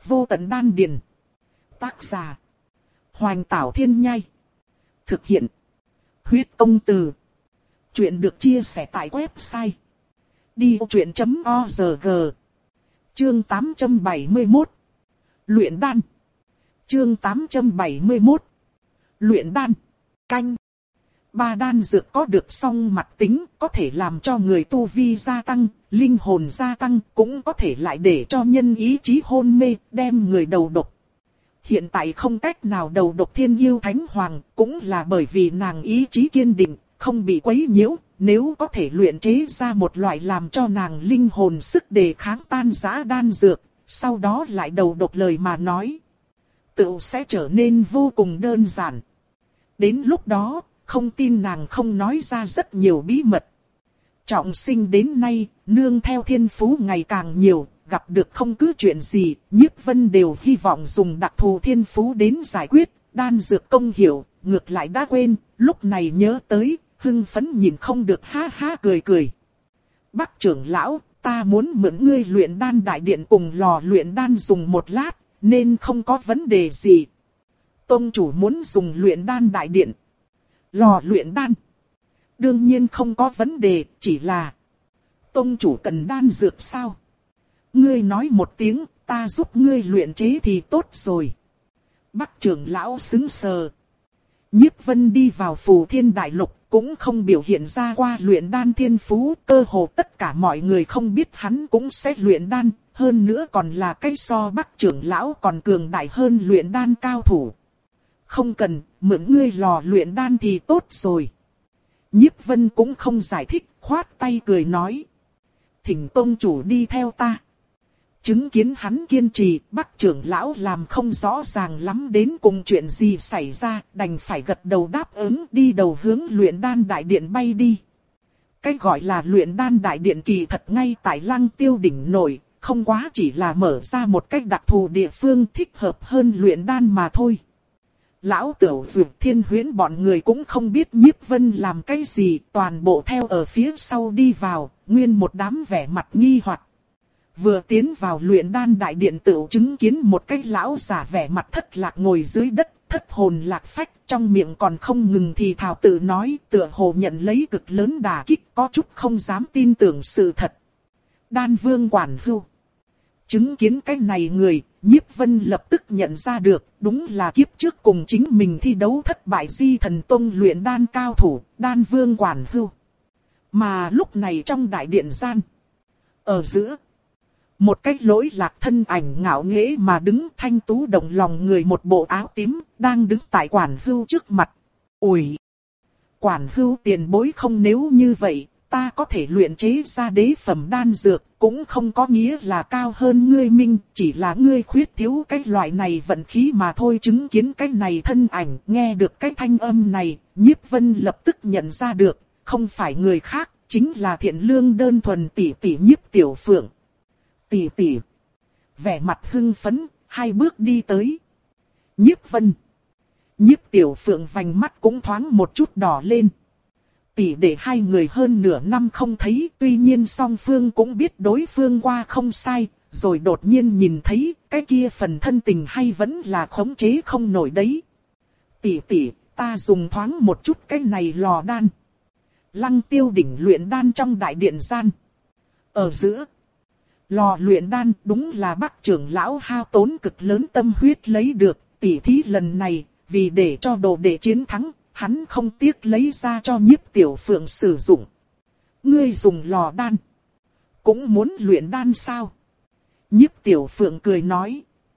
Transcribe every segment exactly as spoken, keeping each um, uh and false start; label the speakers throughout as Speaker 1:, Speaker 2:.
Speaker 1: Vô tận đan điền. Tác giả. Hoành Tảo Thiên Nhai. Thực hiện. Huyết Công Từ. Chuyện được chia sẻ tại website đi vô chuyện chấm org. Chương tám trăm bảy mươi mốt. Luyện đan. Chương tám trăm bảy mươi mốt. Luyện đan. Canh. Ba đan dược có được song mặt tính, có thể làm cho người tu vi gia tăng, linh hồn gia tăng, cũng có thể lại để cho nhân ý chí hôn mê, đem người đầu độc. Hiện tại không cách nào đầu độc Thiên Yêu Thánh Hoàng, cũng là bởi vì nàng ý chí kiên định, không bị quấy nhiễu. Nếu có thể luyện chế ra một loại làm cho nàng linh hồn sức đề kháng tan rã đan dược, sau đó lại đầu độc lời mà nói, tự sẽ trở nên vô cùng đơn giản. Đến lúc đó, không tin nàng không nói ra rất nhiều bí mật. Trọng sinh đến nay, nương theo thiên phú ngày càng nhiều, gặp được không cứ chuyện gì, Nhiếp Vân đều hy vọng dùng đặc thù thiên phú đến giải quyết, đan dược công hiệu, ngược lại đã quên, lúc này nhớ tới, hưng phấn nhìn không được ha ha cười cười. Bắc trưởng lão, ta muốn mượn ngươi luyện đan đại điện cùng lò luyện đan dùng một lát, nên không có vấn đề gì. Tông chủ muốn dùng luyện đan đại điện. Lò luyện đan. Đương nhiên không có vấn đề, chỉ là tông chủ cần đan dược sao? Ngươi nói một tiếng, ta giúp ngươi luyện chế thì tốt rồi. Bắc trưởng lão sững sờ. Nhiếp Vân đi vào Phù Thiên Đại Lục, cũng không biểu hiện ra qua luyện đan thiên phú, cơ hồ tất cả mọi người không biết hắn cũng sẽ luyện đan, hơn nữa còn là cái so Bắc trưởng lão còn cường đại hơn luyện đan cao thủ. Không cần, mượn ngươi lò luyện đan thì tốt rồi. Nhiếp Vân cũng không giải thích, khoát tay cười nói. Thỉnh tông chủ đi theo ta. Chứng kiến hắn kiên trì, Bắc trưởng lão làm không rõ ràng lắm đến cùng chuyện gì xảy ra, đành phải gật đầu đáp ứng đi đầu hướng luyện đan đại điện bay đi. Cái gọi là luyện đan đại điện kỳ thật ngay tại Lăng Tiêu đỉnh nổi, không quá chỉ là mở ra một cách đặc thù địa phương thích hợp hơn luyện đan mà thôi. Lão Tửu Dược Thiên Huyễn bọn người cũng không biết Nhiếp Vân làm cái gì, toàn bộ theo ở phía sau đi vào, nguyên một đám vẻ mặt nghi hoặc. Vừa tiến vào luyện đan đại điện tự chứng kiến một cái lão giả vẻ mặt thất lạc ngồi dưới đất, thất hồn lạc phách, trong miệng còn không ngừng thì thào tự nói, tựa hồ nhận lấy cực lớn đả kích, có chút không dám tin tưởng sự thật. Đan Vương Quản Hưu. Chứng kiến cái này người, Nhiếp Vân lập tức nhận ra được, đúng là kiếp trước cùng chính mình thi đấu thất bại Di Thần Tông luyện đan cao thủ, Đan Vương Quản Hưu. Mà lúc này trong đại điện gian, ở giữa, một cái lỗi lạc thân ảnh ngạo nghễ mà đứng thanh tú động lòng người một bộ áo tím, đang đứng tại Quản Hưu trước mặt. Ủi! Quản Hưu tiền bối không, nếu như vậy, ta có thể luyện chế ra đế phẩm đan dược, cũng không có nghĩa là cao hơn ngươi minh, chỉ là ngươi khuyết thiếu cái loại này vận khí mà thôi. Chứng kiến cái này thân ảnh, nghe được cái thanh âm này, Nhiếp Vân lập tức nhận ra được, không phải người khác, chính là thiện lương đơn thuần tỷ tỷ Nhiếp Tiểu Phượng. Tỷ tỷ. Vẻ mặt hưng phấn, hai bước đi tới. Nhiếp Vân. Nhiếp Tiểu Phượng vành mắt cũng thoáng một chút đỏ lên. Tỷ để hai người hơn nửa năm không thấy, tuy nhiên song phương cũng biết đối phương qua không sai, rồi đột nhiên nhìn thấy, cái kia phần thân tình hay vẫn là khống chế không nổi đấy. Tỷ tỷ, ta dùng thoáng một chút cái này lò đan. Lăng Tiêu đỉnh luyện đan trong đại điện gian. Ở giữa, lò luyện đan đúng là Bắc trưởng lão hao tốn cực lớn tâm huyết lấy được, tỷ thí lần này, vì để cho đồ đệ chiến thắng, hắn không tiếc lấy ra cho Nhiếp Tiểu Phượng sử dụng. Ngươi dùng lò đan, cũng muốn luyện đan sao? Nhiếp Tiểu Phượng cười nói.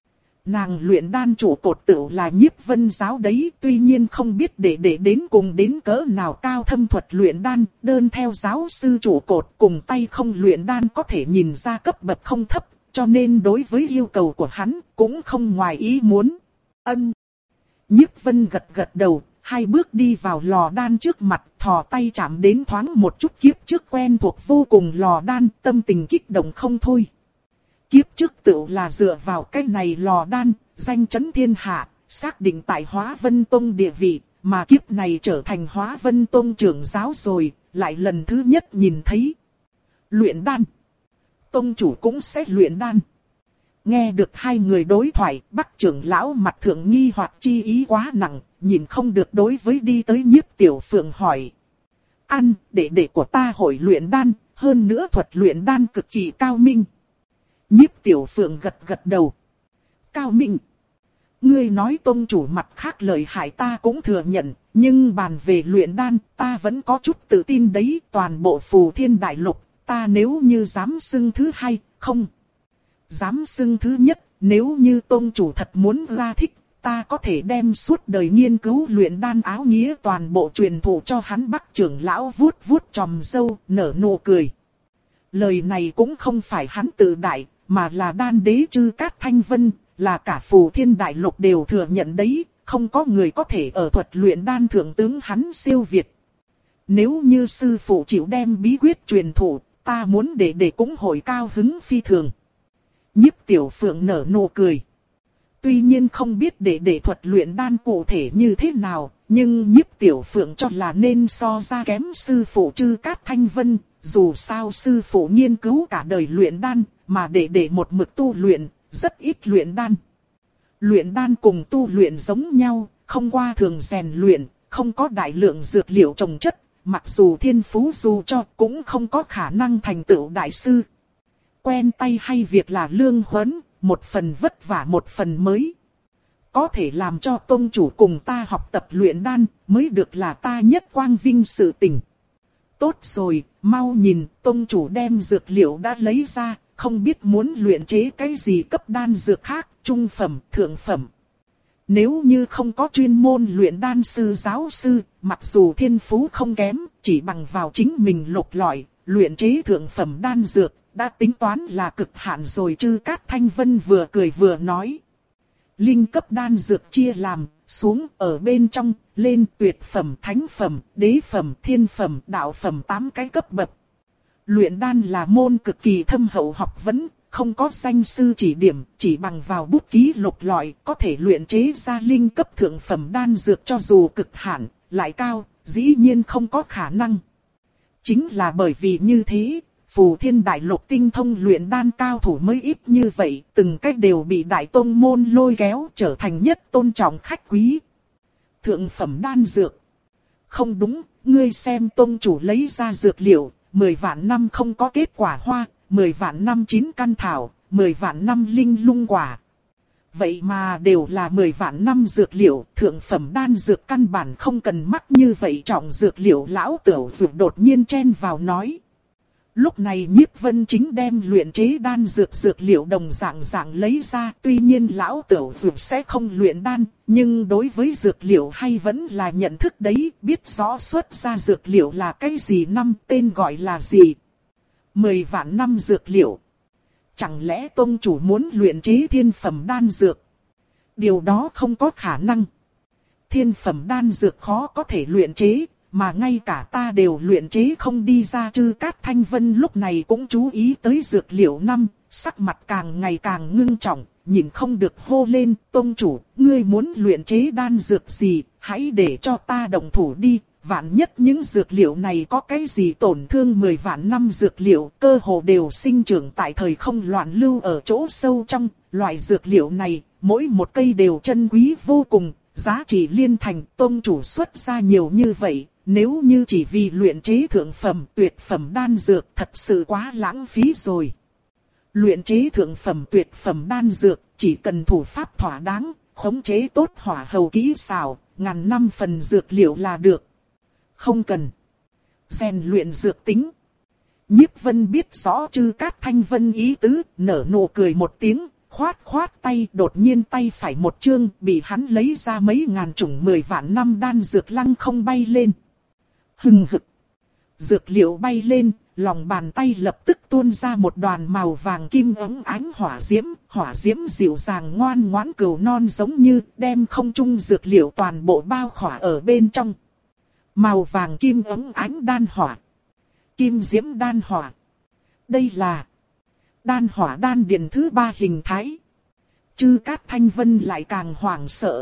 Speaker 1: Nàng luyện đan chủ cột tựu là Nhiếp Vân giáo đấy, tuy nhiên không biết để để đến cùng đến cỡ nào cao thâm thuật luyện đan, đơn theo giáo sư chủ cột cùng tay không luyện đan có thể nhìn ra cấp bậc không thấp, cho nên đối với yêu cầu của hắn cũng không ngoài ý muốn. Ân. Nhiếp Vân gật gật đầu, hai bước đi vào lò đan trước mặt, thò tay chạm đến thoáng một chút kiếp trước quen thuộc vô cùng lò đan, tâm tình kích động không thôi. Kiếp trước tựu là dựa vào cái này lò đan, danh chấn thiên hạ, xác định tại Hóa Vân Tông địa vị, mà kiếp này trở thành Hóa Vân Tông trưởng giáo rồi, lại lần thứ nhất nhìn thấy luyện đan. Tông chủ cũng sẽ luyện đan. Nghe được hai người đối thoại, Bắc trưởng lão mặt thượng nghi hoặc chi ý quá nặng, nhìn không được đối với đi tới Nhiếp Tiểu Phượng hỏi. Ăn, đệ đệ của ta hội luyện đan, hơn nữa thuật luyện đan cực kỳ cao minh. Nhiếp Tiểu Phượng gật gật đầu. Cao minh. Ngươi nói tông chủ mặt khác lời hại ta cũng thừa nhận, nhưng bàn về luyện đan, ta vẫn có chút tự tin đấy. Toàn bộ Phù Thiên Đại Lục, ta nếu như dám xưng thứ hai, không. Dám xưng thứ nhất, nếu như tông chủ thật muốn ra thích, ta có thể đem suốt đời nghiên cứu luyện đan áo nghĩa toàn bộ truyền thụ cho hắn. Bắc trưởng lão vuốt vuốt chòm râu, nở nụ cười. Lời này cũng không phải hắn tự đại, mà là đan đế Chư Cát Thanh Vân, là cả Phù Thiên Đại Lục đều thừa nhận đấy, không có người có thể ở thuật luyện đan thượng tướng hắn siêu việt. Nếu như sư phụ chịu đem bí quyết truyền thụ, ta muốn để để cũng hồi cao hứng phi thường. Nhiếp Tiểu Phượng nở nụ cười. Tuy nhiên không biết để để thuật luyện đan cụ thể như thế nào, nhưng Nhiếp Tiểu Phượng cho là nên so ra kém sư phụ Chư Cát Thanh Vân. Dù sao sư phụ nghiên cứu cả đời luyện đan, mà để để một mực tu luyện, rất ít luyện đan. Luyện đan cùng tu luyện giống nhau, không qua thường rèn luyện, không có đại lượng dược liệu trồng chất, mặc dù thiên phú dù cho cũng không có khả năng thành tựu đại sư. Quen tay hay việc là lương huấn, một phần vất vả một phần mới. Có thể làm cho tông chủ cùng ta học tập luyện đan, mới được là ta nhất quang vinh sự tình. Tốt rồi, mau nhìn, tông chủ đem dược liệu đã lấy ra, không biết muốn luyện chế cái gì cấp đan dược khác, trung phẩm, thượng phẩm. Nếu như không có chuyên môn luyện đan sư giáo sư, mặc dù thiên phú không kém, chỉ bằng vào chính mình lục lọi, luyện chế thượng phẩm đan dược, đã tính toán là cực hạn rồi. Chư Cát Thanh Vân vừa cười vừa nói. Linh cấp đan dược chia làm, xuống ở bên trong, lên tuyệt phẩm, thánh phẩm, đế phẩm, thiên phẩm, đạo phẩm tám cái cấp bậc. Luyện đan là môn cực kỳ thâm hậu học vấn, không có danh sư chỉ điểm, chỉ bằng vào bút ký lục lọi, có thể luyện chế ra linh cấp thượng phẩm đan dược cho dù cực hạn, lại cao, dĩ nhiên không có khả năng. Chính là bởi vì như thế, Phù Thiên Đại Lục tinh thông luyện đan cao thủ mới ít như vậy, từng cách đều bị đại tông môn lôi kéo trở thành nhất tôn trọng khách quý. Thượng phẩm đan dược. Không đúng, ngươi xem tông chủ lấy ra dược liệu, mười vạn năm không có kết quả hoa, mười vạn năm chín căn thảo, mười vạn năm linh lung quả. Vậy mà đều là mười vạn năm dược liệu, thượng phẩm đan dược căn bản không cần mắc như vậy trọng dược liệu. Lão Tửu Dược đột nhiên chen vào nói. Lúc này Nhiếp Vân Chính đem luyện chế đan dược dược liệu đồng dạng dạng lấy ra. Tuy nhiên lão Tửu Dược sẽ không luyện đan, nhưng đối với dược liệu hay vẫn là nhận thức đấy, biết rõ xuất ra dược liệu là cái gì, năm tên gọi là gì. Mười vạn năm dược liệu. Chẳng lẽ tông chủ muốn luyện chế thiên phẩm đan dược? Điều đó không có khả năng. Thiên phẩm đan dược khó có thể luyện chế, mà ngay cả ta đều luyện chế không đi ra. Chư Cát Thanh Vân lúc này cũng chú ý tới dược liệu năm, sắc mặt càng ngày càng ngưng trọng, nhìn không được hô lên. Tông chủ, ngươi muốn luyện chế đan dược gì, hãy để cho ta động thủ đi. Vạn nhất những dược liệu này có cái gì tổn thương mười vạn năm dược liệu, cơ hồ đều sinh trưởng tại thời không loạn lưu ở chỗ sâu trong. Loại dược liệu này, mỗi một cây đều chân quý vô cùng, giá trị liên thành. Tông chủ xuất ra nhiều như vậy, nếu như chỉ vì luyện chế thượng phẩm tuyệt phẩm đan dược thật sự quá lãng phí rồi. Luyện chế thượng phẩm tuyệt phẩm đan dược chỉ cần thủ pháp thỏa đáng, khống chế tốt hỏa hầu kỹ xảo, ngàn năm phần dược liệu là được. Không cần rèn luyện dược tính. Nhiếp Vân biết rõ Chư Cát Thanh Vân ý tứ, nở nụ cười một tiếng, khoát khoát tay, đột nhiên tay phải một chương, bị hắn lấy ra mấy ngàn chủng mười vạn năm đan dược lăng không bay lên. Hừng hực. Dược liệu bay lên, lòng bàn tay lập tức tuôn ra một đoàn màu vàng kim óng ánh hỏa diễm, hỏa diễm dịu dàng ngoan ngoãn cừu non giống như đem không trung dược liệu toàn bộ bao khỏa ở bên trong. Màu vàng kim óng ánh đan hỏa. Kim diễm đan hỏa. Đây là đan hỏa đan điền thứ ba hình thái. Chư Cát Thanh Vân lại càng hoảng sợ.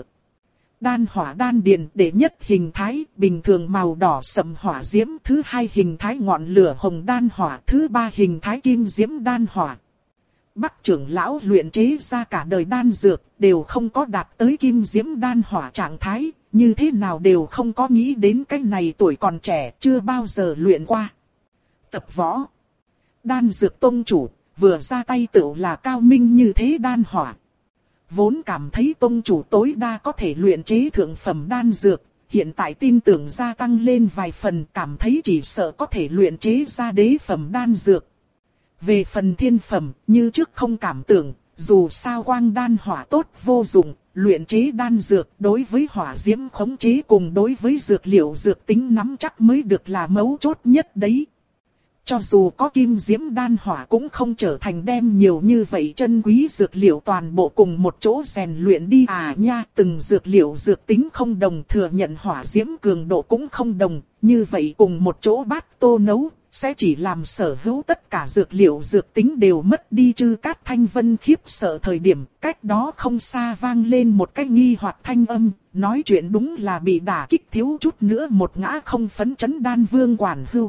Speaker 1: Đan hỏa đan điền đệ nhất hình thái, bình thường màu đỏ sẫm hỏa diễm, thứ hai hình thái ngọn lửa hồng đan hỏa, thứ ba hình thái kim diễm đan hỏa. Bắc trưởng lão luyện chế ra cả đời đan dược, đều không có đạt tới kim diễm đan hỏa trạng thái, như thế nào đều không có nghĩ đến cái này tuổi còn trẻ, chưa bao giờ luyện qua. Tập võ. Đan dược tông chủ, vừa ra tay tựu là cao minh như thế đan hỏa. Vốn cảm thấy tông chủ tối đa có thể luyện chế thượng phẩm đan dược, hiện tại tin tưởng gia tăng lên vài phần, cảm thấy chỉ sợ có thể luyện chế ra đế phẩm đan dược. Về phần thiên phẩm, như trước không cảm tưởng, dù sao quang đan hỏa tốt vô dụng, luyện chế đan dược đối với hỏa diễm khống chế cùng đối với dược liệu dược tính nắm chắc mới được là mấu chốt nhất đấy. Cho dù có kim diễm đan hỏa cũng không trở thành đem nhiều như vậy chân quý dược liệu toàn bộ cùng một chỗ rèn luyện đi à nha. Từng dược liệu dược tính không đồng, thừa nhận hỏa diễm cường độ cũng không đồng, như vậy cùng một chỗ bát tô nấu, sẽ chỉ làm sở hữu tất cả dược liệu dược tính đều mất đi. Chư Cát Thanh Vân khiếp sợ thời điểm, cách đó không xa vang lên một cái nghi hoặc thanh âm, nói chuyện đúng là bị đả kích thiếu chút nữa một ngã không phấn chấn Đan Vương Quản Hưu.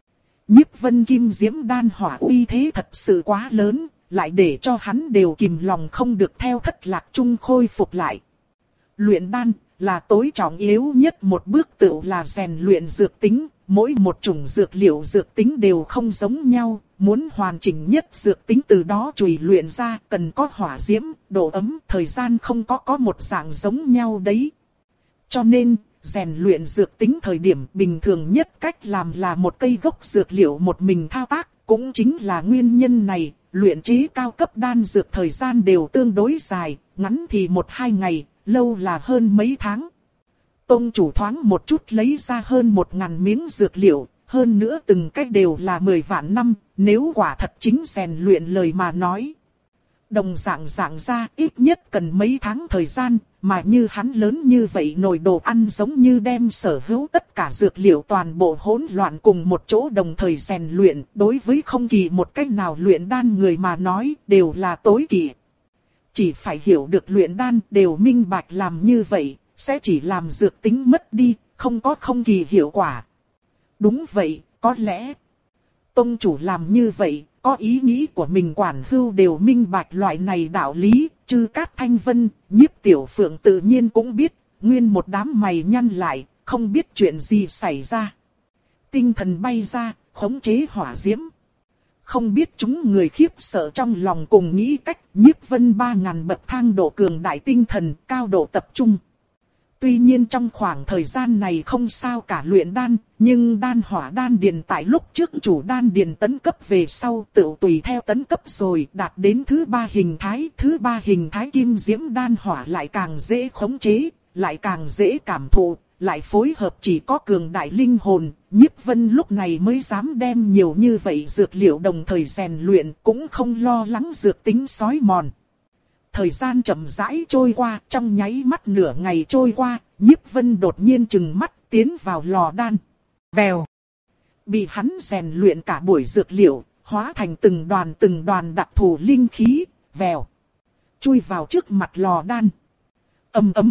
Speaker 1: Nhiếp Vân kim diễm đan hỏa uy thế thật sự quá lớn, lại để cho hắn đều kìm lòng không được theo thất lạc chung khôi phục lại. Luyện đan là tối trọng yếu nhất một bước, tự là rèn luyện dược tính, mỗi một chủng dược liệu dược tính đều không giống nhau, muốn hoàn chỉnh nhất dược tính từ đó chùi luyện ra cần có hỏa diễm, độ ấm, thời gian không có có một dạng giống nhau đấy. Cho nên, rèn luyện dược tính thời điểm bình thường nhất cách làm là một cây gốc dược liệu một mình thao tác, cũng chính là nguyên nhân này, luyện chế cao cấp đan dược thời gian đều tương đối dài, ngắn thì một hai ngày, lâu là hơn mấy tháng. Tông chủ thoáng một chút lấy ra hơn một ngàn miếng dược liệu, hơn nữa từng cách đều là mười vạn năm, nếu quả thật chính rèn luyện lời mà nói. Đồng dạng dạng ra ít nhất cần mấy tháng thời gian, mà như hắn lớn như vậy nồi đồ ăn giống như đem sở hữu tất cả dược liệu toàn bộ hỗn loạn cùng một chỗ đồng thời rèn luyện, đối với không kỳ một cách nào luyện đan người mà nói đều là tối kỵ. Chỉ phải hiểu được luyện đan đều minh bạch làm như vậy, sẽ chỉ làm dược tính mất đi, không có không kỳ hiệu quả. Đúng vậy, có lẽ tông chủ làm như vậy, có ý nghĩ của mình Quản Hưu đều minh bạch loại này đạo lý, Chư Cát Thanh Vân, Nhiếp Tiểu Phượng tự nhiên cũng biết, nguyên một đám mày nhăn lại, không biết chuyện gì xảy ra. Tinh thần bay ra, khống chế hỏa diễm. Không biết chúng người khiếp sợ trong lòng cùng nghĩ cách Nhiếp Vân ba ngàn bậc thang độ cường đại tinh thần, cao độ tập trung. Tuy nhiên trong khoảng thời gian này không sao cả luyện đan, nhưng đan hỏa đan điền tại lúc trước chủ đan điền tấn cấp về sau tự tùy theo tấn cấp rồi đạt đến thứ ba hình thái. Thứ ba hình thái kim diễm đan hỏa lại càng dễ khống chế, lại càng dễ cảm thụ, lại phối hợp chỉ có cường đại linh hồn. Nhiếp Vân lúc này mới dám đem nhiều như vậy dược liệu đồng thời rèn luyện, cũng không lo lắng dược tính xói mòn. Thời gian chậm rãi trôi qua, trong nháy mắt nửa ngày trôi qua, Nhiếp Vân đột nhiên trừng mắt tiến vào lò đan. Vèo. Bị hắn rèn luyện cả buổi dược liệu, hóa thành từng đoàn từng đoàn đặc thù linh khí, vèo. Chui vào trước mặt lò đan. Ầm ầm.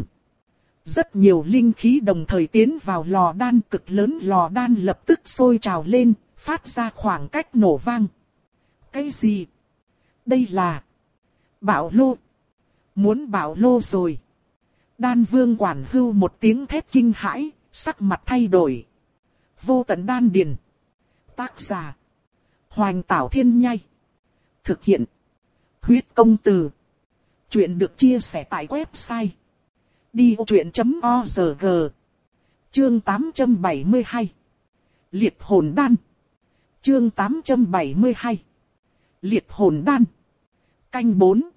Speaker 1: Rất nhiều linh khí đồng thời tiến vào lò đan, cực lớn lò đan lập tức sôi trào lên, phát ra khoảng cách nổ vang. Cái gì? Đây là Bảo lô. Muốn bảo lô rồi. Đan Vương Quản Hưu một tiếng thét kinh hãi, sắc mặt thay đổi. Vô tận đan điền. Tác giả Hoành Tảo Thiên Nhai. Thực hiện Huyết Công Từ. Chuyện được chia sẻ tại website đi ô chuyện chấm org. Chương tám trăm bảy mươi hai. Liệt hồn đan. Chương tám trăm bảy mươi hai. Liệt hồn đan. Canh bốn.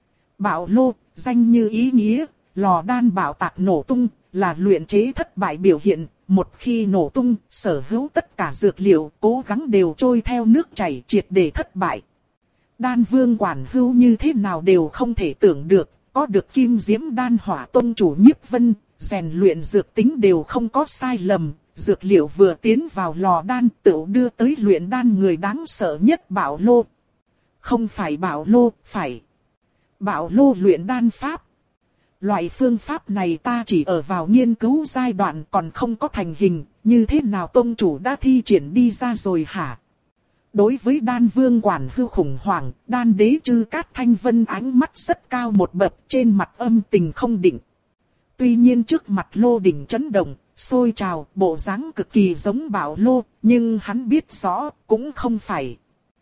Speaker 1: Bạo lô, danh như ý nghĩa, lò đan bạo tạc nổ tung, là luyện chế thất bại biểu hiện. Một khi nổ tung, sở hữu tất cả dược liệu, cố gắng đều trôi theo nước chảy triệt để thất bại. Đan Vương Quản Hưu như thế nào đều không thể tưởng được, có được kim diễm đan hỏa tông chủ Nhiếp Vân, rèn luyện dược tính đều không có sai lầm. Dược liệu vừa tiến vào lò đan tự đưa tới luyện đan người đáng sợ nhất bạo lô. Không phải bạo lô, phải Bạo lô luyện đan pháp. Loại phương pháp này ta chỉ ở vào nghiên cứu giai đoạn còn không có thành hình, như thế nào tông chủ đã thi triển đi ra rồi hả? Đối với đan vương quản hưu khủng hoảng, đan đế Chư Cát Thanh Vân ánh mắt rất cao một bậc, trên mặt âm tình không định. Tuy nhiên trước mặt lô đỉnh chấn động, sôi trào, bộ dáng cực kỳ giống Bảo Lô, nhưng hắn biết rõ, cũng không phải.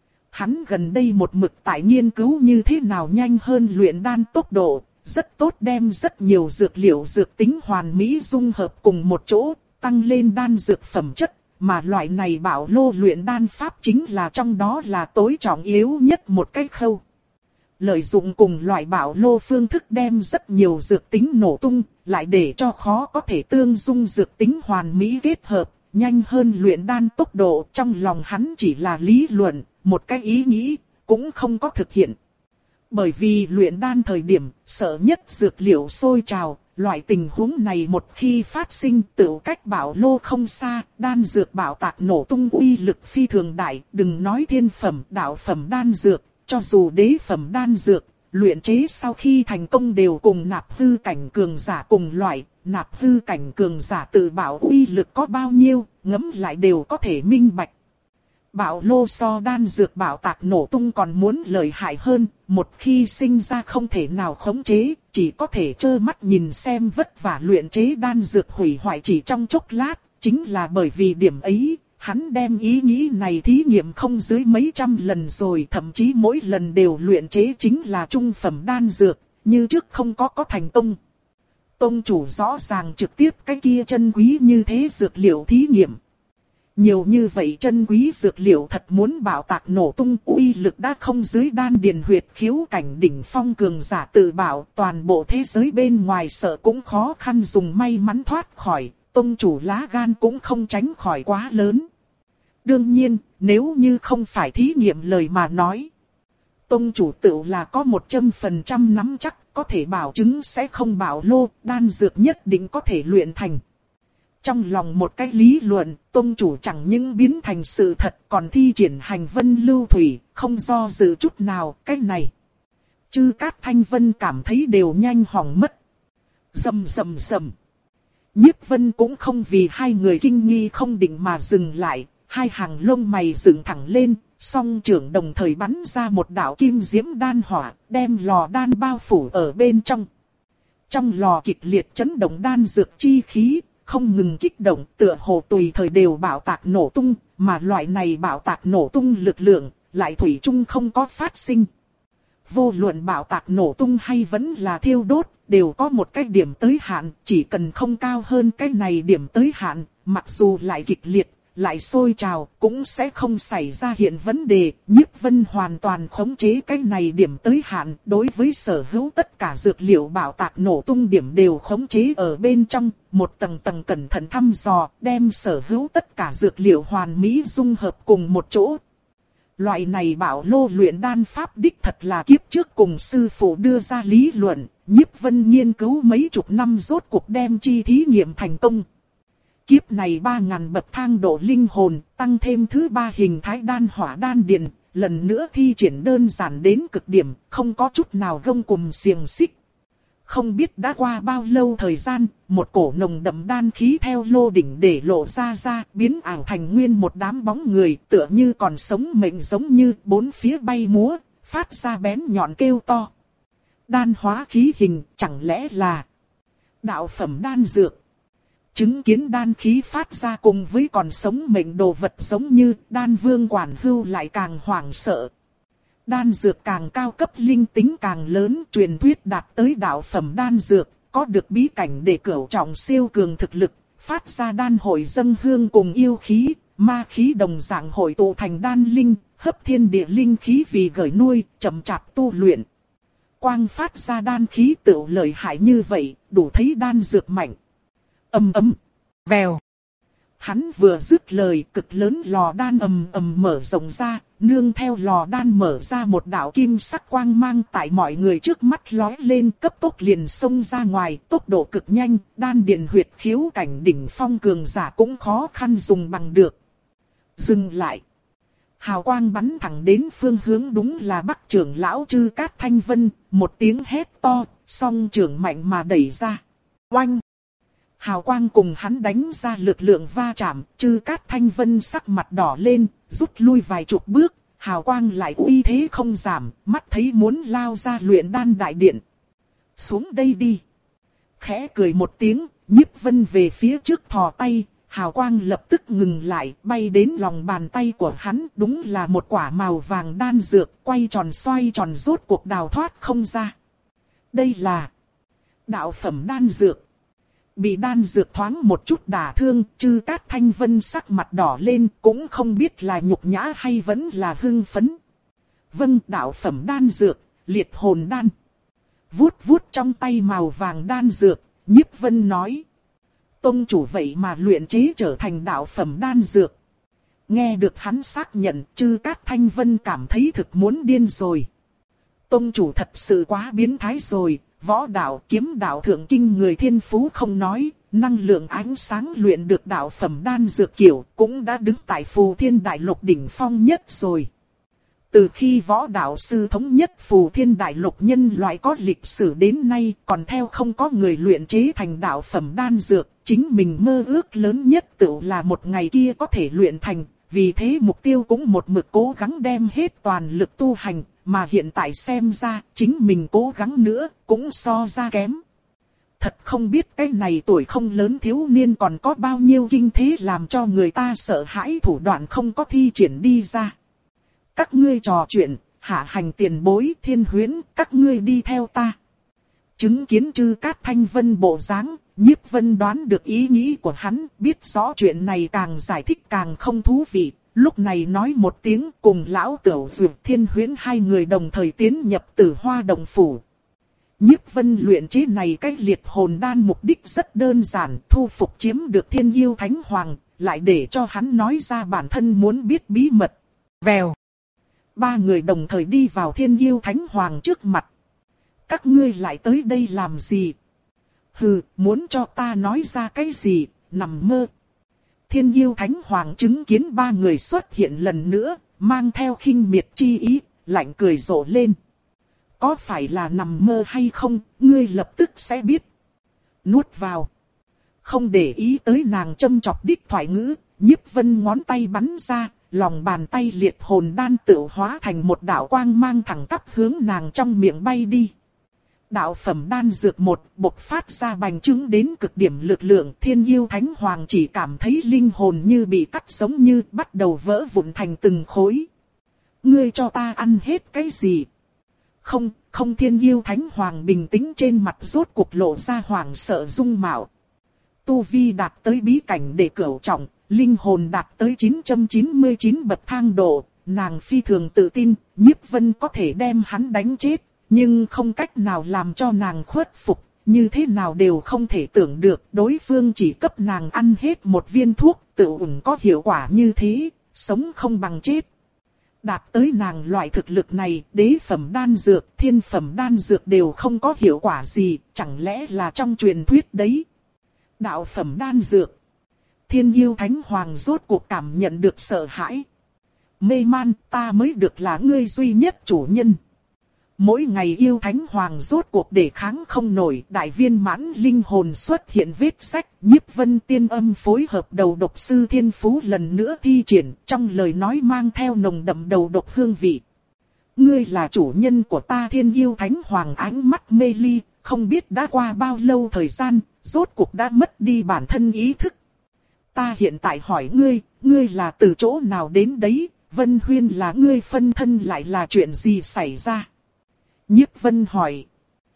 Speaker 1: Hắn gần đây một mực tại nghiên cứu như thế nào nhanh hơn luyện đan tốc độ, rất tốt đem rất nhiều dược liệu dược tính hoàn mỹ dung hợp cùng một chỗ, tăng lên đan dược phẩm chất, mà loại này Bảo Lô luyện đan pháp chính là trong đó là tối trọng yếu nhất một cái khâu. Lợi dụng cùng loại Bảo Lô phương thức đem rất nhiều dược tính nổ tung, lại để cho khó có thể tương dung dược tính hoàn mỹ kết hợp, nhanh hơn luyện đan tốc độ. Trong lòng hắn chỉ là lý luận, một cái ý nghĩ, cũng không có thực hiện. Bởi vì luyện đan thời điểm, sợ nhất dược liệu sôi trào, loại tình huống này một khi phát sinh tự cách Bảo Lô không xa, đan dược bảo tạc nổ tung uy lực phi thường đại, đừng nói thiên phẩm, đạo phẩm đan dược, cho dù đế phẩm đan dược, luyện chế sau khi thành công đều cùng nạp hư cảnh cường giả cùng loại, nạp hư cảnh cường giả tự bảo uy lực có bao nhiêu, ngẫm lại đều có thể minh bạch. Bảo Lô so đan dược bảo tạc nổ tung còn muốn lợi hại hơn, một khi sinh ra không thể nào khống chế, chỉ có thể trơ mắt nhìn xem vất vả luyện chế đan dược hủy hoại chỉ trong chốc lát, chính là bởi vì điểm ấy, hắn đem ý nghĩ này thí nghiệm không dưới mấy trăm lần rồi, thậm chí mỗi lần đều luyện chế chính là trung phẩm đan dược, như trước không có có thành công. Tông chủ rõ ràng trực tiếp cái kia chân quý như thế dược liệu thí nghiệm. Nhiều như vậy chân quý dược liệu thật muốn bảo tạc nổ tung uy lực đã không dưới đan điền huyệt khiếu cảnh đỉnh phong cường giả tự bảo, toàn bộ thế giới bên ngoài sợ cũng khó khăn dùng may mắn thoát khỏi, tông chủ lá gan cũng không tránh khỏi quá lớn. Đương nhiên, nếu như không phải thí nghiệm lời mà nói, tông chủ tự là có một trăm phần trăm nắm chắc có thể bảo chứng sẽ không Bảo Lô, đan dược nhất định có thể luyện thành. Trong lòng một cái lý luận, tông chủ chẳng những biến thành sự thật còn thi triển hành vân lưu thủy, không do dự chút nào, cái này. Chư Cát Thanh Vân cảm thấy đều nhanh hỏng mất. Rầm rầm rầm. Nhiếp Vân cũng không vì hai người kinh nghi không định mà dừng lại, hai hàng lông mày dựng thẳng lên, song trưởng đồng thời bắn ra một đạo kim diễm đan hỏa, đem lò đan bao phủ ở bên trong. Trong lò kịch liệt chấn động đan dược chi khí, không ngừng kích động, tựa hồ tùy thời đều bạo tạc nổ tung, mà loại này bạo tạc nổ tung lực lượng, lại thủy chung không có phát sinh. Vô luận bạo tạc nổ tung hay vẫn là thiêu đốt, đều có một cái điểm tới hạn, chỉ cần không cao hơn cái này điểm tới hạn, mặc dù lại kịch liệt, lại sôi trào, cũng sẽ không xảy ra hiện vấn đề. Nhiếp Vân hoàn toàn khống chế cái này điểm tới hạn, đối với sở hữu tất cả dược liệu bạo tạc nổ tung điểm đều khống chế ở bên trong, một tầng tầng cẩn thận thăm dò, đem sở hữu tất cả dược liệu hoàn mỹ dung hợp cùng một chỗ. Loại này Bảo Lô luyện đan pháp đích thật là kiếp trước cùng sư phụ đưa ra lý luận, Nhiếp Vân nghiên cứu mấy chục năm rốt cuộc đem chi thí nghiệm thành công. Kiếp này ba ngàn bậc thang độ linh hồn, tăng thêm thứ ba hình thái đan hỏa đan điền, lần nữa thi triển đơn giản đến cực điểm, không có chút nào gông cùm xiềng xích. Không biết đã qua bao lâu thời gian, một cổ nồng đậm đan khí theo lô đỉnh để lộ ra ra, biến ảo thành nguyên một đám bóng người, tựa như còn sống mệnh giống như bốn phía bay múa, phát ra bén nhọn kêu to. Đan hóa khí hình, chẳng lẽ là đạo phẩm đan dược? Chứng kiến đan khí phát ra cùng với còn sống mệnh đồ vật giống như đan vương quản hưu lại càng hoảng sợ. Đan dược càng cao cấp linh tính càng lớn, truyền thuyết đạt tới đạo phẩm đan dược, có được bí cảnh để cửu trọng siêu cường thực lực, phát ra đan hội dâng hương cùng yêu khí, ma khí đồng dạng hội tụ thành đan linh, hấp thiên địa linh khí vì gửi nuôi, chậm chạp tu luyện. Quang phát ra đan khí tựu lợi hại như vậy, đủ thấy đan dược mạnh. Ầm ầm, vèo. Hắn vừa dứt lời, cực lớn lò đan ầm ầm mở rộng ra, nương theo lò đan mở ra một đạo kim sắc quang mang tại mọi người trước mắt lóe lên, cấp tốc liền xông ra ngoài, tốc độ cực nhanh, đan điền huyệt khiếu cảnh đỉnh phong cường giả cũng khó khăn dùng bằng được. Dừng lại. Hào quang bắn thẳng đến phương hướng đúng là Bắc trưởng lão Chư Cát Thanh Vân, một tiếng hét to, song trưởng mạnh mà đẩy ra. Oanh! hào quang cùng hắn đánh ra lực lượng va chạm, Chư Cát Thanh Vân sắc mặt đỏ lên, rút lui vài chục bước, hào quang lại uy thế không giảm, mắt thấy muốn lao ra luyện đan đại điện. Xuống đây đi. Khẽ cười một tiếng, Nhiếp Vân về phía trước thò tay, hào quang lập tức ngừng lại, bay đến lòng bàn tay của hắn, đúng là một quả màu vàng đan dược, quay tròn xoay tròn rốt cuộc đào thoát không ra. Đây là đạo phẩm đan dược. Bị đan dược thoáng một chút đả thương, Chư Cát Thanh Vân sắc mặt đỏ lên, cũng không biết là nhục nhã hay vẫn là hưng phấn. Vâng, đạo phẩm đan dược, liệt hồn đan. Vuốt vuốt trong tay màu vàng đan dược, Nhiếp Vân nói. Tông chủ vậy mà luyện chế trở thành đạo phẩm đan dược. Nghe được hắn xác nhận, Chư Cát Thanh Vân cảm thấy thực muốn điên rồi. Tông chủ thật sự quá biến thái rồi, võ đạo, kiếm đạo thượng kinh người thiên phú không nói, năng lượng ánh sáng luyện được đạo phẩm đan dược kiểu cũng đã đứng tại Phù Thiên Đại Lục đỉnh phong nhất rồi. Từ khi võ đạo sư thống nhất Phù Thiên Đại Lục nhân loại có lịch sử đến nay còn theo không có người luyện chế thành đạo phẩm đan dược, chính mình mơ ước lớn nhất tự là một ngày kia có thể luyện thành, vì thế mục tiêu cũng một mực cố gắng đem hết toàn lực tu hành, mà hiện tại xem ra chính mình cố gắng nữa cũng so ra kém. Thật không biết cái này tuổi không lớn thiếu niên còn có bao nhiêu kinh thế làm cho người ta sợ hãi thủ đoạn không có thi triển đi ra. Các ngươi trò chuyện, hạ hành tiền bối Thiên Huyễn, các ngươi đi theo ta. Chứng kiến Chư Cát Thanh Vân bộ dáng, Nhiếp Vân đoán được ý nghĩ của hắn, biết rõ chuyện này càng giải thích càng không thú vị. Lúc này nói một tiếng cùng lão Tửu Dược Thiên Huyễn hai người đồng thời tiến nhập Tử Hoa Động Phủ. Nhiếp Vân luyện chế này cái liệt hồn đan mục đích rất đơn giản, thu phục chiếm được Thiên Yêu Thánh Hoàng, lại để cho hắn nói ra bản thân muốn biết bí mật. Vèo. Ba người đồng thời đi vào Thiên Yêu Thánh Hoàng trước mặt. Các ngươi lại tới đây làm gì? Hừ, muốn cho ta nói ra cái gì, nằm mơ. Thiên Yêu Thánh Hoàng chứng kiến ba người xuất hiện lần nữa, mang theo khinh miệt chi ý, lạnh cười rộ lên. Có phải là nằm mơ hay không, ngươi lập tức sẽ biết. Nuốt vào. Không để ý tới nàng châm chọc đích thoại ngữ, Nhiếp Vân ngón tay bắn ra, lòng bàn tay liệt hồn đan tự hóa thành một đạo quang mang thẳng tắp hướng nàng trong miệng bay đi. Đạo phẩm đan dược một bộc phát ra bành trướng đến cực điểm lực lượng, Thiên Yêu Thánh Hoàng chỉ cảm thấy linh hồn như bị cắt giống như bắt đầu vỡ vụn thành từng khối. Ngươi cho ta ăn hết cái gì? Không, không. Thiên Yêu Thánh Hoàng bình tĩnh trên mặt rốt cuộc lộ ra hoảng sợ dung mạo. Tu vi đạt tới bí cảnh để cửu trọng, linh hồn đạt tới chín trăm chín mươi chín bậc thang độ, nàng phi thường tự tin, Nhiếp Vân có thể đem hắn đánh chết. Nhưng không cách nào làm cho nàng khuất phục, như thế nào đều không thể tưởng được đối phương chỉ cấp nàng ăn hết một viên thuốc tự ủng có hiệu quả như thế, sống không bằng chết. Đạt tới nàng loại thực lực này, đế phẩm đan dược, thiên phẩm đan dược đều không có hiệu quả gì, chẳng lẽ là trong truyền thuyết đấy. Đạo phẩm đan dược. Thiên Yêu Thánh Hoàng rốt cuộc cảm nhận được sợ hãi. Mê man, ta mới được là ngươi duy nhất chủ nhân. Mỗi ngày Yêu Thánh Hoàng rốt cuộc để kháng không nổi, đại viên mãn linh hồn xuất hiện vết sách, Nhiếp Vân tiên âm phối hợp đầu độc sư thiên phú lần nữa thi triển, trong lời nói mang theo nồng đậm đầu độc hương vị. Ngươi là chủ nhân của ta. Thiên Yêu Thánh Hoàng ánh mắt mê ly, không biết đã qua bao lâu thời gian, rốt cuộc đã mất đi bản thân ý thức. Ta hiện tại hỏi ngươi, ngươi là từ chỗ nào đến đấy, Vân Huyên là ngươi phân thân lại là chuyện gì xảy ra? Nhiếp Vân hỏi.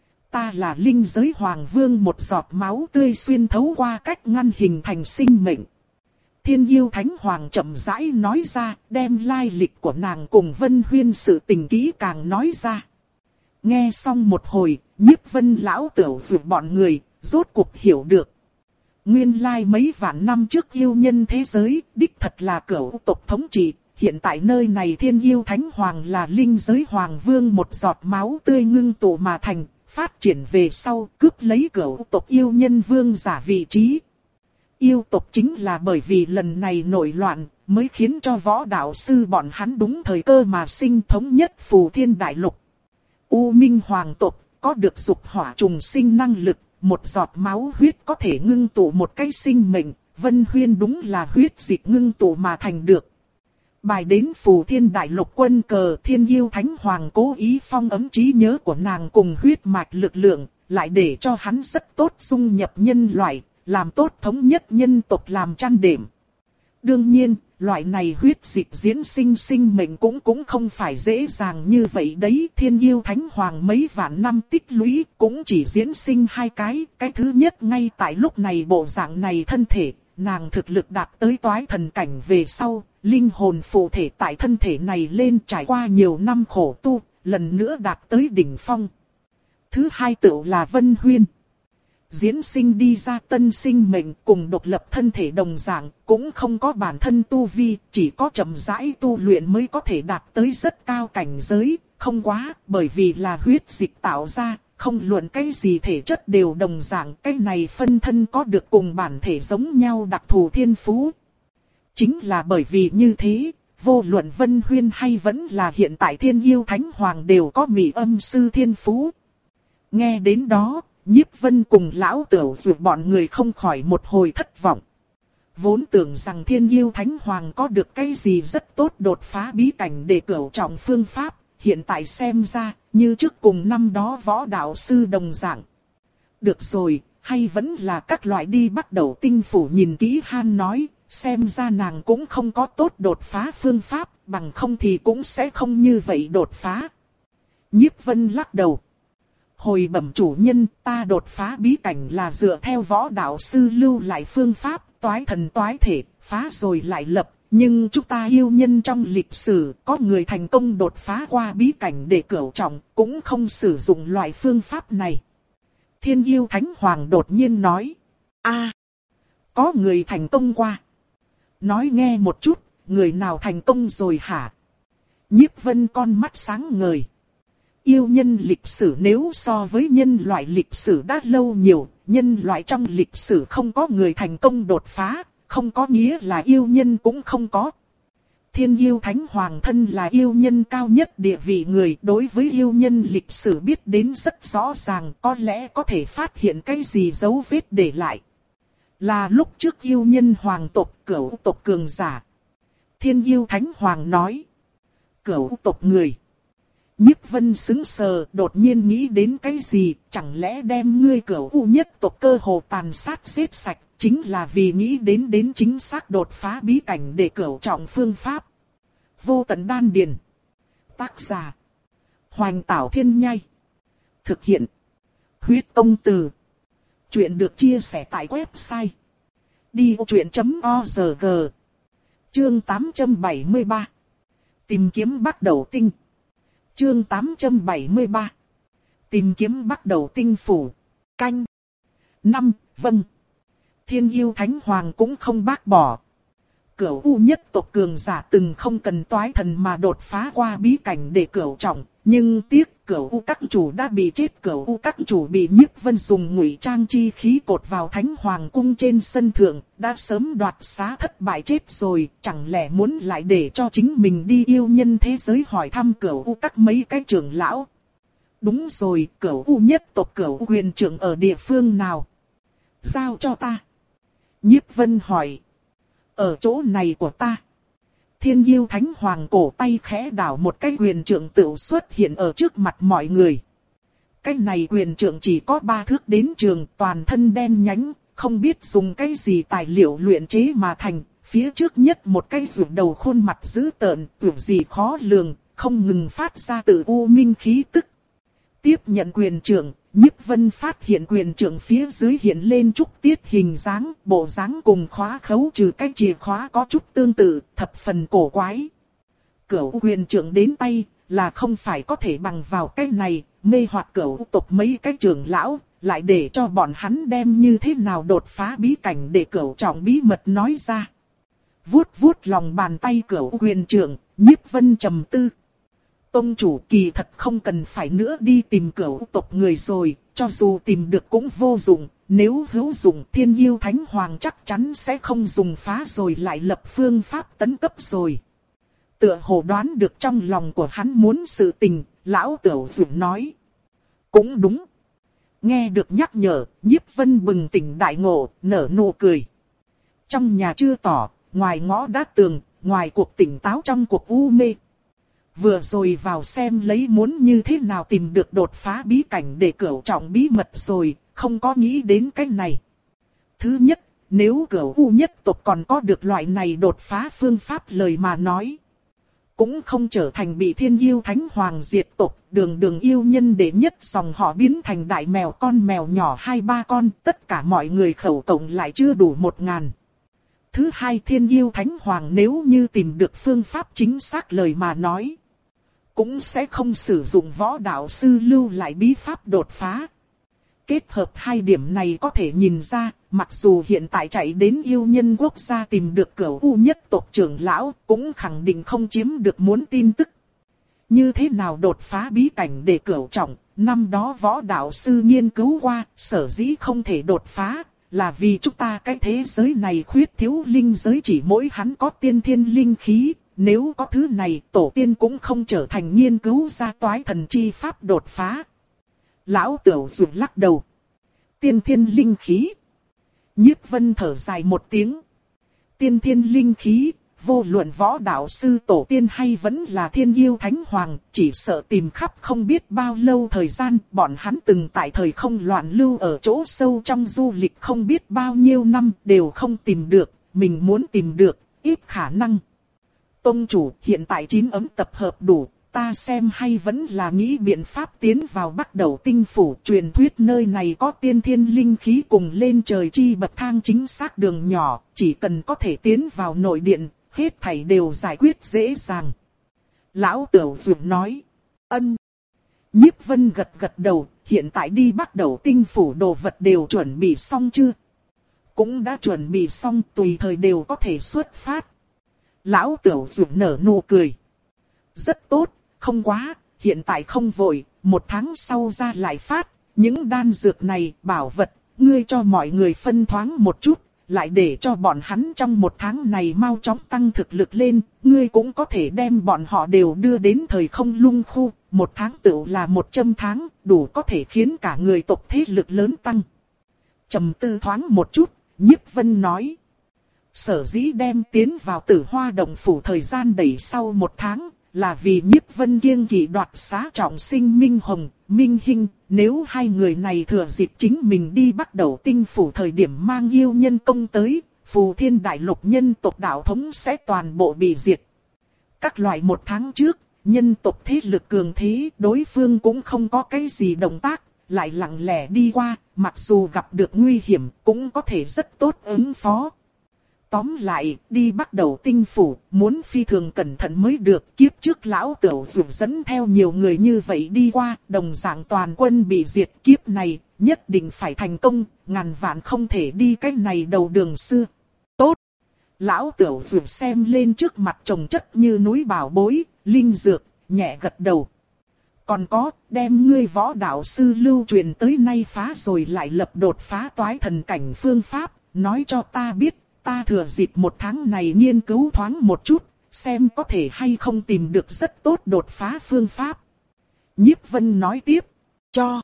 Speaker 1: Ta là linh giới hoàng vương, một giọt máu tươi xuyên thấu qua cách ngăn hình thành sinh mệnh. Thiên Yêu Thánh Hoàng chậm rãi nói ra, đem lai lịch của nàng cùng Vân Huyên sự tình kỹ càng nói ra. Nghe xong một hồi, Nhiếp Vân lão tửu vượt bọn người, rốt cuộc hiểu được. Nguyên lai mấy vạn năm trước yêu nhân thế giới, đích thật là cửu tộc thống trị. Hiện tại nơi này Thiên Yêu Thánh Hoàng là linh giới hoàng vương, một giọt máu tươi ngưng tụ mà thành, phát triển về sau cướp lấy cửu tộc yêu nhân vương giả vị trí. Yêu tộc chính là bởi vì lần này nổi loạn, mới khiến cho võ đạo sư bọn hắn đúng thời cơ mà sinh thống nhất Phù Thiên Đại Lục. U Minh Hoàng tộc có được dục hỏa trùng sinh năng lực, một giọt máu huyết có thể ngưng tụ một cái sinh mệnh, Vân Huyên đúng là huyết dịch ngưng tụ mà thành được. Bài đến phù thiên đại lục quân cờ, Thiên Yêu Thánh Hoàng cố ý phong ấm trí nhớ của nàng cùng huyết mạch lực lượng, lại để cho hắn rất tốt dung nhập nhân loại, làm tốt thống nhất nhân tộc làm chăn đệm. Đương nhiên, loại này huyết dịch diễn sinh sinh mệnh cũng cũng không phải dễ dàng như vậy đấy. Thiên Yêu Thánh Hoàng mấy vạn năm tích lũy cũng chỉ diễn sinh hai cái. Cái thứ nhất ngay tại lúc này bộ dạng này thân thể, nàng thực lực đạt tới toái thần cảnh về sau, linh hồn phụ thể tại thân thể này lên trải qua nhiều năm khổ tu, lần nữa đạt tới đỉnh phong. Thứ hai tựu là Vân Huyên. Diễn sinh đi ra tân sinh mệnh cùng độc lập thân thể đồng dạng, cũng không có bản thân tu vi, chỉ có chậm rãi tu luyện mới có thể đạt tới rất cao cảnh giới, không quá, bởi vì là huyết dịch tạo ra, không luận cái gì thể chất đều đồng dạng, cái này phân thân có được cùng bản thể giống nhau đặc thù thiên phú. Chính là bởi vì như thế, vô luận Vân Huyên hay vẫn là hiện tại Thiên Yêu Thánh Hoàng đều có Mị Âm Sư thiên phú. Nghe đến đó, Nhiếp Vân cùng lão Tửu Dụ bọn người không khỏi một hồi thất vọng. Vốn tưởng rằng Thiên Yêu Thánh Hoàng có được cái gì rất tốt đột phá bí cảnh để cửu trọng phương pháp, hiện tại xem ra, như trước cùng năm đó võ đạo sư đồng dạng. Được rồi, hay vẫn là các loại đi bắt đầu tinh phủ nhìn kỹ Han nói, xem ra nàng cũng không có tốt đột phá phương pháp, bằng không thì cũng sẽ không như vậy đột phá. Nhiếp Vân lắc đầu. Hồi bẩm chủ nhân, ta đột phá bí cảnh là dựa theo võ đạo sư lưu lại phương pháp, toái thần toái thể, phá rồi lại lập. Nhưng chúng ta yêu nhân trong lịch sử, có người thành công đột phá qua bí cảnh để cửu trọng, cũng không sử dụng loại phương pháp này. Thiên Yêu Thánh Hoàng đột nhiên nói. a có người thành công qua. Nói nghe một chút, người nào thành công rồi hả? Nhiếp Vân con mắt sáng ngời. Yêu nhân lịch sử nếu so với nhân loại lịch sử đã lâu nhiều, nhân loại trong lịch sử không có người thành công đột phá, không có nghĩa là yêu nhân cũng không có. Thiên Yêu Thánh Hoàng thân là yêu nhân cao nhất địa vị người, đối với yêu nhân lịch sử biết đến rất rõ ràng, có lẽ có thể phát hiện cái gì dấu vết để lại. Là lúc trước yêu nhân hoàng tộc cửu tộc cường giả. Thiên Yêu Thánh Hoàng nói. Cửu tộc người. Nhiếp Vân sững sờ, đột nhiên nghĩ đến cái gì, chẳng lẽ đem ngươi cửu u nhất tộc cơ hồ tàn sát giết sạch, chính là vì nghĩ đến đến chính xác đột phá bí cảnh để cửu trọng phương pháp. Vô tận đan điền. Tác giả. Hoành Tảo Thiên Nhai. Thực hiện. Huyết Tông Từ. Chuyện được chia sẻ tại website đi vô chuyện chấm org. Chương tám trăm bảy mươi ba. Tìm kiếm bắt đầu tinh. Chương tám trăm bảy mươi ba. Tìm kiếm bắt đầu tinh phủ. Canh. Năm, vâng. Thiên Yêu Thánh Hoàng cũng không bác bỏ. Cửu U nhất tộc cường giả từng không cần toái thần mà đột phá qua bí cảnh để cửu trọng. Nhưng tiếc Cửu U các chủ đã bị chết. Cửu U các chủ bị Nhiếp Vân dùng ngụy trang chi khí cột vào Thánh Hoàng cung trên sân thượng, đã sớm đoạt xá thất bại chết rồi. Chẳng lẽ muốn lại để cho chính mình đi yêu nhân thế giới hỏi thăm Cửu U các mấy cái trưởng lão? Đúng rồi, Cửu U nhất tộc Cửu Huyền trưởng ở địa phương nào? Giao cho ta. Nhiếp Vân hỏi. Ở chỗ này của ta. Thiên Yêu Thánh Hoàng cổ tay khẽ đảo một cái quyền trượng tựu xuất hiện ở trước mặt mọi người. Cái này quyền trượng chỉ có ba thước đến trường, toàn thân đen nhánh, không biết dùng cái gì tài liệu luyện chế mà thành. Phía trước nhất một cái rụt đầu khuôn mặt dữ tợn, tưởng gì khó lường, không ngừng phát ra tự u minh khí tức. Tiếp nhận quyền trượng, Nhiếp Vân phát hiện quyền trượng phía dưới hiện lên trúc tiết hình dáng, bộ dáng cùng khóa khấu trừ cái chìa khóa có chút tương tự, thập phần cổ quái. Cửu quyền trượng đến tay, là không phải có thể bằng vào cái này, mê hoặc cửu tộc mấy cái trưởng lão, lại để cho bọn hắn đem như thế nào đột phá bí cảnh để cửu trọng bí mật nói ra. Vuốt vuốt lòng bàn tay cửu quyền trượng, Nhiếp Vân trầm tư. Tông chủ kỳ thật không cần phải nữa đi tìm cửu tộc người rồi, cho dù tìm được cũng vô dụng, nếu hữu dụng Thiên Yêu Thánh Hoàng chắc chắn sẽ không dùng phá rồi lại lập phương pháp tấn cấp rồi. Tựa hồ đoán được trong lòng của hắn muốn sự tình, lão Tửu Dụ nói. Cũng đúng. Nghe được nhắc nhở, Nhiếp Vân bừng tỉnh đại ngộ, nở nụ cười. Trong nhà chưa tỏ, ngoài ngõ đã tường, ngoài cuộc tỉnh táo trong cuộc u mê. Vừa rồi vào xem lấy muốn như thế nào tìm được đột phá bí cảnh để cửu trọng bí mật rồi, không có nghĩ đến cái này. Thứ nhất, nếu cửu u nhất tộc còn có được loại này đột phá phương pháp lời mà nói, cũng không trở thành bị thiên yêu thánh hoàng diệt tộc, đường đường yêu nhân đệ nhất dòng họ biến thành đại mèo con mèo nhỏ hai ba con, tất cả mọi người khẩu cộng lại chưa đủ một ngàn. Thứ hai, thiên yêu thánh hoàng nếu như tìm được phương pháp chính xác lời mà nói, cũng sẽ không sử dụng võ đạo sư lưu lại bí pháp đột phá. Kết hợp hai điểm này có thể nhìn ra, mặc dù hiện tại chạy đến yêu nhân quốc gia tìm được cửu u nhất tộc trưởng lão, cũng khẳng định không chiếm được muốn tin tức. Như thế nào đột phá bí cảnh để cửu trọng, năm đó võ đạo sư nghiên cứu qua, sở dĩ không thể đột phá, là vì chúng ta cái thế giới này khuyết thiếu linh giới, chỉ mỗi hắn có tiên thiên linh khí. Nếu có thứ này, tổ tiên cũng không trở thành nghiên cứu ra toái thần chi pháp đột phá. Lão Tửu rụt lắc đầu. Tiên thiên linh khí. Nhiếp Vân thở dài một tiếng. Tiên thiên linh khí, vô luận võ đạo sư tổ tiên hay vẫn là thiên yêu thánh hoàng, chỉ sợ tìm khắp không biết bao lâu thời gian, bọn hắn từng tại thời không loạn lưu ở chỗ sâu trong du lịch không biết bao nhiêu năm đều không tìm được, mình muốn tìm được, ít khả năng. Tông chủ, hiện tại chín ấm tập hợp đủ, ta xem hay vẫn là nghĩ biện pháp tiến vào Bắc Đầu Tinh Phủ. Truyền thuyết nơi này có tiên thiên linh khí cùng lên trời chi bậc thang chính xác đường nhỏ, chỉ cần có thể tiến vào nội điện, hết thảy đều giải quyết dễ dàng. Lão Tửu Dược nói, ân. Nhiếp Vân gật gật đầu, hiện tại đi Bắc Đầu Tinh Phủ đồ vật đều chuẩn bị xong chưa? Cũng đã chuẩn bị xong, tùy thời đều có thể xuất phát. Lão Tửu Dược nở nụ cười. Rất tốt, không quá, hiện tại không vội, một tháng sau ra lại phát. Những đan dược này, bảo vật, ngươi cho mọi người phân thoáng một chút, lại để cho bọn hắn trong một tháng này mau chóng tăng thực lực lên. Ngươi cũng có thể đem bọn họ đều đưa đến thời không lung khu, một tháng tựu là một trăm tháng, đủ có thể khiến cả người tộc thế lực lớn tăng. Trầm tư thoáng một chút, Nhiếp Vân nói. Sở dĩ đem tiến vào Tử Hoa Động Phủ thời gian đẩy sau một tháng, là vì Nhiếp Vân kiêng kỵ đoạt xá trọng sinh Minh Hồng, Minh Hinh. Nếu hai người này thừa dịp chính mình đi Bắc Đầu Tinh Phủ thời điểm mang yêu nhân công tới, Phù Thiên Đại Lục nhân tộc đạo thống sẽ toàn bộ bị diệt. Các loại một tháng trước, nhân tộc thế lực cường thế, đối phương cũng không có cái gì động tác, lại lặng lẽ đi qua, mặc dù gặp được nguy hiểm, cũng có thể rất tốt ứng phó. Tóm lại, đi Bắc Đầu Tinh Phủ, muốn phi thường cẩn thận mới được. Kiếp trước lão Tửu Dược dẫn theo nhiều người như vậy đi qua, đồng dạng toàn quân bị diệt. Kiếp này, nhất định phải thành công, ngàn vạn không thể đi cách này đầu đường xưa. Tốt! Lão Tửu Dược xem lên trước mặt trồng chất như núi bảo bối, linh dược, nhẹ gật đầu. Còn có, đem ngươi võ đạo sư lưu truyền tới nay phá rồi lại lập đột phá toái thần cảnh phương pháp, nói cho ta biết. Ta thừa dịp một tháng này nghiên cứu thoáng một chút, xem có thể hay không tìm được rất tốt đột phá phương pháp. Nhiếp Vân nói tiếp, cho.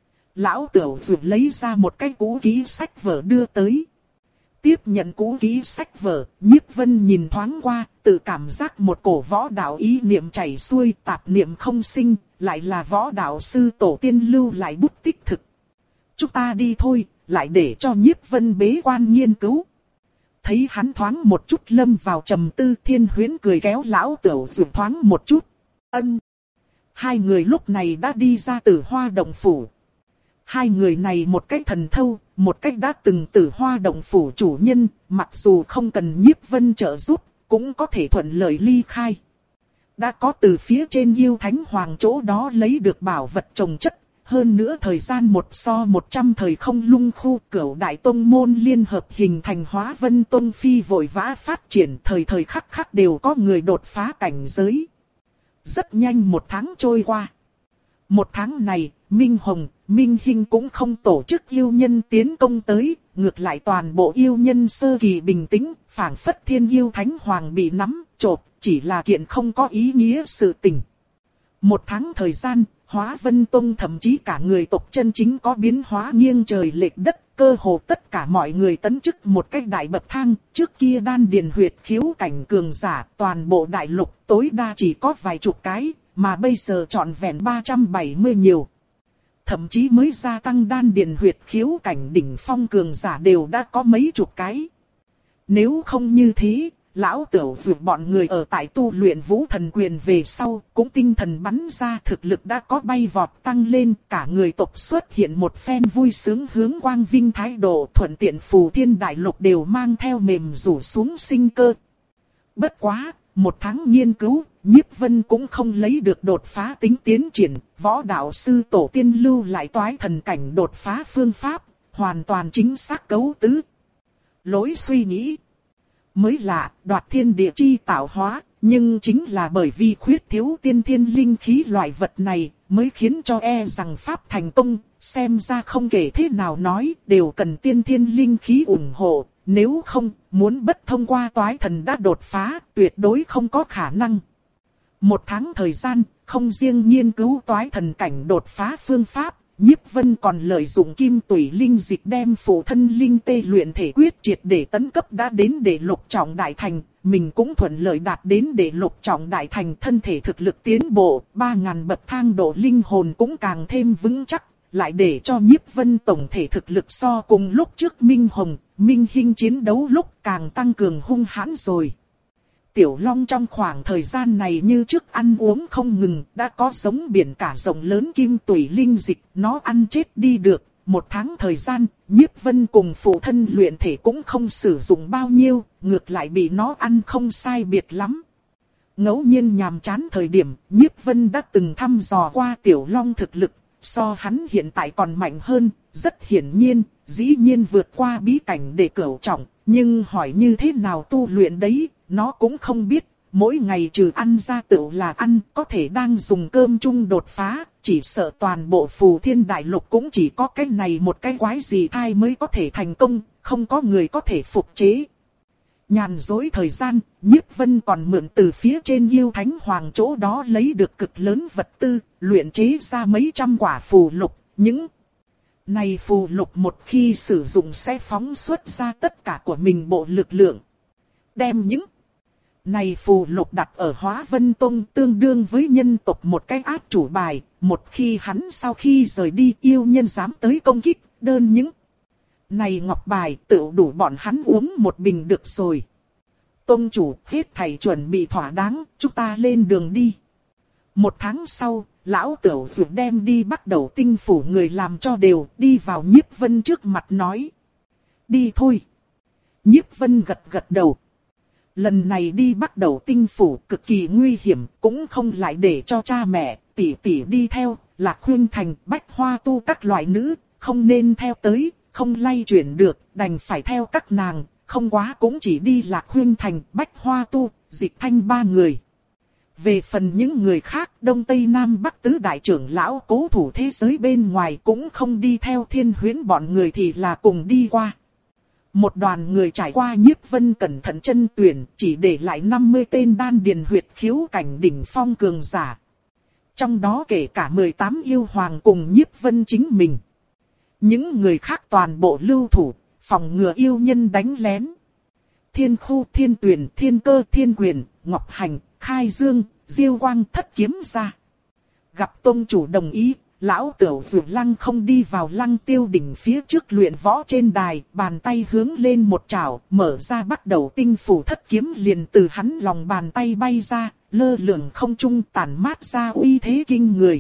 Speaker 1: Lão Tửu Dược lấy ra một cái cũ kỹ sách vở đưa tới. Tiếp nhận cũ kỹ sách vở, Nhiếp Vân nhìn thoáng qua, tự cảm giác một cổ võ đạo ý niệm chảy xuôi, tạp niệm không sinh, lại là võ đạo sư tổ tiên lưu lại bút tích thực. Chúng ta đi thôi, lại để cho Nhiếp Vân bế quan nghiên cứu. Thấy hắn thoáng một chút lâm vào trầm tư, Thiên Huyễn cười kéo lão Tửu Dược thoáng một chút. Ân. Hai người lúc này đã đi ra Tử Hoa Động Phủ. Hai người này một cách thần thâu, một cách đã từng Tử Hoa Động Phủ chủ nhân, mặc dù không cần Nhiếp Vân trợ giúp, cũng có thể thuận lợi ly khai. Đã có từ phía trên yêu thánh hoàng chỗ đó lấy được bảo vật trồng chất. Hơn nữa thời gian một so một trăm thời không lung khu, Cửu Đại Tông môn liên hợp hình thành Hóa Vân Tông phi vội vã phát triển, thời thời khắc khắc đều có người đột phá cảnh giới. Rất nhanh một tháng trôi qua. Một tháng này, Minh Hồng, Minh Hinh cũng không tổ chức yêu nhân tiến công tới, ngược lại toàn bộ yêu nhân sơ kỳ bình tĩnh, phảng phất thiên yêu thánh hoàng bị nắm, chộp, chỉ là kiện không có ý nghĩa sự tình. Một tháng thời gian, Hóa Vân Tông thậm chí cả người tộc chân chính có biến hóa nghiêng trời lệch đất. Cơ hồ tất cả mọi người tấn chức một cách đại bậc thang, trước kia đan điền huyệt khiếu cảnh cường giả, toàn bộ đại lục tối đa chỉ có vài chục cái, mà bây giờ trọn vẹn ba trăm bảy mươi nhiều. Thậm chí mới gia tăng đan điền huyệt khiếu cảnh đỉnh phong cường giả đều đã có mấy chục cái. Nếu không như thế, lão tiểu dược bọn người ở tại tu luyện vũ thần quyền về sau, cũng tinh thần bắn ra thực lực đã có bay vọt tăng lên, cả người tộc xuất hiện một phen vui sướng hướng quang vinh thái độ, thuận tiện phù thiên đại lục đều mang theo mềm rủ xuống sinh cơ. Bất quá, một tháng nghiên cứu, Nhiếp Vân cũng không lấy được đột phá tính tiến triển, võ đạo sư tổ tiên lưu lại toái thần cảnh đột phá phương pháp, hoàn toàn chính xác cấu tứ. Lối suy nghĩ mới lạ, đoạt thiên địa chi tạo hóa, nhưng chính là bởi vì khuyết thiếu tiên thiên linh khí loại vật này, mới khiến cho e rằng pháp thành công, xem ra không kể thế nào nói, đều cần tiên thiên linh khí ủng hộ, nếu không, muốn bất thông qua toái thần đã đột phá, tuyệt đối không có khả năng. Một tháng thời gian, không riêng nghiên cứu toái thần cảnh đột phá phương pháp, Nhiếp Vân còn lợi dụng kim tủy linh dịch đem phụ thân linh tê luyện thể quyết triệt để tấn cấp đã đến để lục trọng đại thành, mình cũng thuận lợi đạt đến để lục trọng đại thành, thân thể thực lực tiến bộ, ba ngàn bậc thang độ linh hồn cũng càng thêm vững chắc, lại để cho Nhiếp Vân tổng thể thực lực so cùng lúc trước Minh Hồng, Minh Hinh chiến đấu lúc càng tăng cường hung hãn rồi. Tiểu Long trong khoảng thời gian này như trước ăn uống không ngừng, đã có giống biển cả rộng lớn kim tủy linh dịch, nó ăn chết đi được. Một tháng thời gian, Nhiếp Vân cùng phụ thân luyện thể cũng không sử dụng bao nhiêu, ngược lại bị nó ăn không sai biệt lắm. Ngẫu nhiên nhàm chán thời điểm, Nhiếp Vân đã từng thăm dò qua Tiểu Long thực lực, so hắn hiện tại còn mạnh hơn, rất hiển nhiên, dĩ nhiên vượt qua bí cảnh để cửu trọng, nhưng hỏi như thế nào tu luyện đấy, nó cũng không biết, mỗi ngày trừ ăn ra tựu là ăn, có thể đang dùng cơm chung đột phá, chỉ sợ toàn bộ phù thiên đại lục cũng chỉ có cái này một cái quái gì thai mới có thể thành công, không có người có thể phục chế. Nhàn dối thời gian, Nhiếp Vân còn mượn từ phía trên yêu thánh hoàng chỗ đó lấy được cực lớn vật tư, luyện chế ra mấy trăm quả phù lục, những này phù lục một khi sử dụng sẽ phóng xuất ra tất cả của mình bộ lực lượng. Đem những này phù lục đặt ở Hóa Vân Tông tương đương với nhân tộc một cái át chủ bài, một khi hắn sau khi rời đi yêu nhân dám tới công kích, đơn những này ngọc bài tự đủ bọn hắn uống một bình được rồi. Tông chủ, hết thảy chuẩn bị thỏa đáng, chúng ta lên đường đi. Một tháng sau, lão tiểu dược đem đi bắt đầu tinh phủ người làm cho đều, đi vào Nhiếp Vân trước mặt nói. Đi thôi. Nhiếp Vân gật gật đầu. Lần này đi bắt đầu tinh phủ cực kỳ nguy hiểm, cũng không lại để cho cha mẹ, tỷ tỷ đi theo, Lạc Khuyên Thành, Bách Hoa Tu các loại nữ, không nên theo tới, không lay chuyển được, đành phải theo các nàng, không quá cũng chỉ đi Lạc Khuyên Thành, Bách Hoa Tu, Dịch Thanh ba người. Về phần những người khác, Đông Tây Nam Bắc tứ đại trưởng lão cố thủ thế giới bên ngoài cũng không đi theo Thiên Huyễn bọn người thì là cùng đi qua. Một đoàn người trải qua Nhiếp Vân cẩn thận chân tuyển, chỉ để lại năm mươi tên đan điền huyệt khiếu cảnh đỉnh phong cường giả. Trong đó kể cả mười tám yêu hoàng cùng Nhiếp Vân chính mình. Những người khác toàn bộ lưu thủ, phòng ngừa yêu nhân đánh lén. Thiên Khu, Thiên Tuyền, Thiên Cơ, Thiên Quyền, Ngọc Hành, Khai Dương, Diêu Quang thất kiếm ra. Gặp tông chủ đồng ý, lão tiểu dược lăng không đi vào lăng tiêu đỉnh phía trước luyện võ trên đài, bàn tay hướng lên một chảo, mở ra bắt đầu tinh phủ thất kiếm liền từ hắn lòng bàn tay bay ra, lơ lửng không trung tản mát ra uy thế kinh người.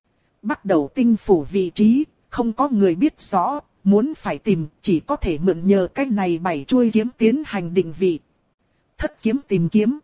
Speaker 1: Bắt đầu tinh phủ vị trí, không có người biết rõ, muốn phải tìm, chỉ có thể mượn nhờ cái này bảy chuôi kiếm tiến hành định vị. Thất kiếm tìm kiếm.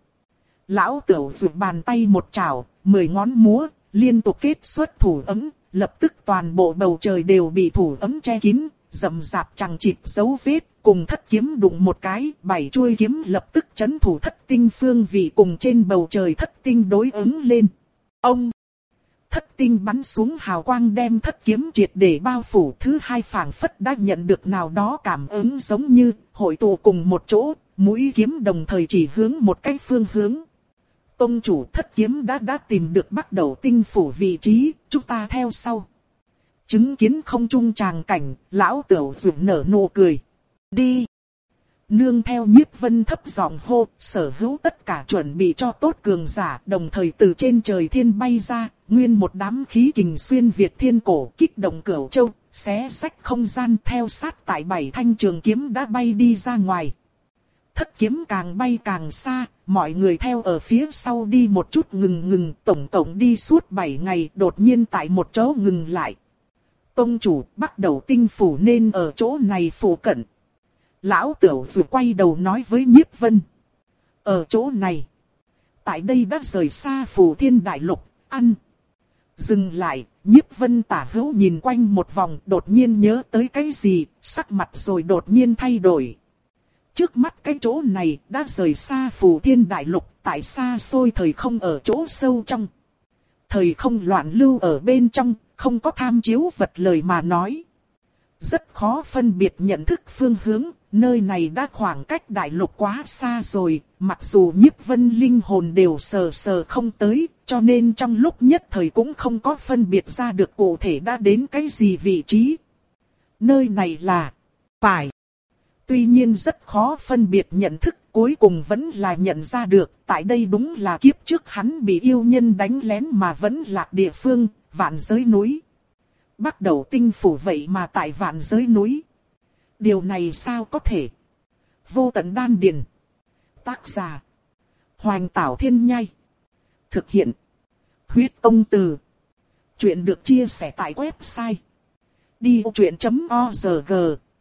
Speaker 1: Lão tiểu dược bàn tay một chảo, mười ngón múa, liên tục kết xuất thủ ấm, lập tức toàn bộ bầu trời đều bị thủ ấm che kín, rậm rạp chằng chịt dấu vết, cùng thất kiếm đụng một cái, bảy chuôi kiếm lập tức chấn thủ thất tinh phương vị cùng trên bầu trời thất tinh đối ứng lên. Ông! Thất tinh bắn xuống hào quang đem thất kiếm triệt để bao phủ, thứ hai phảng phất đã nhận được nào đó cảm ứng giống như hội tụ cùng một chỗ, mũi kiếm đồng thời chỉ hướng một cái phương hướng. Tông chủ thất kiếm đã đã tìm được bắt đầu tinh phủ vị trí, chúng ta theo sau. Chứng kiến không trung tràng cảnh, lão Tửu Dụ nở nụ cười. Đi! Nương theo Nhiếp Vân thấp giọng hô, sở hữu tất cả chuẩn bị cho tốt cường giả, đồng thời từ trên trời thiên bay ra, nguyên một đám khí kình xuyên Việt thiên cổ kích động Cửu Châu, xé rách không gian theo sát tại bảy thanh trường kiếm đã bay đi ra ngoài. Thất kiếm càng bay càng xa, mọi người theo ở phía sau đi một chút ngừng ngừng, tổng cộng đi suốt bảy ngày, đột nhiên tại một chỗ ngừng lại. Tông chủ, bắt đầu tinh phủ nên ở chỗ này phủ cận. Lão Tửu Dụ quay đầu nói với Nhiếp Vân. Ở chỗ này. Tại đây đã rời xa Phù Thiên Đại Lục, ăn. Dừng lại, Nhiếp Vân tả hữu nhìn quanh một vòng, đột nhiên nhớ tới cái gì, sắc mặt rồi đột nhiên thay đổi. Trước mắt cái chỗ này đã rời xa Phù Thiên Đại Lục, tại xa xôi thời không ở chỗ sâu trong. Thời không loạn lưu ở bên trong, không có tham chiếu vật lời mà nói. Rất khó phân biệt nhận thức phương hướng, nơi này đã khoảng cách đại lục quá xa rồi, mặc dù Nhiếp Vân linh hồn đều sờ sờ không tới, cho nên trong lúc nhất thời cũng không có phân biệt ra được cụ thể đã đến cái gì vị trí. Nơi này là... phải. Tuy nhiên rất khó phân biệt nhận thức, cuối cùng vẫn là nhận ra được, tại đây đúng là kiếp trước hắn bị yêu nhân đánh lén mà vẫn lạc địa phương, Vạn Giới Núi. Bắt đầu tinh phủ vậy mà tại Vạn Giới Núi. Điều này sao có thể? Vô Tận Đan Điền. Tác giả: Hoành Tảo Thiên Nhai. Thực hiện: Huyết Công Từ. Chuyện được chia sẻ tại website đi ô chuyện chấm org.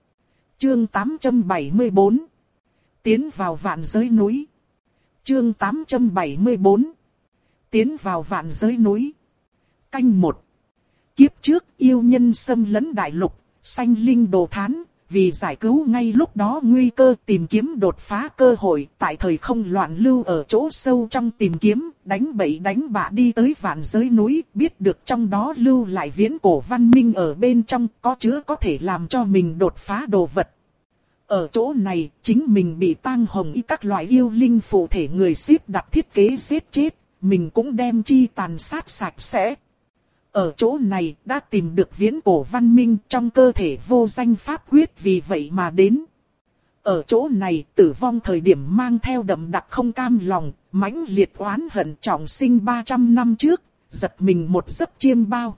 Speaker 1: Chương tám trăm bảy mươi bốn. Tiến vào Vạn Giới Núi. Chương tám trăm bảy mươi bốn. Tiến vào Vạn Giới Núi. Canh một. Kiếp trước yêu nhân xâm lấn đại lục, sanh linh đồ thán, vì giải cứu ngay lúc đó nguy cơ tìm kiếm đột phá cơ hội, tại thời không loạn lưu ở chỗ sâu trong tìm kiếm, đánh bậy đánh bạ đi tới Vạn Giới Núi, biết được trong đó lưu lại viễn cổ văn minh ở bên trong, có chứa có thể làm cho mình đột phá đồ vật. Ở chỗ này, chính mình bị tang hồng y các loại yêu linh phụ thể người xếp đặt thiết kế giết chết, mình cũng đem chi tàn sát sạch sẽ. Ở chỗ này đã tìm được viễn cổ văn minh trong cơ thể vô danh pháp quyết vì vậy mà đến. Ở chỗ này tử vong thời điểm mang theo đậm đặc không cam lòng, mãnh liệt oán hận trọng sinh ba trăm năm trước, giật mình một giấc chiêm bao.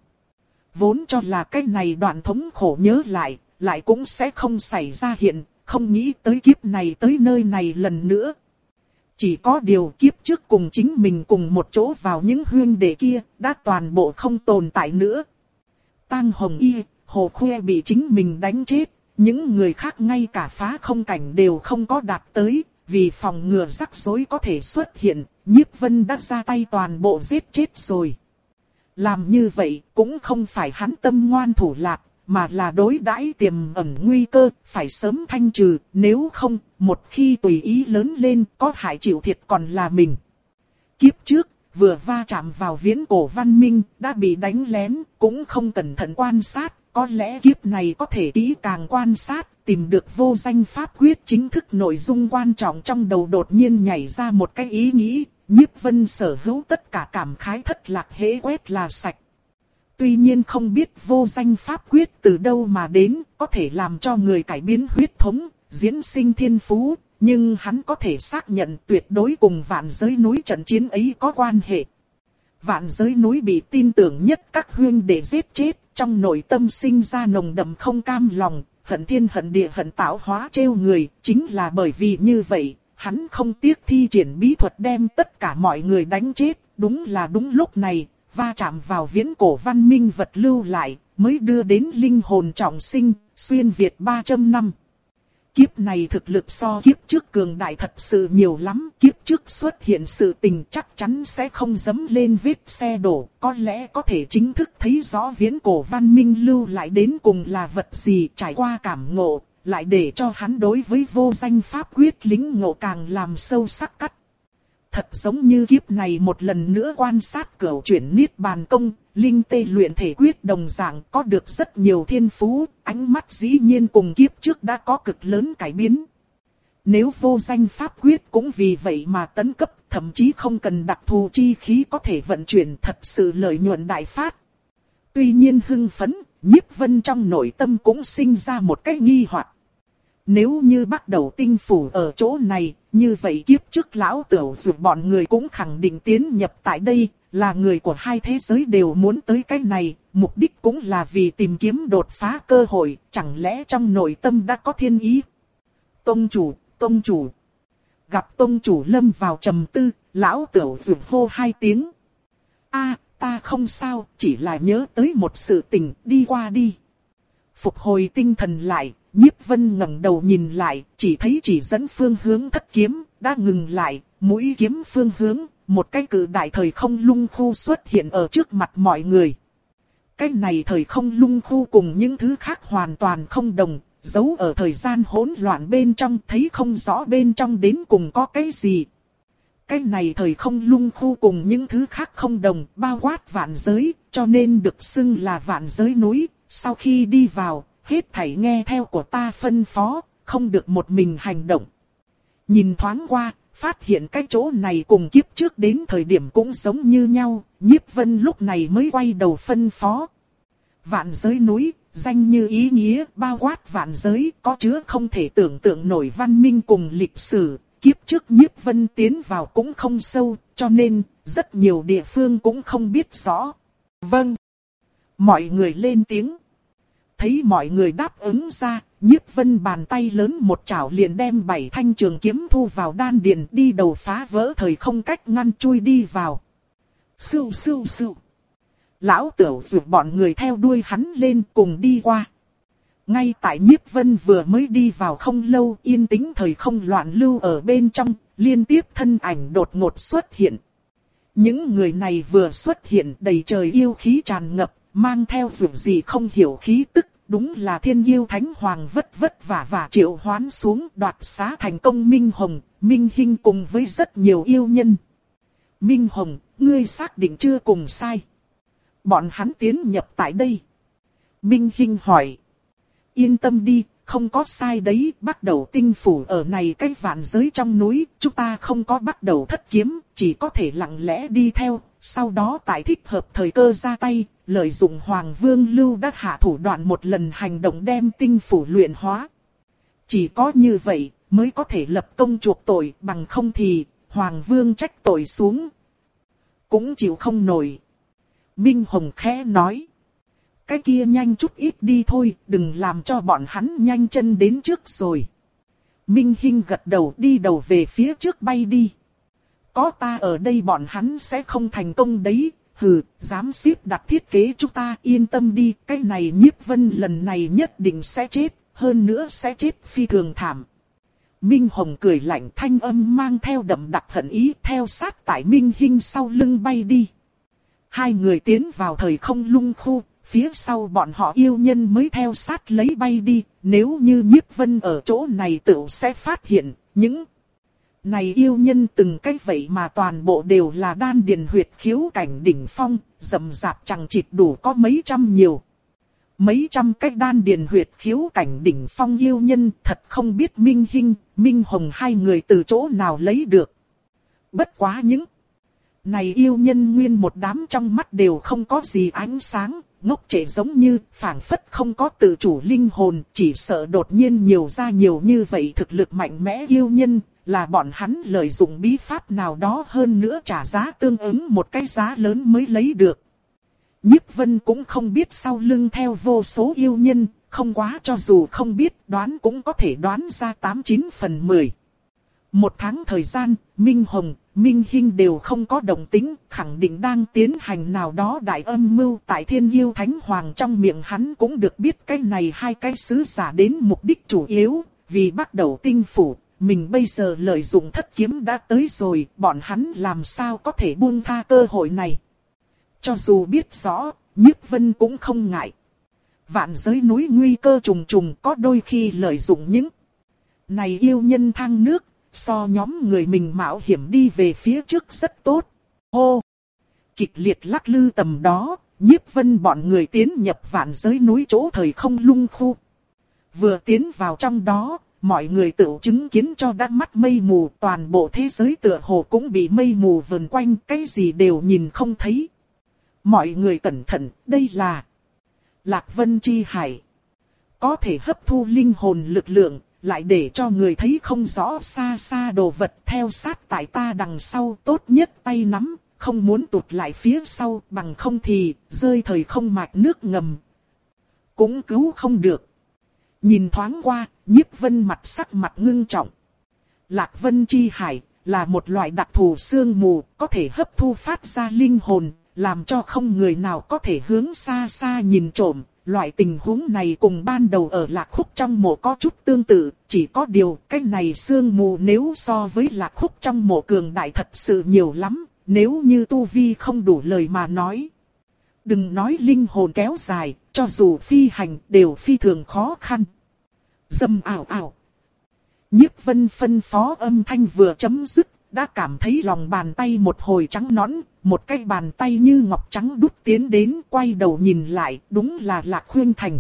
Speaker 1: Vốn cho là cái này đoạn thống khổ nhớ lại, lại cũng sẽ không xảy ra hiện, không nghĩ tới kiếp này tới nơi này lần nữa. Chỉ có điều kiếp trước cùng chính mình cùng một chỗ vào những huyên đệ kia, đã toàn bộ không tồn tại nữa. Tang Hồng Y, Hồ Khuê bị chính mình đánh chết, những người khác ngay cả phá không cảnh đều không có đạt tới, vì phòng ngừa rắc rối có thể xuất hiện, Nhiếp Vân đã ra tay toàn bộ giết chết rồi. Làm như vậy cũng không phải hắn tâm ngoan thủ lạt, mà là đối đãi tiềm ẩn nguy cơ, phải sớm thanh trừ, nếu không, một khi tùy ý lớn lên, có hại chịu thiệt còn là mình. Kiếp trước, vừa va chạm vào viễn cổ văn minh, đã bị đánh lén, cũng không cẩn thận quan sát, có lẽ kiếp này có thể kỹ càng quan sát, tìm được vô danh pháp quyết chính thức nội dung quan trọng trong đầu đột nhiên nhảy ra một cái ý nghĩ, Nhiếp Vân sở hữu tất cả cảm khái thất lạc hễ quét là sạch. Tuy nhiên không biết vô danh pháp quyết từ đâu mà đến, có thể làm cho người cải biến huyết thống, diễn sinh thiên phú, nhưng hắn có thể xác nhận tuyệt đối cùng Vạn Giới Núi trận chiến ấy có quan hệ. Vạn Giới Núi bị tin tưởng nhất các huyên đệ giết chết, trong nội tâm sinh ra nồng đậm không cam lòng, hận thiên hận địa hận tạo hóa trêu người, chính là bởi vì như vậy, hắn không tiếc thi triển bí thuật đem tất cả mọi người đánh chết, đúng là đúng lúc này. Va chạm vào viễn cổ văn minh vật lưu lại, mới đưa đến linh hồn trọng sinh, xuyên Việt ba trăm năm. Kiếp này thực lực so kiếp trước cường đại thật sự nhiều lắm, kiếp trước xuất hiện sự tình chắc chắn sẽ không dẫm lên vết xe đổ, có lẽ có thể chính thức thấy rõ viễn cổ văn minh lưu lại đến cùng là vật gì, trải qua cảm ngộ, lại để cho hắn đối với vô danh pháp quyết lĩnh ngộ càng làm sâu sắc cắt. Thật giống như kiếp này một lần nữa quan sát cửu chuyển niết bàn công, linh tê luyện thể quyết đồng dạng có được rất nhiều thiên phú, ánh mắt dĩ nhiên cùng kiếp trước đã có cực lớn cải biến. Nếu vô danh pháp quyết cũng vì vậy mà tấn cấp, thậm chí không cần đặc thù chi khí có thể vận chuyển, thật sự lợi nhuận đại phát. Tuy nhiên hưng phấn, Nhiếp Vân trong nội tâm cũng sinh ra một cái nghi hoặc. Nếu như bắt đầu tinh phủ ở chỗ này, như vậy kiếp trước lão tửu dù bọn người cũng khẳng định tiến nhập tại đây, là người của hai thế giới đều muốn tới cái này, mục đích cũng là vì tìm kiếm đột phá cơ hội, chẳng lẽ trong nội tâm đã có thiên ý. Tông chủ, tông chủ. Gặp tông chủ lâm vào trầm tư, lão tửu dù hô hai tiếng. A, ta không sao, chỉ là nhớ tới một sự tình, đi qua đi. Phục hồi tinh thần lại, Nhiếp Vân ngẩng đầu nhìn lại, chỉ thấy chỉ dẫn phương hướng thất kiếm, đã ngừng lại, mũi kiếm phương hướng, một cái cự đại thời không lung khu xuất hiện ở trước mặt mọi người. Cái này thời không lung khu cùng những thứ khác hoàn toàn không đồng, giấu ở thời gian hỗn loạn bên trong, thấy không rõ bên trong đến cùng có cái gì. Cái này thời không lung khu cùng những thứ khác không đồng, bao quát vạn giới, cho nên được xưng là vạn giới núi. Sau khi đi vào, hết thảy nghe theo của ta phân phó, không được một mình hành động. Nhìn thoáng qua, phát hiện cái chỗ này cùng kiếp trước đến thời điểm cũng giống như nhau, Nhiếp Vân lúc này mới quay đầu phân phó. Vạn giới núi, danh như ý nghĩa, bao quát vạn giới, có chứa không thể tưởng tượng nổi văn minh cùng lịch sử. Kiếp trước Nhiếp Vân tiến vào cũng không sâu, cho nên rất nhiều địa phương cũng không biết rõ. Vâng. Mọi người lên tiếng. Thấy mọi người đáp ứng ra, Nhiếp Vân bàn tay lớn một chảo liền đem bảy thanh trường kiếm thu vào đan điền, đi đầu phá vỡ thời không cách ngăn chui đi vào. Sưu sưu sưu. Lão Tửu rủ bọn người theo đuôi hắn lên cùng đi qua. Ngay tại Nhiếp Vân vừa mới đi vào không lâu, yên tĩnh thời không loạn lưu ở bên trong, liên tiếp thân ảnh đột ngột xuất hiện. Những người này vừa xuất hiện đầy trời yêu khí tràn ngập, mang theo dù gì không hiểu khí tức, đúng là thiên yêu thánh hoàng vất vất vả và triệu hoán xuống đoạt xá thành công Minh Hồng, Minh Hinh cùng với rất nhiều yêu nhân. Minh Hồng, ngươi xác định chưa cùng sai. Bọn hắn tiến nhập tại đây. Minh Hinh hỏi. Yên tâm đi, không có sai đấy, bắt đầu tinh phủ ở này cái vạn giới trong núi, chúng ta không có bắt đầu thất kiếm, chỉ có thể lặng lẽ đi theo, sau đó tại thích hợp thời cơ ra tay, lợi dụng Hoàng Vương Lưu đã hạ thủ đoạn một lần hành động đem tinh phủ luyện hóa. Chỉ có như vậy, mới có thể lập công chuộc tội, bằng không thì, Hoàng Vương trách tội xuống. Cũng chịu không nổi. Minh Hồng khẽ nói. Cái kia nhanh chút ít đi thôi, đừng làm cho bọn hắn nhanh chân đến trước rồi. Minh Hinh gật đầu đi đầu về phía trước bay đi. Có ta ở đây bọn hắn sẽ không thành công đấy, hừ, dám xếp đặt thiết kế chúng ta yên tâm đi, cái này Nhiếp Vân lần này nhất định sẽ chết, hơn nữa sẽ chết phi thường thảm. Minh Hồng cười lạnh thanh âm mang theo đậm đặc hận ý theo sát tại Minh Hinh sau lưng bay đi. Hai người tiến vào thời không lung khu. Phía sau bọn họ yêu nhân mới theo sát lấy bay đi, nếu như Nhiếp Vân ở chỗ này tự sẽ phát hiện, những này yêu nhân từng cái vậy mà toàn bộ đều là đan điền huyệt khiếu cảnh đỉnh phong, rậm rạp chẳng chịt đủ có mấy trăm nhiều. Mấy trăm cái đan điền huyệt khiếu cảnh đỉnh phong yêu nhân thật không biết Minh Hinh, Minh Hồng hai người từ chỗ nào lấy được. Bất quá những này yêu nhân nguyên một đám trong mắt đều không có gì ánh sáng. Ngốc trệ giống như phảng phất không có tự chủ linh hồn, chỉ sợ đột nhiên nhiều ra nhiều như vậy thực lực mạnh mẽ yêu nhân, là bọn hắn lợi dụng bí pháp nào đó hơn nữa trả giá tương ứng một cái giá lớn mới lấy được. Nhiếp Vân cũng không biết sau lưng theo vô số yêu nhân, không quá cho dù không biết đoán cũng có thể đoán ra tám chín phần mười. Một tháng thời gian, Minh Hồng, Minh Hinh đều không có động tĩnh, khẳng định đang tiến hành nào đó đại âm mưu tại Thiên Yêu Thánh Hoàng trong miệng hắn cũng được biết cái này hai cái sứ giả đến mục đích chủ yếu, vì bắt đầu tinh phủ, mình bây giờ lợi dụng thất kiếm đã tới rồi, bọn hắn làm sao có thể buông tha cơ hội này. Cho dù biết rõ, Nhiếp Vân cũng không ngại. Vạn giới núi nguy cơ trùng trùng có đôi khi lợi dụng những này yêu nhân thang nước. So nhóm người mình mạo hiểm đi về phía trước rất tốt. Hô! Kịch liệt lắc lư tầm đó, Nhiếp Vân bọn người tiến nhập vạn giới núi chỗ thời không lung khu. Vừa tiến vào trong đó, mọi người tự chứng kiến cho đã mắt mây mù, toàn bộ thế giới tựa hồ cũng bị mây mù vờn quanh, cái gì đều nhìn không thấy. Mọi người cẩn thận, đây là Lạc Vân Chi Hải. Có thể hấp thu linh hồn lực lượng, lại để cho người thấy không rõ xa xa đồ vật theo sát tại ta đằng sau, tốt nhất tay nắm, không muốn tụt lại phía sau, bằng không thì rơi thời không mạch nước ngầm. Cũng cứu không được. Nhìn thoáng qua, Nhiếp Vân mặt sắc mặt ngưng trọng. Lạc Vân Chi Hải là một loại đặc thù sương mù, có thể hấp thu phát ra linh hồn, làm cho không người nào có thể hướng xa xa nhìn trộm. Loại tình huống này cùng ban đầu ở Lạc Khúc trong mộ có chút tương tự, chỉ có điều cái này sương mù nếu so với Lạc Khúc trong mộ cường đại thật sự nhiều lắm, nếu như tu vi không đủ lời mà nói. Đừng nói linh hồn kéo dài, cho dù phi hành đều phi thường khó khăn. Dầm ảo ảo. Nhiếp Vân phân phó âm thanh vừa chấm dứt, đã cảm thấy lòng bàn tay một hồi trắng nõn, một cái bàn tay như ngọc trắng đút tiến đến, quay đầu nhìn lại, đúng là Lạc Khuynh Thành.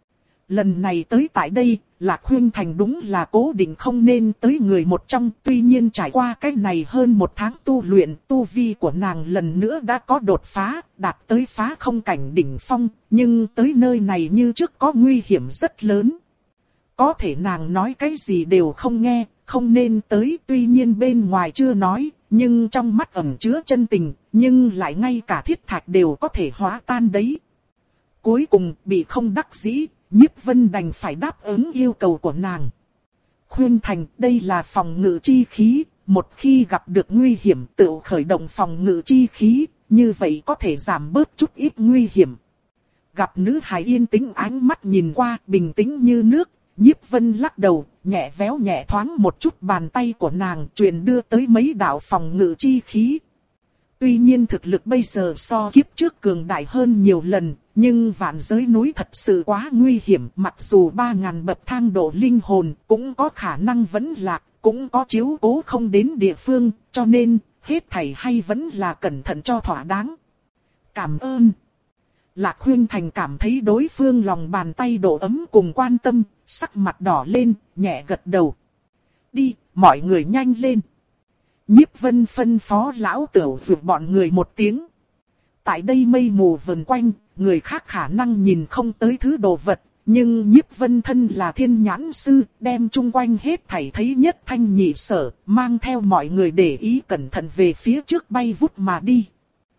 Speaker 1: Lần này tới tại đây, Lạc Khuynh Thành đúng là cố định không nên tới người một trong, tuy nhiên trải qua cái này hơn một tháng tu luyện, tu vi của nàng lần nữa đã có đột phá, đạt tới phá không cảnh đỉnh phong, nhưng tới nơi này như trước có nguy hiểm rất lớn. Có thể nàng nói cái gì đều không nghe, không nên tới, tuy nhiên bên ngoài chưa nói, nhưng trong mắt ẩn chứa chân tình, nhưng lại ngay cả thiết thạch đều có thể hóa tan đấy. Cuối cùng bị không đắc dĩ, Nhiếp Vân đành phải đáp ứng yêu cầu của nàng. Khuyên Thành, đây là phòng ngự chi khí, một khi gặp được nguy hiểm tự khởi động phòng ngự chi khí, như vậy có thể giảm bớt chút ít nguy hiểm. Gặp nữ hài yên tĩnh ánh mắt nhìn qua, bình tĩnh như nước, Nhiếp Vân lắc đầu, nhẹ véo nhẹ thoáng một chút bàn tay của nàng, truyền đưa tới mấy đạo phòng ngự chi khí. Tuy nhiên thực lực bây giờ so kiếp trước cường đại hơn nhiều lần, nhưng vạn giới núi thật sự quá nguy hiểm, mặc dù ba ngàn bậc thang độ linh hồn cũng có khả năng vẫn lạc, cũng có chiếu cố không đến địa phương, cho nên hết thảy hay vẫn là cẩn thận cho thỏa đáng. Cảm ơn. Lạc Khuynh Thành cảm thấy đối phương lòng bàn tay độ ấm cùng quan tâm, sắc mặt đỏ lên, nhẹ gật đầu. Đi, mọi người nhanh lên. Nhiếp Vân phân phó lão tửu vượt bọn người một tiếng. Tại đây mây mù vần quanh, người khác khả năng nhìn không tới thứ đồ vật, nhưng Nhiếp Vân thân là thiên nhãn sư, đem chung quanh hết thảy thấy nhất thanh nhị sở, mang theo mọi người để ý cẩn thận về phía trước bay vút mà đi.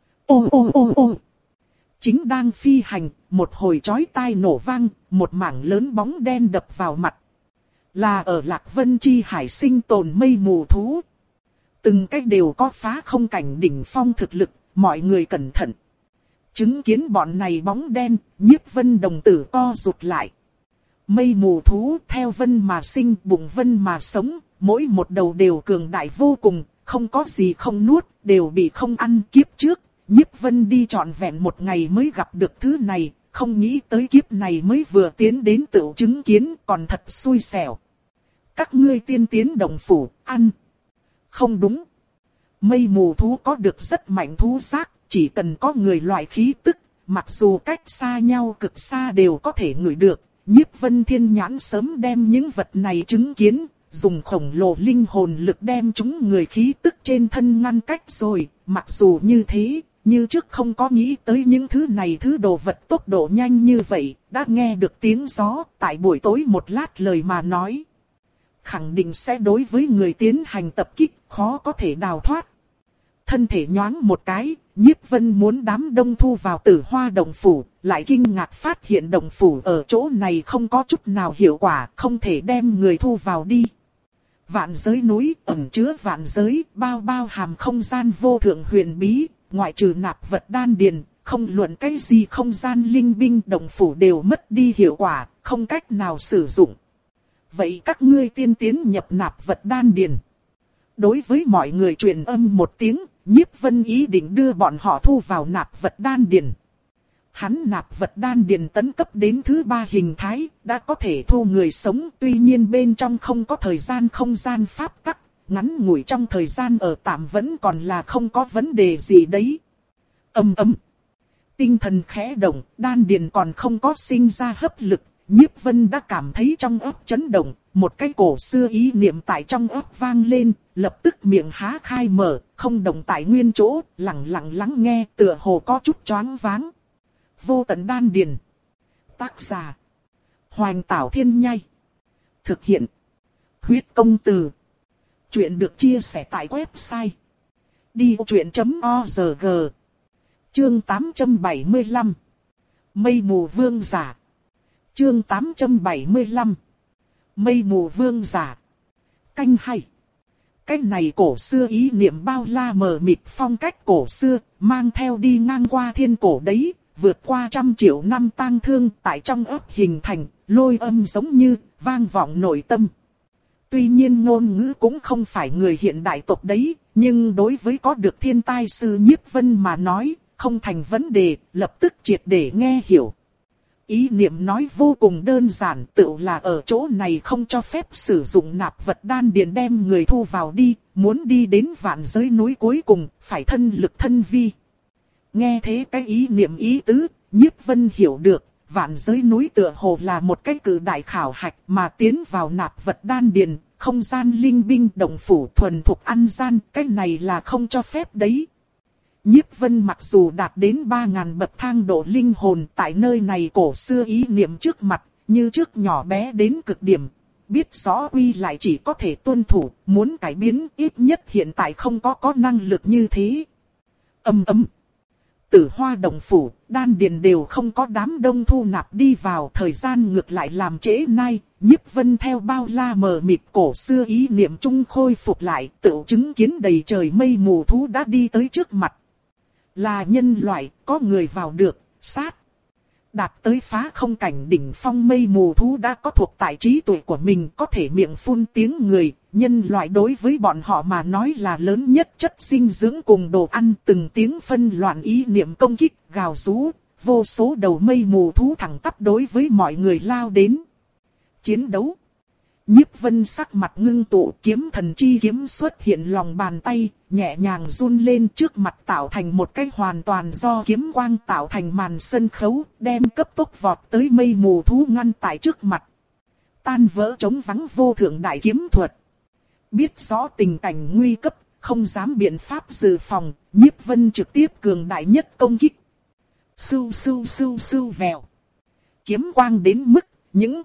Speaker 1: Ô ô ô ô. Chính đang phi hành, một hồi chói tai nổ vang, một mảng lớn bóng đen đập vào mặt. Là ở Lạc Vân Chi Hải sinh tồn mây mù thú. Từng cách đều có phá không cảnh đỉnh phong thực lực, mọi người cẩn thận. Chứng kiến bọn này bóng đen, Nhiếp Vân đồng tử co rụt lại. Mây mù thú theo vân mà sinh, bụng vân mà sống, mỗi một đầu đều cường đại vô cùng, không có gì không nuốt, đều bị không ăn. Kiếp trước, Nhiếp Vân đi trọn vẹn một ngày mới gặp được thứ này, không nghĩ tới kiếp này mới vừa tiến đến tự chứng kiến, còn thật xui xẻo. Các ngươi tiên tiến đồng phủ, ăn. Không đúng. Mây mù thú có được rất mạnh thú giác, chỉ cần có người loại khí tức, mặc dù cách xa nhau cực xa đều có thể ngửi được. Nhiếp Vân thiên nhãn sớm đem những vật này chứng kiến, dùng khổng lồ linh hồn lực đem chúng người khí tức trên thân ngăn cách rồi. Mặc dù như thế, như trước không có nghĩ tới những thứ này thứ đồ vật tốc độ nhanh như vậy, đã nghe được tiếng gió, tại buổi tối một lát lời mà nói. Khẳng định sẽ đối với người tiến hành tập kích, khó có thể đào thoát. Thân thể nhoáng một cái, Nhiếp Vân muốn đám đông thu vào Tử Hoa động phủ, lại kinh ngạc phát hiện động phủ ở chỗ này không có chút nào hiệu quả, không thể đem người thu vào đi. Vạn giới núi ẩn chứa vạn giới, bao bao hàm không gian vô thượng huyền bí, ngoại trừ nạp vật đan điền, không luận cái gì không gian linh binh động phủ đều mất đi hiệu quả, không cách nào sử dụng. Vậy các ngươi tiên tiến nhập nạp vật đan điền. Đối với mọi người truyền âm một tiếng, Nhiếp Vân ý định đưa bọn họ thu vào nạp vật đan điền. Hắn nạp vật đan điền tấn cấp đến thứ ba hình thái, đã có thể thu người sống, tuy nhiên bên trong không có thời gian không gian pháp tắc, ngắn ngủi trong thời gian ở tạm vẫn còn là không có vấn đề gì đấy. Ầm ầm. Tinh thần khẽ động, đan điền còn không có sinh ra hấp lực, Nhiếp Vân đã cảm thấy trong óc chấn động, một cái cổ xưa ý niệm tại trong óc vang lên, lập tức miệng há khai mở, không động tại nguyên chỗ, lặng lặng lắng nghe, tựa hồ có chút choáng váng. Vô tận đan điền. Tác giả: Hoành Tảo Thiên Nhai. Thực hiện: Huyết Công Từ. Chuyện được chia sẻ tại website đi vô chuyện chấm org. Chương tám trăm bảy mươi lăm. Mây mù vương giả. Chương tám trăm bảy mươi lăm. Mây mù vương giả. Canh hay. Cái này cổ xưa ý niệm bao la mờ mịt phong cách cổ xưa, mang theo đi ngang qua thiên cổ đấy, vượt qua trăm triệu năm tang thương tại trong óc hình thành, lôi âm giống như, vang vọng nội tâm. Tuy nhiên ngôn ngữ cũng không phải người hiện đại tộc đấy, nhưng đối với có được thiên tai sư Nhiếp Vân mà nói, không thành vấn đề, lập tức triệt để nghe hiểu. Ý niệm nói vô cùng đơn giản, tự là ở chỗ này không cho phép sử dụng nạp vật đan điền đem người thu vào đi, muốn đi đến vạn giới núi cuối cùng, phải thân lực thân vi. Nghe thế cái ý niệm ý tứ, Nhiếp Vân hiểu được, vạn giới núi tựa hồ là một cái cử đại khảo hạch mà tiến vào nạp vật đan điền, không gian linh binh động phủ thuần thục ăn gian, cái này là không cho phép đấy. Nhiếp Vân mặc dù đạt đến ba ngàn bậc thang độ linh hồn tại nơi này cổ xưa ý niệm trước mặt, như trước nhỏ bé đến cực điểm. Biết rõ quy lại chỉ có thể tuân thủ, muốn cải biến ít nhất hiện tại không có có năng lực như thế. Âm ấm. Tử Hoa động phủ, đan điền đều không có đám đông thu nạp đi vào, thời gian ngược lại làm trễ nay. Nhiếp Vân theo bao la mờ mịt cổ xưa ý niệm trung khôi phục lại, tự chứng kiến đầy trời mây mù thú đã đi tới trước mặt. Là nhân loại, có người vào được, sát. Đạt tới phá không cảnh đỉnh phong mây mù thú đã có thuộc tại trí tuệ của mình, có thể miệng phun tiếng người. Nhân loại đối với bọn họ mà nói là lớn nhất chất dinh dưỡng cùng đồ ăn, từng tiếng phân loạn ý niệm công kích, gào rú, vô số đầu mây mù thú thẳng tắp đối với mọi người lao đến. Chiến đấu. Nhiếp Vân sắc mặt ngưng tụ, kiếm thần chi kiếm xuất hiện lòng bàn tay, nhẹ nhàng run lên, trước mặt tạo thành một cái hoàn toàn do kiếm quang tạo thành màn sân khấu, đem cấp tốc vọt tới mây mù thú ngăn tại trước mặt. Tan vỡ trống vắng vô thượng đại kiếm thuật. Biết rõ tình cảnh nguy cấp, không dám biện pháp dự phòng, Nhiếp Vân trực tiếp cường đại nhất công kích. Sưu sưu sưu sưu vèo. Kiếm quang đến mức, những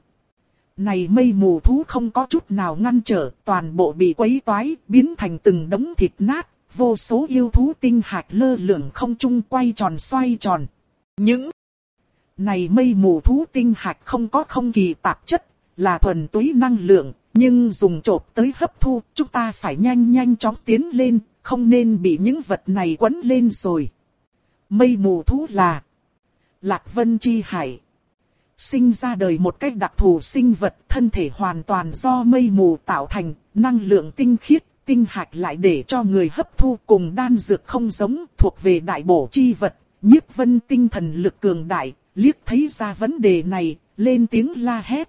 Speaker 1: này mây mù thú không có chút nào ngăn trở, toàn bộ bị quấy toái, biến thành từng đống thịt nát, vô số yêu thú tinh hạch lơ lửng không trung quay tròn xoay tròn. Những này mây mù thú tinh hạch không có không kỳ tạp chất, là thuần túy năng lượng, nhưng dùng chộp tới hấp thu, chúng ta phải nhanh nhanh chóng tiến lên, không nên bị những vật này quấn lên rồi. Mây mù thú là Lạc Vân Chi Hải. Sinh ra đời một cách đặc thù sinh vật, thân thể hoàn toàn do mây mù tạo thành, năng lượng tinh khiết, tinh hạch lại để cho người hấp thu, cùng đan dược không giống, thuộc về đại bổ chi vật. Nhiếp Vân tinh thần lực cường đại, liếc thấy ra vấn đề này, lên tiếng la hét.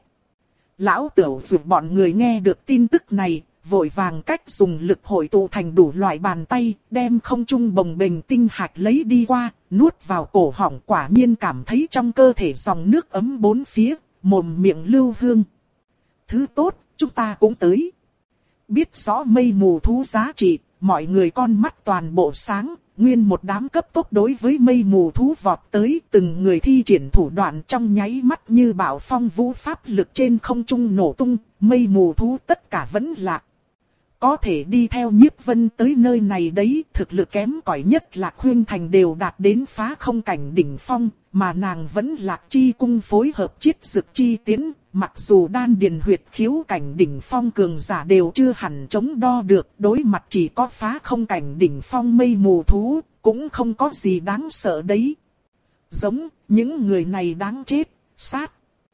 Speaker 1: Lão Tửu vượt bọn người nghe được tin tức này, vội vàng cách dùng lực hội tụ thành đủ loại bàn tay, đem không trung bồng bềnh tinh hạch lấy đi qua, nuốt vào cổ họng, quả nhiên cảm thấy trong cơ thể dòng nước ấm bốn phía, mồm miệng lưu hương. Thứ tốt, chúng ta cũng tới. Biết rõ mây mù thú giá trị, mọi người con mắt toàn bộ sáng, nguyên một đám cấp tốc đối với mây mù thú vọt tới, từng người thi triển thủ đoạn trong nháy mắt như bạo phong vũ pháp lực trên không trung nổ tung, mây mù thú tất cả vẫn lạc. Có thể đi theo Nhiếp Vân tới nơi này đấy, thực lực kém cỏi nhất là Khuyên Thành đều đạt đến phá không cảnh đỉnh phong, mà nàng vẫn Lạc Chi cung phối hợp chiết dực chi tiến, mặc dù đan điền huyệt khiếu cảnh đỉnh phong cường giả đều chưa hẳn chống đo được, đối mặt chỉ có phá không cảnh đỉnh phong mây mù thú, cũng không có gì đáng sợ đấy. Giống, những người này đáng chết, sát.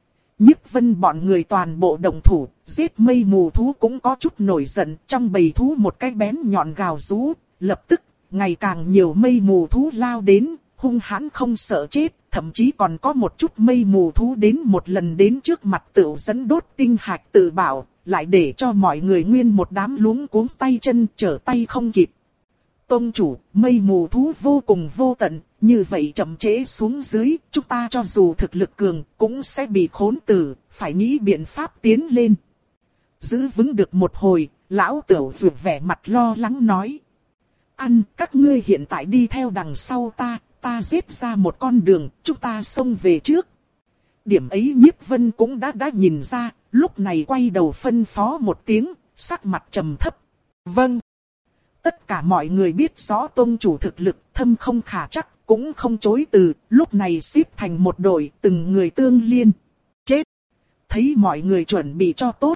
Speaker 1: Nhiếp Vân bọn người toàn bộ động thủ, giết mây mù thú cũng có chút nổi giận, trong bầy thú một cái bén nhọn gào rú, lập tức, ngày càng nhiều mây mù thú lao đến, hung hãn không sợ chết, thậm chí còn có một chút mây mù thú đến một lần đến trước mặt tự dẫn đốt tinh hạch tự bảo, lại để cho mọi người nguyên một đám luống cuống tay chân trở tay không kịp. Tông chủ, mây mù thú vô cùng vô tận, như vậy chậm trễ xuống dưới, chúng ta cho dù thực lực cường, cũng sẽ bị khốn tử, phải nghĩ biện pháp tiến lên. Giữ vững được một hồi, lão Tửu rụt vẻ mặt lo lắng nói. Ăn, các ngươi hiện tại đi theo đằng sau ta, ta giết ra một con đường, chúng ta xông về trước. Điểm ấy Nhiếp Vân cũng đã đã nhìn ra, lúc này quay đầu phân phó một tiếng, sắc mặt trầm thấp. Vâng. Tất cả mọi người biết rõ tông chủ thực lực thâm không khả chắc, cũng không chối từ, lúc này xếp thành một đội, từng người tương liên. Chết! Thấy mọi người chuẩn bị cho tốt.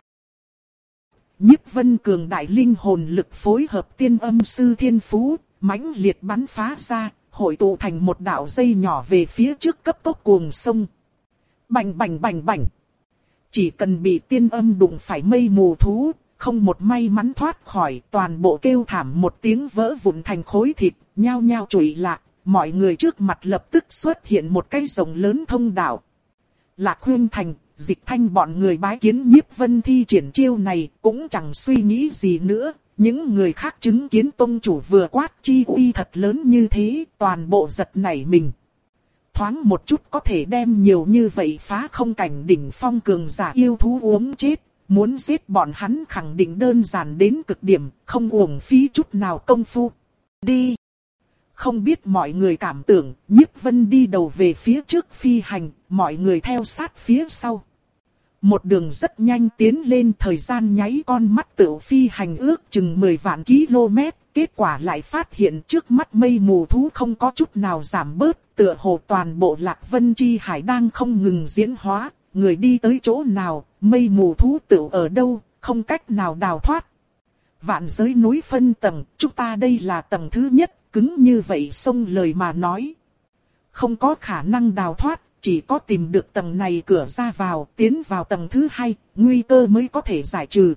Speaker 1: Nhiếp Vân cường đại linh hồn lực phối hợp tiên âm sư thiên phú, mãnh liệt bắn phá ra, hội tụ thành một đạo dây nhỏ về phía trước cấp tốc cuồng sông. Bành bành bành bành! Chỉ cần bị tiên âm đụng phải mây mù thú, không một may mắn thoát khỏi, toàn bộ kêu thảm một tiếng vỡ vụn thành khối thịt, nhao nhao trụy lạc, mọi người trước mặt lập tức xuất hiện một cái rồng lớn thông đạo. Lạc Huyên Thành, Dịch Thanh bọn người bái kiến Nhiếp Vân thi triển chiêu này, cũng chẳng suy nghĩ gì nữa, những người khác chứng kiến tông chủ vừa quát chi uy thật lớn như thế, toàn bộ giật nảy mình. Thoáng một chút có thể đem nhiều như vậy phá không cảnh đỉnh phong cường giả yêu thú uống chết. Muốn giết bọn hắn khẳng định đơn giản đến cực điểm, không uổng phí chút nào công phu. Đi! Không biết mọi người cảm tưởng, Nhiếp Vân đi đầu về phía trước phi hành, mọi người theo sát phía sau. Một đường rất nhanh tiến lên, thời gian nháy con mắt tựu phi hành ước chừng mười vạn km, kết quả lại phát hiện trước mắt mây mù thú không có chút nào giảm bớt, tựa hồ toàn bộ Lạc Vân Chi Hải đang không ngừng diễn hóa. Người đi tới chỗ nào, mây mù thú tựu ở đâu, không cách nào đào thoát. Vạn giới núi phân tầng, chúng ta đây là tầng thứ nhất, cứng như vậy xông lời mà nói. Không có khả năng đào thoát, chỉ có tìm được tầng này cửa ra vào, tiến vào tầng thứ hai, nguy cơ mới có thể giải trừ.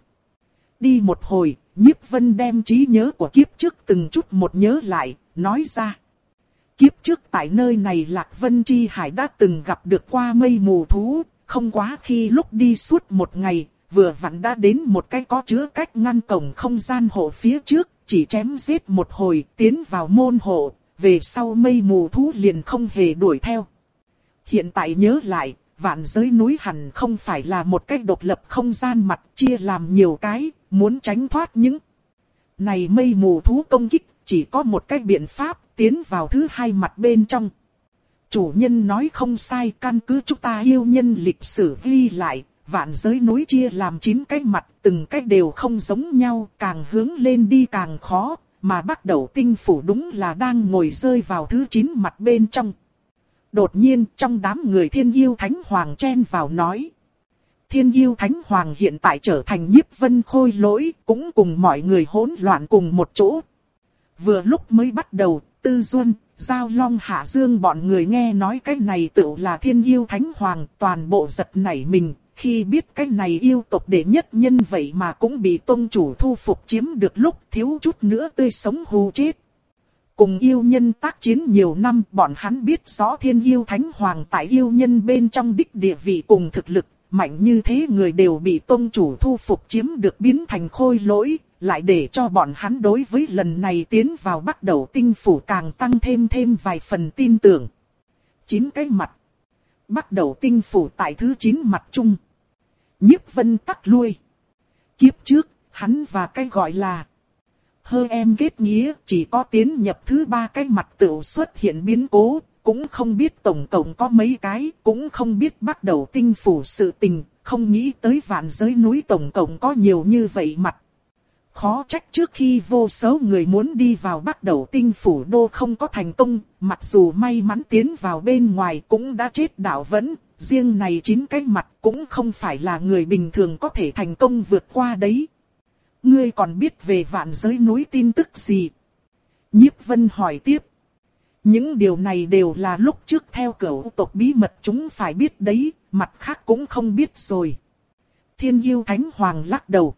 Speaker 1: Đi một hồi, Nhiếp Vân đem trí nhớ của kiếp trước từng chút một nhớ lại, nói ra. Kiếp trước tại nơi này Lạc Vân Chi Hải đã từng gặp được qua mây mù thú. Không quá khi lúc đi suốt một ngày, vừa vặn đã đến một cái có chứa cách ngăn cổng không gian hộ phía trước, chỉ chém giết một hồi, tiến vào môn hộ, về sau mây mù thú liền không hề đuổi theo. Hiện tại nhớ lại, vạn giới núi hẳn không phải là một cách độc lập không gian mặt chia làm nhiều cái, muốn tránh thoát những này mây mù thú công kích, chỉ có một cách biện pháp, tiến vào thứ hai mặt bên trong. Chủ nhân nói không sai, căn cứ chúng ta yêu nhân lịch sử ghi lại, vạn giới núi chia làm chín cái mặt, từng cái đều không giống nhau, càng hướng lên đi càng khó, mà bắt đầu tinh phủ đúng là đang ngồi rơi vào thứ chín mặt bên trong. Đột nhiên trong đám người Thiên Yêu Thánh Hoàng chen vào nói. Thiên Yêu Thánh Hoàng hiện tại trở thành Nhiếp Vân khôi lỗi, cũng cùng mọi người hỗn loạn cùng một chỗ. Vừa lúc mới bắt đầu, Tư Duân, Giao Long Hạ Dương bọn người nghe nói cái này tự là Thiên Yêu Thánh Hoàng, toàn bộ giật nảy mình, khi biết cái này yêu tộc đệ nhất nhân vậy mà cũng bị tông chủ thu phục chiếm được lúc thiếu chút nữa tươi sống hù chết. Cùng yêu nhân tác chiến nhiều năm, bọn hắn biết rõ Thiên Yêu Thánh Hoàng tại yêu nhân bên trong đích địa vị cùng thực lực, mạnh như thế người đều bị tông chủ thu phục chiếm được biến thành khôi lỗi. Lại để cho bọn hắn đối với lần này tiến vào bắt đầu tinh phủ càng tăng thêm thêm vài phần tin tưởng. Chín cái mặt. Bắt đầu tinh phủ tại thứ chín mặt chung. Nhiếp Vân tắc lui. Kiếp trước, hắn và cái gọi là hơ em kết nghĩa, chỉ có tiến nhập thứ ba cái mặt tựu xuất hiện biến cố, cũng không biết tổng cộng có mấy cái, cũng không biết bắt đầu tinh phủ sự tình, không nghĩ tới vạn giới núi tổng cộng có nhiều như vậy mặt. Khó trách trước khi vô số người muốn đi vào bắt đầu tinh phủ đô không có thành công, mặc dù may mắn tiến vào bên ngoài cũng đã chết đạo vẫn, riêng này chín cái mặt cũng không phải là người bình thường có thể thành công vượt qua đấy. Ngươi còn biết về vạn giới núi tin tức gì? Nhiếp Vân hỏi tiếp. Những điều này đều là lúc trước theo cửu tộc bí mật chúng phải biết đấy, mặt khác cũng không biết rồi. Thiên Yêu Thánh Hoàng lắc đầu.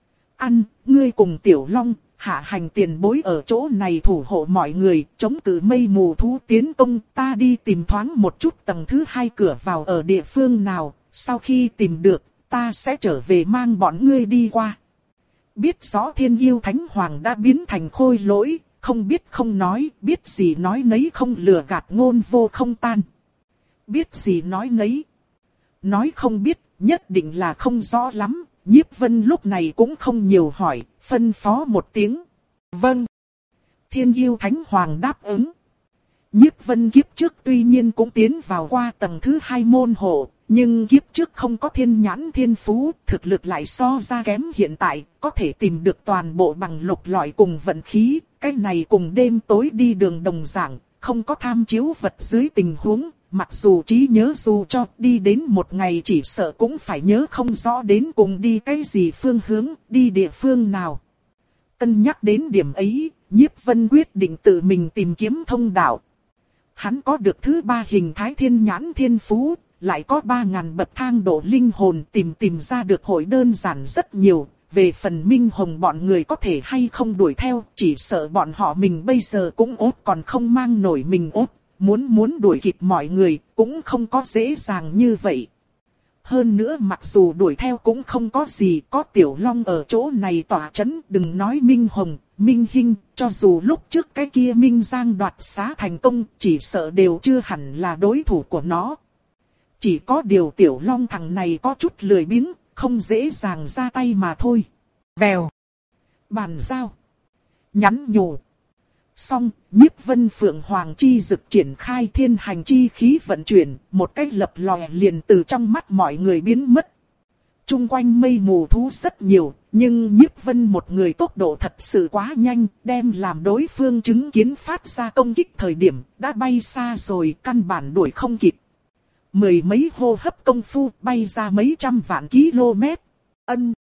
Speaker 1: Ăn, ngươi cùng Tiểu Long, Hạ Hành tiền bối ở chỗ này thủ hộ mọi người, chống cự mây mù thú tiến công, ta đi tìm thoáng một chút tầng thứ hai cửa vào ở địa phương nào, sau khi tìm được, ta sẽ trở về mang bọn ngươi đi qua. Biết rõ Thiên Yêu Thánh Hoàng đã biến thành khôi lỗi, không biết không nói, biết gì nói nấy không lừa gạt ngôn vô không tan. Biết gì nói nấy. Nói không biết, nhất định là không rõ lắm, Nhiếp Vân lúc này cũng không nhiều hỏi, phân phó một tiếng. Vâng. Thiên Yêu Thánh Hoàng đáp ứng. Nhiếp Vân kiếp trước tuy nhiên cũng tiến vào qua tầng thứ hai môn hộ, nhưng kiếp trước không có thiên nhãn thiên phú, thực lực lại so ra kém hiện tại, có thể tìm được toàn bộ bằng lục lọi cùng vận khí, cái này cùng đêm tối đi đường đồng dạng, không có tham chiếu vật dưới tình huống, mặc dù trí nhớ dù cho đi đến một ngày chỉ sợ cũng phải nhớ không rõ đến cùng đi cái gì phương hướng, đi địa phương nào. Cân nhắc đến điểm ấy, Nhiếp Vân quyết định tự mình tìm kiếm thông đạo. Hắn có được thứ ba hình thái thiên nhãn thiên phú, lại có ba ngàn bậc thang độ linh hồn, tìm tìm ra được hội đơn giản rất nhiều. Về phần Minh Hồng bọn người có thể hay không đuổi theo, chỉ sợ bọn họ mình bây giờ cũng ốt còn không mang nổi mình ốt. Muốn muốn đuổi kịp mọi người cũng không có dễ dàng như vậy. Hơn nữa mặc dù đuổi theo cũng không có gì, có Tiểu Long ở chỗ này tỏa chấn, đừng nói Minh Hồng, Minh Hinh, cho dù lúc trước cái kia Minh Giang đoạt xá thành công, chỉ sợ đều chưa hẳn là đối thủ của nó. Chỉ có điều Tiểu Long thằng này có chút lười biếng, không dễ dàng ra tay mà thôi. Vèo. Bàn giao. Nhắn nhủ. Xong, Nhiếp Vân Phượng Hoàng chi dực triển khai thiên hành chi khí vận chuyển, một cách lập lòe liền từ trong mắt mọi người biến mất. Trung quanh mây mù thú rất nhiều, nhưng Nhiếp Vân một người tốc độ thật sự quá nhanh, đem làm đối phương chứng kiến phát ra công kích thời điểm, đã bay xa rồi, căn bản đuổi không kịp. Mười mấy hô hấp công phu bay ra mấy trăm vạn km. Ân!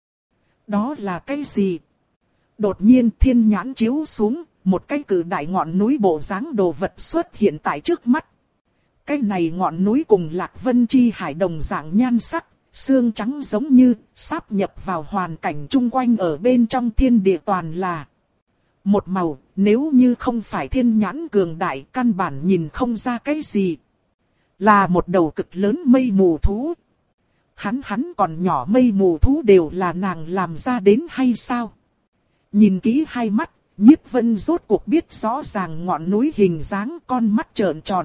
Speaker 1: Đó là cái gì? Đột nhiên thiên nhãn chiếu xuống, một cái cự đại ngọn núi bộ dáng đồ vật xuất hiện tại trước mắt. Cái này ngọn núi cùng Lạc Vân Chi Hải đồng dạng nhan sắc, xương trắng giống như, sáp nhập vào hoàn cảnh chung quanh ở bên trong thiên địa toàn là một màu, nếu như không phải thiên nhãn cường đại căn bản nhìn không ra cái gì. Là một đầu cực lớn mây mù thú. Hắn hắn còn nhỏ mây mù thú đều là nàng làm ra đến hay sao? Nhìn kỹ hai mắt, Nhiếp Vân rốt cuộc biết rõ ràng ngọn núi hình dáng, con mắt trợn tròn.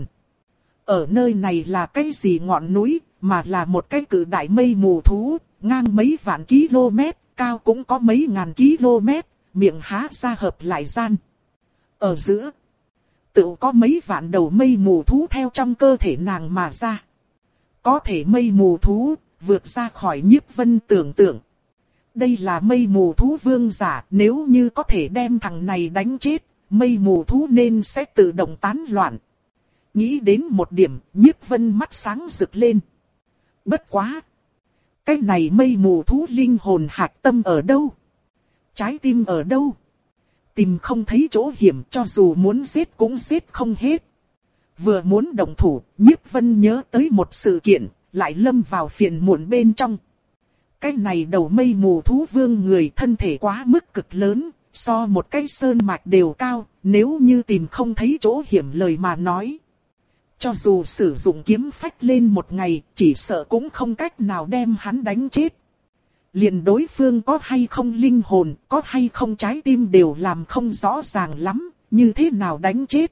Speaker 1: Ở nơi này là cái gì ngọn núi, mà là một cái cự đại mây mù thú, ngang mấy vạn km, cao cũng có mấy ngàn km, miệng há ra hợp lại gian. Ở giữa, tự có mấy vạn đầu mây mù thú theo trong cơ thể nàng mà ra. Có thể mây mù thú, vượt ra khỏi Nhiếp Vân tưởng tượng. Đây là mây mù thú vương giả, nếu như có thể đem thằng này đánh chết, mây mù thú nên sẽ tự động tán loạn. Nghĩ đến một điểm, Nhiếp Vân mắt sáng rực lên. Bất quá! Cái này mây mù thú linh hồn hạch tâm ở đâu? Trái tim ở đâu? Tìm không thấy chỗ hiểm, cho dù muốn giết cũng giết không hết. Vừa muốn động thủ, Nhiếp Vân nhớ tới một sự kiện, lại lâm vào phiền muộn bên trong. Cái này đầu mây mù thú vương người thân thể quá mức cực lớn, so một cái sơn mạch đều cao, nếu như tìm không thấy chỗ hiểm lời mà nói. Cho dù sử dụng kiếm phách lên một ngày, chỉ sợ cũng không cách nào đem hắn đánh chết. Liền đối phương có hay không linh hồn, có hay không trái tim đều làm không rõ ràng lắm, như thế nào đánh chết.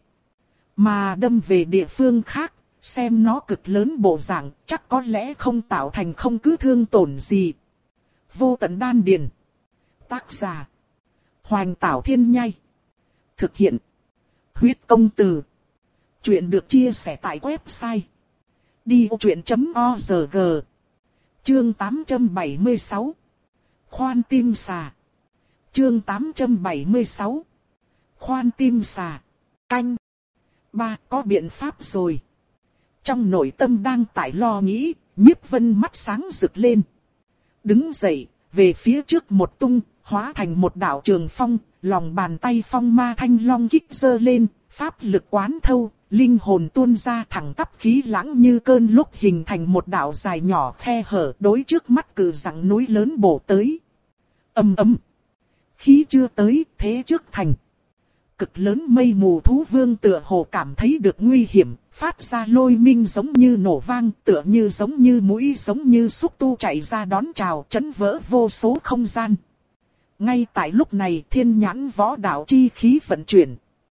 Speaker 1: Mà đâm về địa phương khác, xem nó cực lớn bộ dạng, chắc có lẽ không tạo thành không cứ thương tổn gì. Vô tận đan điền. Tác giả: Hoành Tảo Thiên Nhai. Thực hiện: Huyết Công Từ. Chuyện được chia sẻ tại website đi ô chuyện chấm org. Chương tám trăm bảy mươi sáu. Khoan tim xà. Chương tám trăm bảy mươi sáu. Khoan tim xà. Canh. Ba, có biện pháp rồi. Trong nội tâm đang tại lo nghĩ, Nhiếp Vân mắt sáng rực lên. Đứng dậy, về phía trước một tung, hóa thành một đạo trường phong, lòng bàn tay phong ma thanh long kích giơ lên, pháp lực quán thâu, linh hồn tuôn ra thẳng tắp khí lãng như cơn lúc hình thành một đạo dài nhỏ khe hở đối trước mắt cự rặng núi lớn bổ tới. Ầm ầm. Khí chưa tới, thế trước thành. Cực lớn mây mù thú vương tựa hồ cảm thấy được nguy hiểm, phát ra lôi minh giống như nổ vang, tựa như giống như mũi giống như xúc tu chạy ra đón chào, chấn vỡ vô số không gian. Ngay tại lúc này thiên nhãn võ đạo chi khí vận chuyển.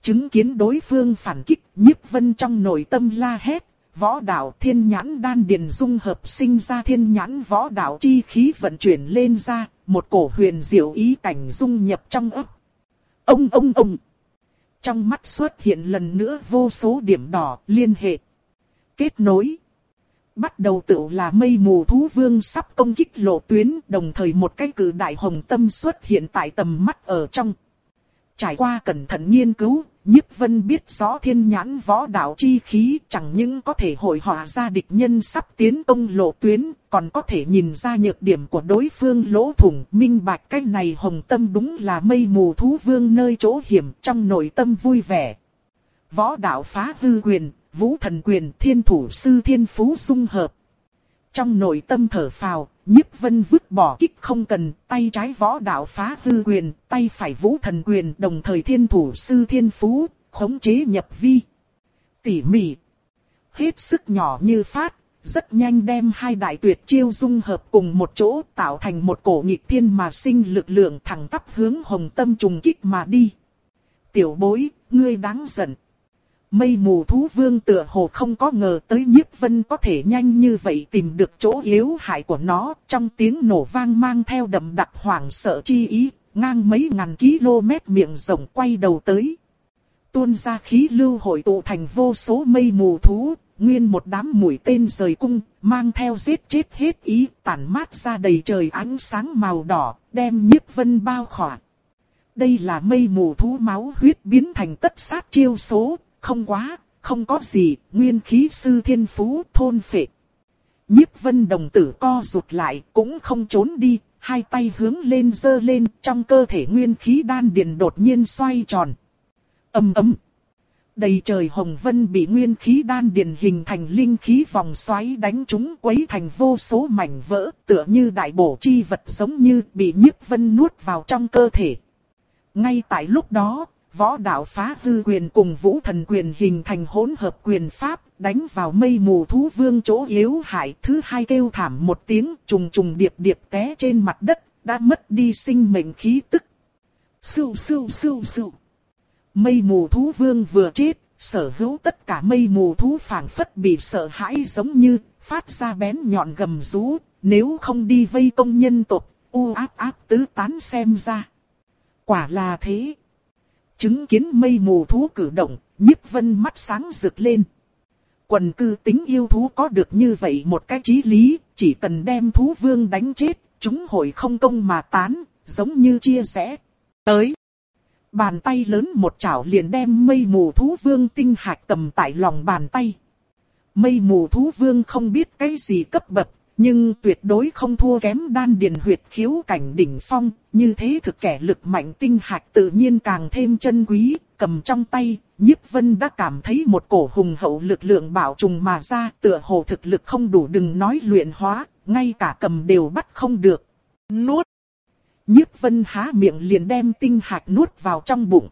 Speaker 1: Chứng kiến đối phương phản kích, Nhiếp Vân trong nội tâm la hét, võ đạo thiên nhãn đan điền dung hợp sinh ra thiên nhãn võ đạo chi khí vận chuyển lên ra, một cổ huyền diệu ý cảnh dung nhập trong ấp. Ông ông ông. Trong mắt xuất hiện lần nữa vô số điểm đỏ liên hệ. Kết nối. Bắt đầu tự là mây mù thú vương sắp công kích lộ tuyến, đồng thời một cái cự đại hồng tâm xuất hiện tại tầm mắt ở trong. Trải qua cẩn thận nghiên cứu, Nhiếp Vân biết rõ thiên nhãn võ đạo chi khí chẳng những có thể hội họa ra địch nhân sắp tiến công lộ tuyến, còn có thể nhìn ra nhược điểm của đối phương lỗ thủng, minh bạch cái này hồng tâm đúng là mây mù thú vương nơi chỗ hiểm, trong nội tâm vui vẻ. Võ đạo phá hư quyền, vũ thần quyền, thiên thủ sư thiên phú dung hợp. Trong nội tâm thở phào, Nhiếp Vân vứt bỏ kích không cần, tay trái võ đạo phá hư quyền, tay phải vũ thần quyền, đồng thời thiên thủ sư thiên phú, khống chế nhập vi. Tỉ mỉ, hết sức nhỏ như phát, rất nhanh đem hai đại tuyệt chiêu dung hợp cùng một chỗ, tạo thành một cổ nghịch thiên mà sinh lực lượng thẳng tắp hướng hồng tâm trùng kích mà đi. Tiểu bối, ngươi đáng giận. Mây mù thú vương tựa hồ không có ngờ tới Nhiếp Vân có thể nhanh như vậy tìm được chỗ yếu hại của nó, trong tiếng nổ vang mang theo đậm đặc hoảng sợ chi ý, ngang mấy ngàn km miệng rộng quay đầu tới. Tuôn ra khí lưu hội tụ thành vô số mây mù thú, nguyên một đám mũi tên rời cung, mang theo giết chết hết ý, tản mát ra đầy trời ánh sáng màu đỏ, đem Nhiếp Vân bao khỏa. Đây là mây mù thú máu huyết biến thành tất sát chiêu số. Không quá, không có gì, nguyên khí sư thiên phú thôn phệ. Nhiếp Vân đồng tử co rụt lại, cũng không trốn đi, hai tay hướng lên giơ lên, trong cơ thể nguyên khí đan điền đột nhiên xoay tròn. Ầm ầm. Đầy trời hồng vân bị nguyên khí đan điền hình thành linh khí vòng xoáy đánh trúng quấy thành vô số mảnh vỡ, tựa như đại bổ chi vật giống như bị Nhiếp Vân nuốt vào trong cơ thể. Ngay tại lúc đó, võ đạo phá hư quyền cùng vũ thần quyền hình thành hỗn hợp quyền pháp, đánh vào mây mù thú vương chỗ yếu hại. Thứ hai kêu thảm một tiếng, trùng trùng điệp điệp té trên mặt đất, đã mất đi sinh mệnh khí tức. Sưu sưu sưu sưu. Mây mù thú vương vừa chết, sở hữu tất cả mây mù thú phảng phất bị sợ hãi giống như, phát ra bén nhọn gầm rú, nếu không đi vây công nhân tộc, u áp áp tứ tán xem ra. Quả là thế. Chứng kiến mây mù thú cử động, Nhiếp Vân mắt sáng rực lên. Quần cư tính yêu thú có được như vậy một cái chí lý, chỉ cần đem thú vương đánh chết, chúng hội không công mà tán, giống như chia rẽ. Tới. Bàn tay lớn một chảo liền đem mây mù thú vương tinh hạch cầm tại lòng bàn tay. Mây mù thú vương không biết cái gì cấp bậc, nhưng tuyệt đối không thua kém đan điền huyệt khiếu cảnh đỉnh phong, như thế thực kẻ lực mạnh tinh hạch tự nhiên càng thêm chân quý, cầm trong tay, Nhiếp Vân đã cảm thấy một cổ hùng hậu lực lượng bạo trùng mà ra, tựa hồ thực lực không đủ đừng nói luyện hóa, ngay cả cầm đều bắt không được. Nuốt! Nhiếp Vân há miệng liền đem tinh hạch nuốt vào trong bụng.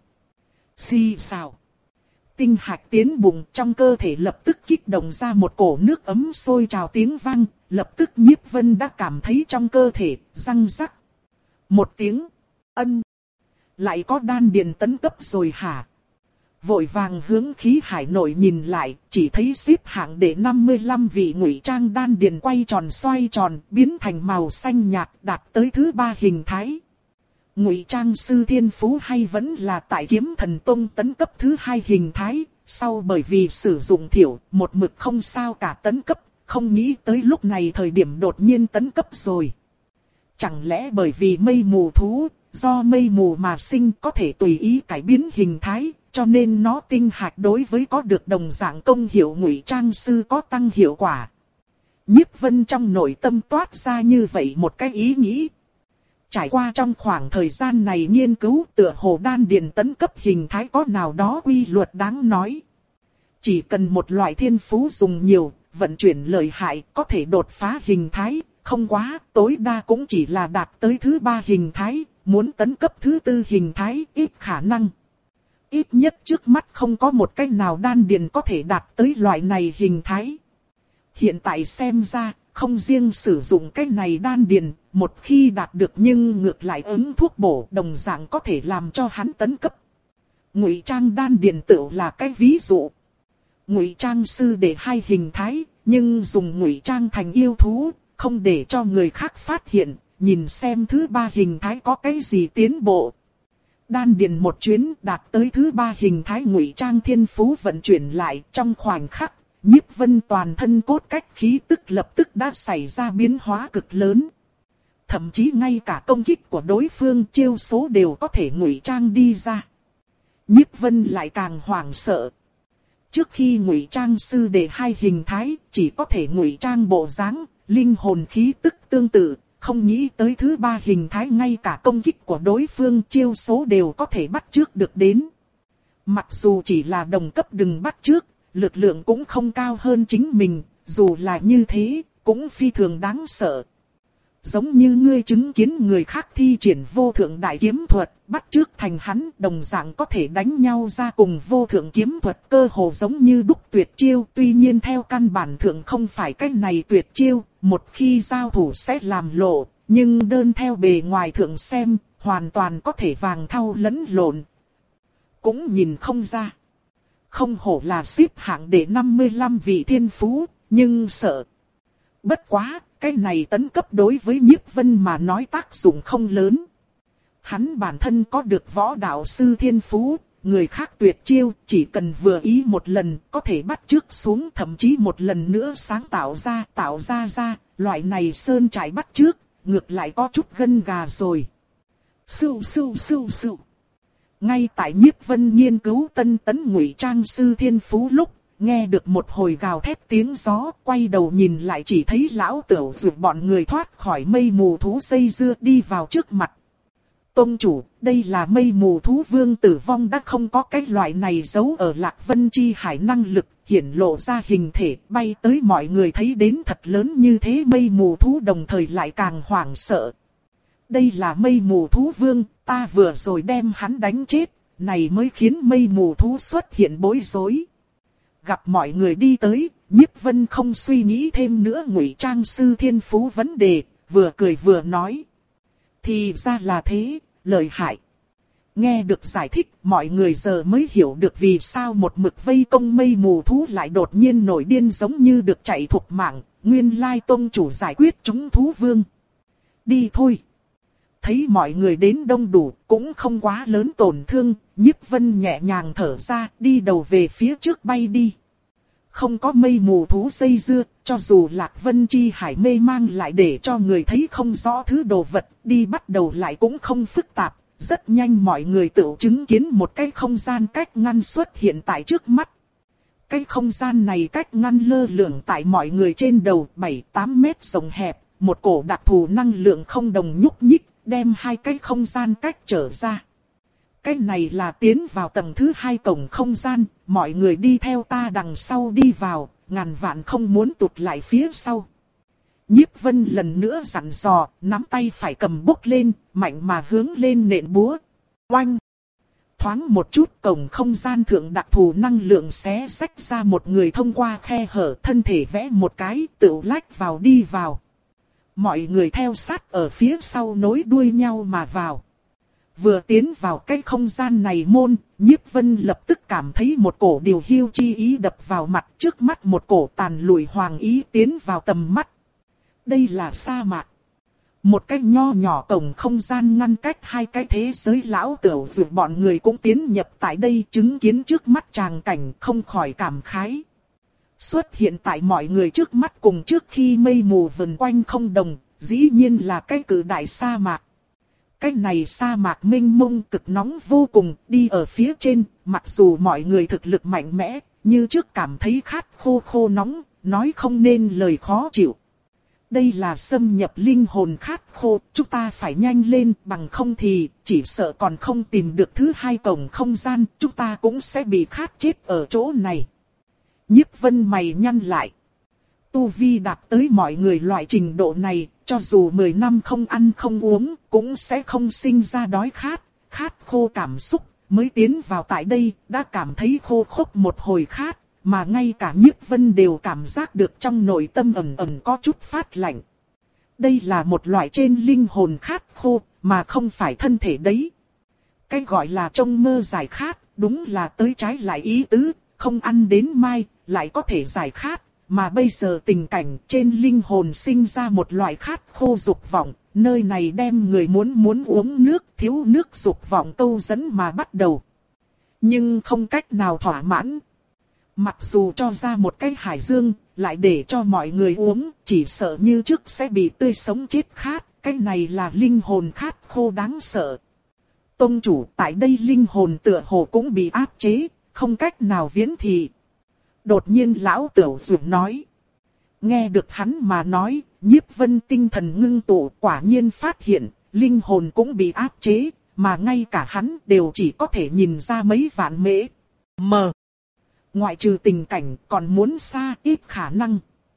Speaker 1: Xì xào! Tinh hạch tiến bụng trong cơ thể lập tức kích động ra một cổ nước ấm sôi trào tiếng vang, lập tức Nhiếp Vân đã cảm thấy trong cơ thể răng rắc. Một tiếng, ân, lại có đan điền tấn cấp rồi hả? Vội vàng hướng khí hải nội nhìn lại, chỉ thấy xếp hạng để năm mươi lăm vị ngụy trang đan điền quay tròn xoay tròn, biến thành màu xanh nhạt đạt tới thứ ba hình thái. Ngụy trang sư thiên phú hay vẫn là tại kiếm thần tông tấn cấp thứ hai hình thái, sau bởi vì sử dụng thiểu, một mực không sao cả tấn cấp, không nghĩ tới lúc này thời điểm đột nhiên tấn cấp rồi. Chẳng lẽ bởi vì mây mù thú, do mây mù mà sinh có thể tùy ý cải biến hình thái, cho nên nó tinh hạch đối với có được đồng dạng công hiệu ngụy trang sư có tăng hiệu quả. Nhiếp Vân trong nội tâm toát ra như vậy một cái ý nghĩ. Trải qua trong khoảng thời gian này nghiên cứu tựa hồ đan điền tấn cấp hình thái có nào đó quy luật đáng nói. Chỉ cần một loại thiên phú dùng nhiều, vận chuyển lợi hại có thể đột phá hình thái, không quá, tối đa cũng chỉ là đạt tới thứ ba hình thái, muốn tấn cấp thứ tư hình thái ít khả năng. Ít nhất trước mắt không có một cách nào đan điền có thể đạt tới loại này hình thái. Hiện tại xem ra, không riêng sử dụng cái này đan điền, một khi đạt được nhưng ngược lại ứng thuốc bổ đồng dạng có thể làm cho hắn tấn cấp. Ngụy trang đan điền tựu là cái ví dụ. Ngụy trang sư để hai hình thái, nhưng dùng ngụy trang thành yêu thú, không để cho người khác phát hiện, nhìn xem thứ ba hình thái có cái gì tiến bộ. Đan điền một chuyến đạt tới thứ ba hình thái ngụy trang thiên phú vận chuyển lại trong khoảnh khắc, Nhiếp Vân toàn thân cốt cách khí tức lập tức đã xảy ra biến hóa cực lớn. Thậm chí ngay cả công kích của đối phương chiêu số đều có thể ngụy trang đi ra. Nhiếp Vân lại càng hoảng sợ. Trước khi ngụy trang sư để hai hình thái chỉ có thể ngụy trang bộ dáng, linh hồn khí tức tương tự, không nghĩ tới thứ ba hình thái ngay cả công kích của đối phương chiêu số đều có thể bắt chước được đến. Mặc dù chỉ là đồng cấp đừng bắt chước, lực lượng cũng không cao hơn chính mình, dù là như thế, cũng phi thường đáng sợ. Giống như ngươi chứng kiến người khác thi triển vô thượng đại kiếm thuật, bắt chước thành hắn đồng dạng có thể đánh nhau ra cùng vô thượng kiếm thuật cơ hồ giống như đúc tuyệt chiêu. Tuy nhiên theo căn bản thượng không phải cách này tuyệt chiêu, một khi giao thủ sẽ làm lộ, nhưng đơn theo bề ngoài thượng xem, hoàn toàn có thể vàng thau lẫn lộn. Cũng nhìn không ra. Không hổ là xếp hạng để năm mươi lăm vị thiên phú, nhưng sợ. Bất quá, cái này tấn cấp đối với Nhiếp Vân mà nói tác dụng không lớn. Hắn bản thân có được võ đạo sư thiên phú, người khác tuyệt chiêu chỉ cần vừa ý một lần có thể bắt chước xuống, thậm chí một lần nữa sáng tạo ra, tạo ra ra, loại này sơn trại bắt chước, ngược lại có chút gân gà rồi. Sưu sưu sưu sưu. Ngay tại Nhiếp Vân nghiên cứu tân tấn ngụy trang sư thiên phú lúc, nghe được một hồi gào thét tiếng gió, quay đầu nhìn lại chỉ thấy lão tửu vượt bọn người thoát khỏi mây mù thú dây dưa đi vào trước mặt. Tông chủ, đây là mây mù thú vương tử vong đã không có cái loại này giấu ở Lạc Vân Chi Hải năng lực, hiển lộ ra hình thể bay tới mọi người thấy đến thật lớn như thế mây mù thú đồng thời lại càng hoảng sợ. Đây là mây mù thú vương, ta vừa rồi đem hắn đánh chết, này mới khiến mây mù thú xuất hiện bối rối. Gặp mọi người đi tới, Nhiếp Vân không suy nghĩ thêm nữa ngụy trang sư thiên phú vấn đề, vừa cười vừa nói. Thì ra là thế, lợi hại. Nghe được giải thích, mọi người giờ mới hiểu được vì sao một mực vây công mây mù thú lại đột nhiên nổi điên giống như được chạy thục mạng, nguyên lai tông chủ giải quyết chúng thú vương. Đi thôi. Thấy mọi người đến đông đủ, cũng không quá lớn tổn thương, Nhiếp Vân nhẹ nhàng thở ra, đi đầu về phía trước bay đi. Không có mây mù thú dây dưa, cho dù Lạc Vân Chi Hải mê mang lại để cho người thấy không rõ thứ đồ vật, đi bắt đầu lại cũng không phức tạp. Rất nhanh mọi người tự chứng kiến một cái không gian cách ngăn xuất hiện tại trước mắt. Cái không gian này cách ngăn lơ lửng tại mọi người trên đầu bảy tám mét rộng hẹp, một cổ đặc thù năng lượng không đồng nhúc nhích, đem hai cái không gian cách trở ra. Cái này là tiến vào tầng thứ hai cổng không gian, mọi người đi theo ta đằng sau đi vào, ngàn vạn không muốn tụt lại phía sau. Nhiếp Vân lần nữa dặn dò, nắm tay phải cầm bốc lên, mạnh mà hướng lên nện búa. Oanh! Thoáng một chút cổng không gian thượng đặc thù năng lượng xé xách ra một người thông qua khe hở, thân thể vẽ một cái, tự lách vào đi vào. Mọi người theo sát ở phía sau nối đuôi nhau mà vào. Vừa tiến vào cái không gian này môn, Nhiếp Vân lập tức cảm thấy một cổ điều hiu chi ý đập vào mặt, trước mắt một cổ tàn lùi hoàng ý tiến vào tầm mắt. Đây là sa mạc. Một cái nho nhỏ cổng không gian ngăn cách hai cái thế giới lão tửu dù bọn người cũng tiến nhập tại đây, chứng kiến trước mắt tràng cảnh không khỏi cảm khái. Xuất hiện tại mọi người trước mắt cùng trước khi mây mù vần quanh không đồng, dĩ nhiên là cái cự đại sa mạc. Cái này sa mạc mênh mông cực nóng vô cùng, đi ở phía trên, mặc dù mọi người thực lực mạnh mẽ, như trước cảm thấy khát khô khô nóng, nói không nên lời khó chịu. Đây là xâm nhập linh hồn khát khô, chúng ta phải nhanh lên, bằng không thì chỉ sợ còn không tìm được thứ hai cổng không gian, chúng ta cũng sẽ bị khát chết ở chỗ này. Nhiếp Vân mày nhăn lại. Tu vi đạt tới mọi người loại trình độ này, cho dù mười năm không ăn không uống, cũng sẽ không sinh ra đói khát, khát khô cảm xúc, mới tiến vào tại đây, đã cảm thấy khô khốc một hồi khát, mà ngay cả Nhiếp Vân đều cảm giác được trong nội tâm ẩn ẩn có chút phát lạnh. Đây là một loại trên linh hồn khát khô, mà không phải thân thể đấy. Cái gọi là trong mơ giải khát, đúng là tới trái lại ý tứ, không ăn đến mai, lại có thể giải khát, mà bây giờ tình cảnh trên linh hồn sinh ra một loại khát khô dục vọng, nơi này đem người muốn muốn uống nước, thiếu nước dục vọng câu dẫn mà bắt đầu. Nhưng không cách nào thỏa mãn. Mặc dù cho ra một cái hải dương, lại để cho mọi người uống, chỉ sợ như trước sẽ bị tươi sống chết khát, cái này là linh hồn khát khô đáng sợ. Tông chủ, tại đây linh hồn tựa hồ cũng bị áp chế, không cách nào viễn thị. Đột nhiên lão Tửu Dược nói. Nghe được hắn mà nói, Nhiếp Vân tinh thần ngưng tụ, quả nhiên phát hiện, linh hồn cũng bị áp chế, mà ngay cả hắn đều chỉ có thể nhìn ra mấy vạn mễ. Mờ. Ngoại trừ tình cảnh còn muốn xa ít khả năng.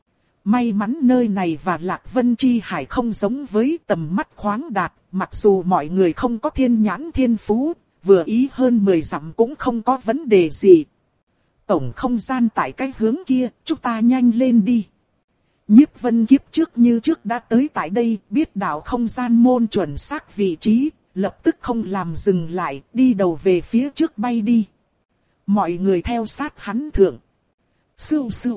Speaker 1: May mắn nơi này và Lạc Vân Chi Hải không giống với tầm mắt khoáng đạt, mặc dù mọi người không có thiên nhãn thiên phú, vừa ý hơn mười dặm cũng không có vấn đề gì. Tổng không gian tại cái hướng kia, chúng ta nhanh lên đi. Nhiếp Vân kiếp trước như trước đã tới tại đây, biết đạo không gian môn chuẩn xác vị trí, lập tức không làm dừng lại, đi đầu về phía trước bay đi. Mọi người theo sát hắn thượng. Sưu sưu.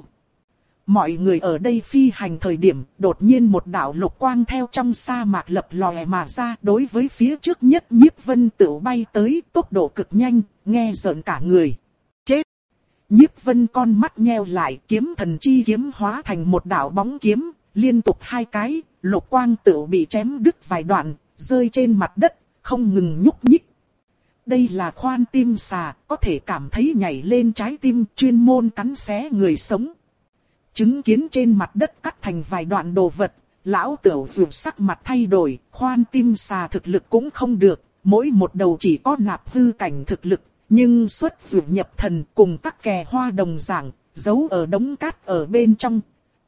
Speaker 1: Mọi người ở đây phi hành thời điểm, đột nhiên một đạo lục quang theo trong sa mạc lập lòe mà ra, đối với phía trước nhất Nhiếp Vân Tửu bay tới, tốc độ cực nhanh, nghe rợn cả người. Chết! Nhiếp Vân con mắt nheo lại, kiếm thần chi kiếm hóa thành một đạo bóng kiếm, liên tục hai cái, lục quang tửu bị chém đứt vài đoạn, rơi trên mặt đất, không ngừng nhúc nhích. Đây là khoan tim xà, có thể cảm thấy nhảy lên trái tim, chuyên môn cắn xé người sống. Chứng kiến trên mặt đất cắt thành vài đoạn đồ vật, lão Tửu Dược sắc mặt thay đổi, khoan tim xà thực lực cũng không được, mỗi một đầu chỉ có nạp hư cảnh thực lực, nhưng xuất dược nhập thần cùng các kè hoa đồng dạng, giấu ở đống cát ở bên trong.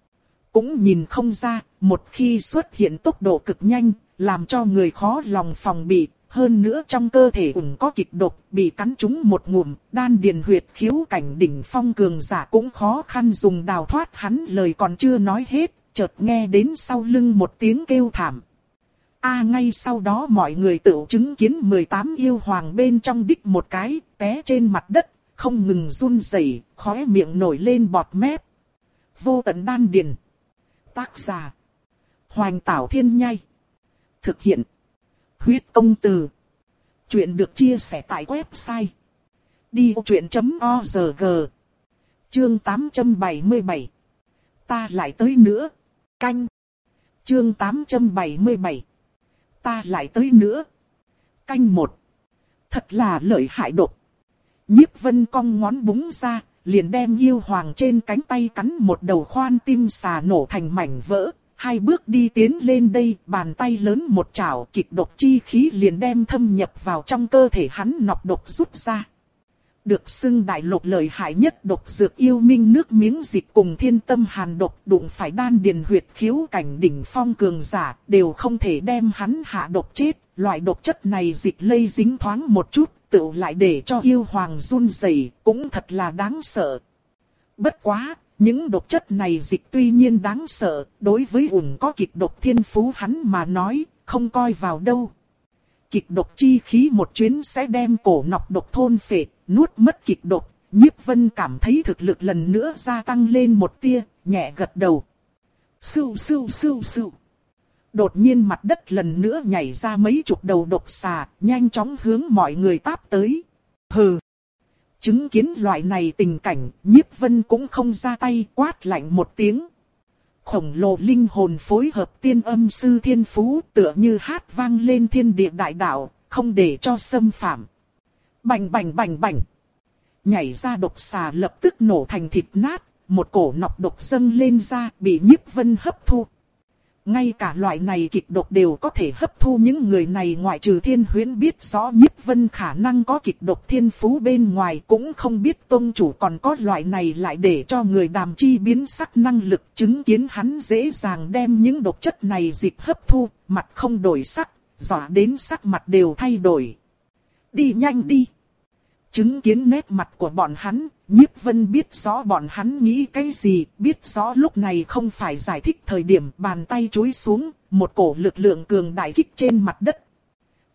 Speaker 1: Cũng nhìn không ra, một khi xuất hiện tốc độ cực nhanh, làm cho người khó lòng phòng bị. Hơn nữa trong cơ thể cũng có kịch độc, bị cắn trúng một ngụm, đan điền huyệt khiếu cảnh đỉnh phong cường giả cũng khó khăn dùng đào thoát. Hắn lời còn chưa nói hết, chợt nghe đến sau lưng một tiếng kêu thảm. A à, ngay sau đó mọi người tự chứng kiến mười tám yêu hoàng bên trong đích một cái, té trên mặt đất, không ngừng run rẩy, khóe miệng nổi lên bọt mép. Vô tận đan điền. Tác giả: Hoành Tảo Thiên Nhai. Thực hiện: Huyết Công Từ. Chuyện được chia sẻ tại website đi ô chuyện chấm org. Chương tám trăm bảy mươi bảy. Ta lại tới nữa. Canh. Chương tám trăm bảy mươi bảy. Ta lại tới nữa. Canh một. Thật là lợi hại độc. Nhiếp Vân cong ngón búng ra, liền đem yêu hoàng trên cánh tay cắn một đầu khoan tim xà nổ thành mảnh vỡ. Hai bước đi tiến lên đây, bàn tay lớn một chảo, kịch độc chi khí liền đem thâm nhập vào trong cơ thể hắn, nọc độc rút ra. Được xưng đại lục lợi hại nhất độc dược yêu minh nước miếng dịch cùng thiên tâm hàn độc, đụng phải đan điền huyệt khiếu cảnh đỉnh phong cường giả, đều không thể đem hắn hạ độc chết. Loại độc chất này dịch lây dính thoáng một chút, tự lại để cho yêu hoàng run rẩy, cũng thật là đáng sợ. Bất quá, những độc chất này dịch tuy nhiên đáng sợ, đối với ủng có kịch độc thiên phú hắn mà nói, không coi vào đâu. Kịch độc chi khí một chuyến sẽ đem cổ nọc độc thôn phệ, nuốt mất kịch độc. Nhiếp Vân cảm thấy thực lực lần nữa gia tăng lên một tia, nhẹ gật đầu. Sưu sưu sưu sưu. Đột nhiên mặt đất lần nữa nhảy ra mấy chục đầu độc xà, nhanh chóng hướng mọi người táp tới. Hừ. Chứng kiến loại này tình cảnh, Nhiếp Vân cũng không ra tay, quát lạnh một tiếng. Khổng lồ linh hồn phối hợp tiên âm sư thiên phú, tựa như hát vang lên thiên địa đại đạo, không để cho xâm phạm. Bành bành bành bành. Nhảy ra độc xà lập tức nổ thành thịt nát, một cổ nọc độc dâng lên ra, bị Nhiếp Vân hấp thu. Ngay cả loại này kịch độc đều có thể hấp thu những người này, ngoại trừ Thiên Huyễn biết rõ Nhiếp Vân khả năng có kịch độc thiên phú bên ngoài, cũng không biết tông chủ còn có loại này lại để cho người đàm chi biến sắc năng lực. Chứng kiến hắn dễ dàng đem những độc chất này dịch hấp thu, mặt không đổi sắc, dọa đến sắc mặt đều thay đổi. Đi nhanh đi. Chứng kiến nét mặt của bọn hắn, Nhiếp Vân biết rõ bọn hắn nghĩ cái gì, biết rõ lúc này không phải giải thích thời điểm, bàn tay chúi xuống, một cổ lực lượng cường đại kích trên mặt đất.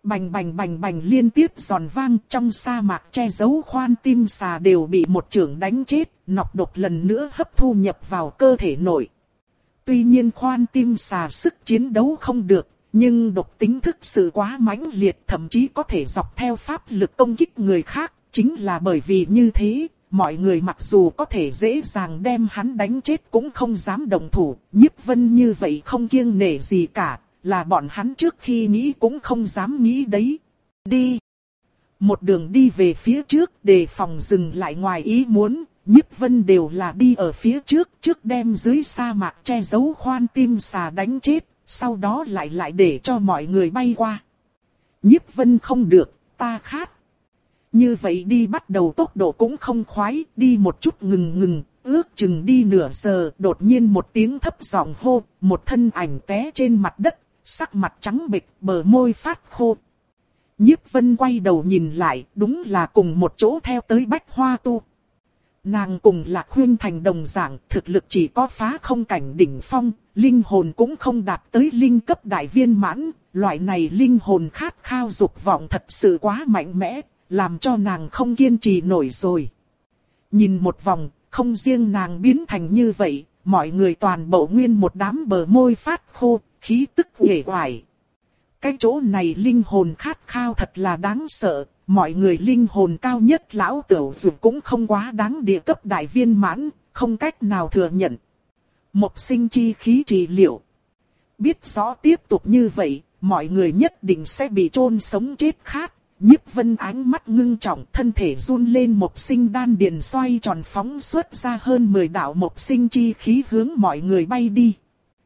Speaker 1: Bành bành bành bành liên tiếp giòn vang, trong sa mạc che giấu khoan tim xà đều bị một chưởng đánh chết, nọc độc lần nữa hấp thu nhập vào cơ thể nội. Tuy nhiên khoan tim xà sức chiến đấu không được, nhưng độc tính thực sự quá mãnh liệt, thậm chí có thể dọc theo pháp lực công kích người khác. Chính là bởi vì như thế, mọi người mặc dù có thể dễ dàng đem hắn đánh chết cũng không dám động thủ. Nhiếp Vân như vậy không kiêng nể gì cả, là bọn hắn trước khi nghĩ cũng không dám nghĩ đấy. Đi! Một đường đi về phía trước, đề phòng dừng lại ngoài ý muốn. Nhiếp Vân đều là đi ở phía trước, trước đem dưới sa mạc che giấu khoan tim xà đánh chết, sau đó lại lại để cho mọi người bay qua. Nhiếp Vân không được, ta khát. Như vậy đi bắt đầu tốc độ cũng không khoái, đi một chút ngừng ngừng, ước chừng đi nửa giờ, đột nhiên một tiếng thấp giọng hô, một thân ảnh té trên mặt đất, sắc mặt trắng bệch, bờ môi phát khô. Nhiếp Vân quay đầu nhìn lại, đúng là cùng một chỗ theo tới Bách Hoa Tu. Nàng cùng Lạc Huyên Thành đồng dạng, thực lực chỉ có phá không cảnh đỉnh phong, linh hồn cũng không đạt tới linh cấp đại viên mãn, loại này linh hồn khát khao dục vọng thật sự quá mạnh mẽ, làm cho nàng không kiên trì nổi rồi. Nhìn một vòng, không riêng nàng biến thành như vậy, mọi người toàn bộ nguyên một đám bờ môi phát khô, khí tức uể oải. Cái chỗ này linh hồn khát khao thật là đáng sợ, mọi người linh hồn cao nhất lão tiểu dược cũng không quá đáng địa cấp đại viên mãn, không cách nào thừa nhận. Một sinh chi khí trị liệu. Biết rõ tiếp tục như vậy, mọi người nhất định sẽ bị chôn sống chết khát. Nhiếp Vân ánh mắt ngưng trọng, thân thể run lên, một sinh đan điền xoay tròn phóng xuất ra hơn mười đạo một sinh chi khí hướng mọi người bay đi.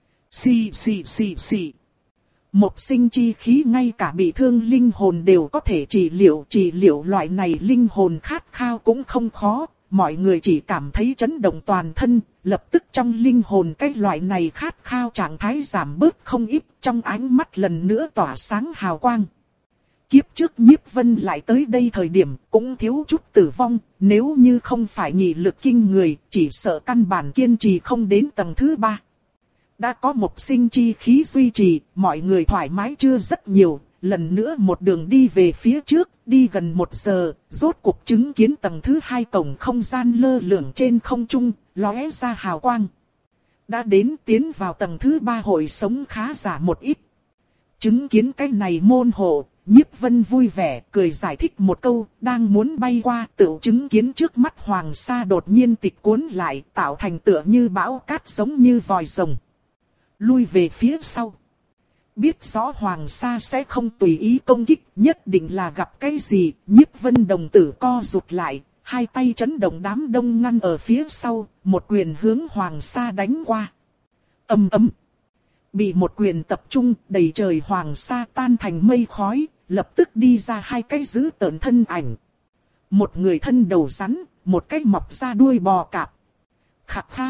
Speaker 1: Xì xì xì xì. Một sinh chi khí ngay cả bị thương linh hồn đều có thể trị liệu, trị liệu loại này linh hồn khát khao cũng không khó, mọi người chỉ cảm thấy chấn động toàn thân, lập tức trong linh hồn cái loại này khát khao trạng thái giảm bớt không ít, trong ánh mắt lần nữa tỏa sáng hào quang. Kiếp trước Nhiếp Vân lại tới đây thời điểm cũng thiếu chút tử vong, nếu như không phải nghị lực kinh người, chỉ sợ căn bản kiên trì không đến tầng thứ ba. Đã có một sinh chi khí duy trì, mọi người thoải mái chưa rất nhiều, lần nữa một đường đi về phía trước, đi gần một giờ, rốt cuộc chứng kiến tầng thứ hai cổng không gian lơ lửng trên không trung, lóe ra hào quang. Đã đến tiến vào tầng thứ ba hội sống khá giả một ít. Chứng kiến cái này môn hộ, Nhiếp Vân vui vẻ, cười giải thích một câu, đang muốn bay qua, tựu chứng kiến trước mắt Hoàng Sa đột nhiên tịch cuốn lại, tạo thành tựa như bão cát giống như vòi rồng. Lui về phía sau. Biết rõ Hoàng Sa sẽ không tùy ý công kích, nhất định là gặp cái gì, Nhiếp Vân đồng tử co rụt lại, hai tay chấn động đám đông ngăn ở phía sau, một quyền hướng Hoàng Sa đánh qua. Ầm ầm. Bị một quyền tập trung, đầy trời Hoàng Sa tan thành mây khói, lập tức đi ra hai cái dữ tợn thân ảnh. Một người thân đầu rắn, một cái mọc ra đuôi bò cạp. Khạc kha.